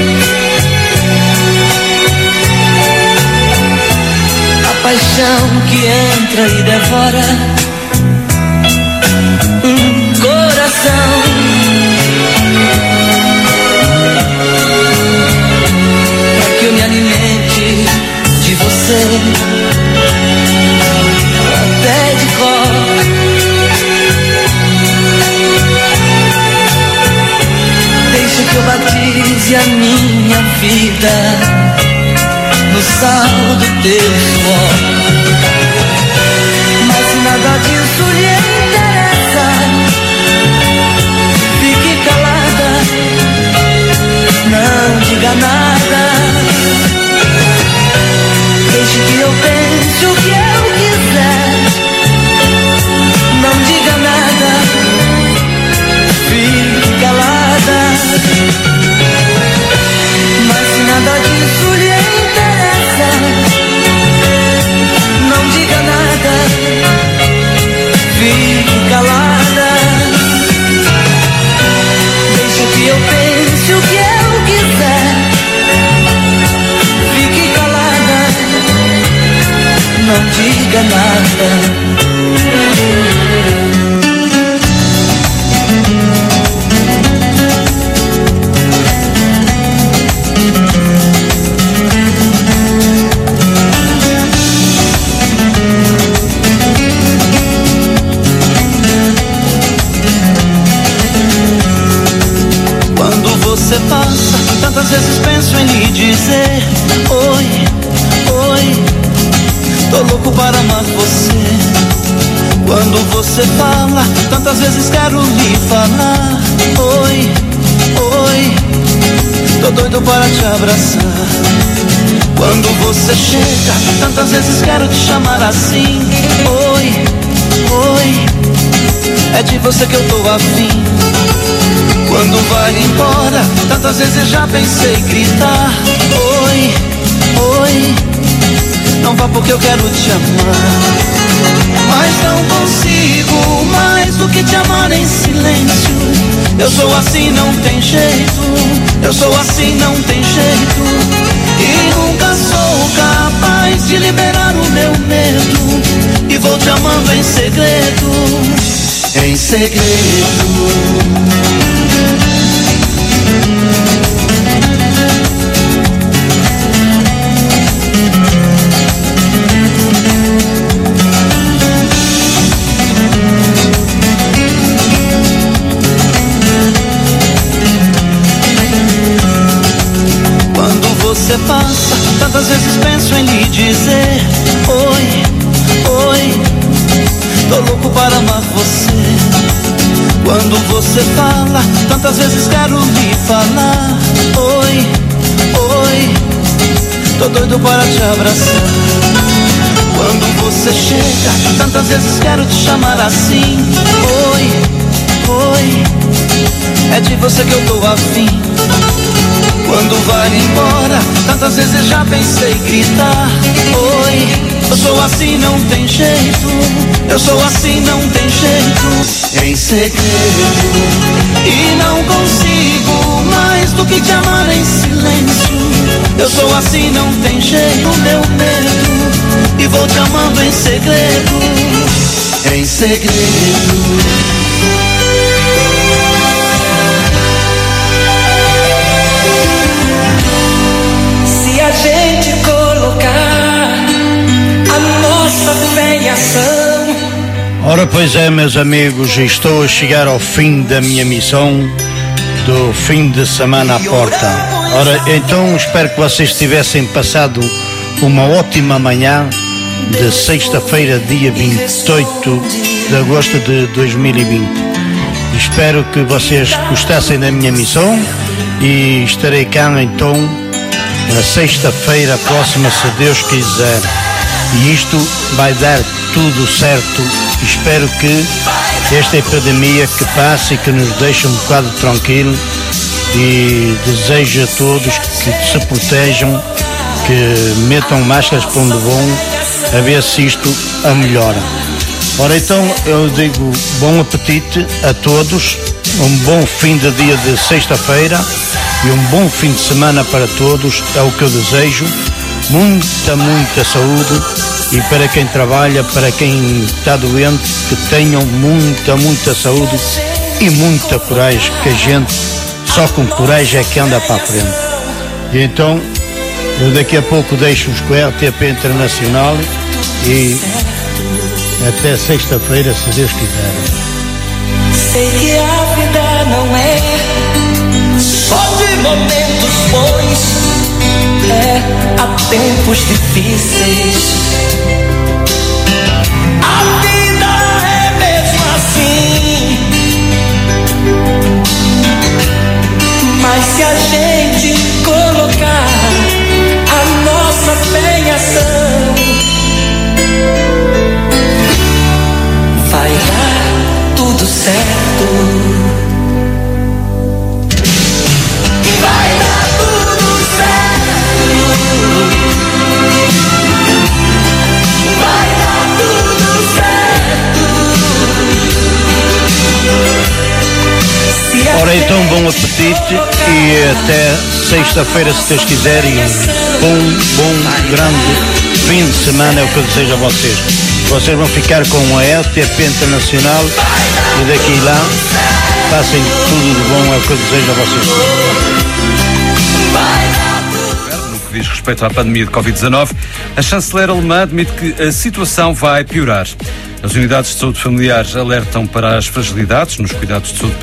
a paixão que entra e devora um coração. Pra que eu me alimente de você até de cor. Deixa que eu batize a minha vida no sal do teu suor. Mas se nada disso lhe interessa, fique calada, não diga nada. Deixe que eu pense o que eu quiser, não diga nada, fique calada. Mas se nada disso lhe interessa, não diga nada, fique calada. Deixa que eu pense o que eu quiser, fique calada, não diga nada. Você passa, tantas vezes penso em lhe dizer oi, oi, tô louco para amar você. Quando você fala, tantas vezes quero lhe falar oi, oi, tô doido para te abraçar. Quando você chega, tantas vezes quero te chamar assim oi, oi, é de você que eu tô afim. Quando vai embora, tantas vezes já pensei gritar oi, oi, não vá porque eu quero te amar. Mas não consigo mais do que te amar em silêncio. Eu sou assim, não tem jeito. Eu sou assim, não tem jeito. E nunca sou capaz de liberar o meu medo. E vou te amando em segredo, em segredo. Você passa, tantas vezes penso em lhe dizer oi, oi, tô louco para amar você. Quando você fala, tantas vezes quero lhe falar oi, oi, tô doido para te abraçar. Quando você chega, tantas vezes quero te chamar assim oi, oi, é de você que eu tô afim. Quando vai embora, tantas vezes já pensei gritar oi, eu sou assim, não tem jeito. Eu sou assim, não tem jeito. Em segredo. E não consigo mais do que te amar em silêncio. Eu sou assim, não tem jeito, meu medo. E vou te amando em segredo, em segredo. A gente colocar a nossa fé em ação. Ora, pois é, meus amigos, estou a chegar ao fim da minha missão do fim de semana à porta. Ora, então espero que vocês tivessem passado uma ótima manhã de sexta-feira, dia vinte e oito de agosto de dois mil e vinte. Espero que vocês gostassem da minha missão e estarei cá então na sexta-feira próxima, se Deus quiser. E isto vai dar tudo certo. Espero que esta epidemia que passe e que nos deixe um bocado tranquilo, e desejo a todos que se protejam, que metam máscaras para onde vão, a ver se isto a melhora. Ora então, eu digo bom apetite a todos, um bom fim de dia de sexta-feira e um bom fim de semana para todos, é o que eu desejo. Muita, muita saúde, e para quem trabalha, para quem está doente, que tenham muita, muita saúde e muita coragem, que a gente só com coragem é que anda para a frente. E então, eu daqui a pouco deixo-vos com a R T P Internacional e até sexta-feira, se Deus quiser. Sei que a vida não é só de momentos bons, é, há tempos difíceis. A vida é mesmo assim, mas se a gente colocar a nossa fé em ação, vai dar tudo certo. Vai dar tudo certo. Vai dar tudo certo. Ora então, bom apetite e até sexta-feira, se Deus quiser, e um bom, bom, grande fim de semana é o que eu desejo a vocês. Vocês vão ficar com a R T P Internacional e daqui lá passem tudo de bom, é o que eu desejo a vocês. No que diz respeito à pandemia de covid dezanove, a chanceler alemã admite que a situação vai piorar. As unidades de saúde familiares alertam para as fragilidades nos cuidados de saúde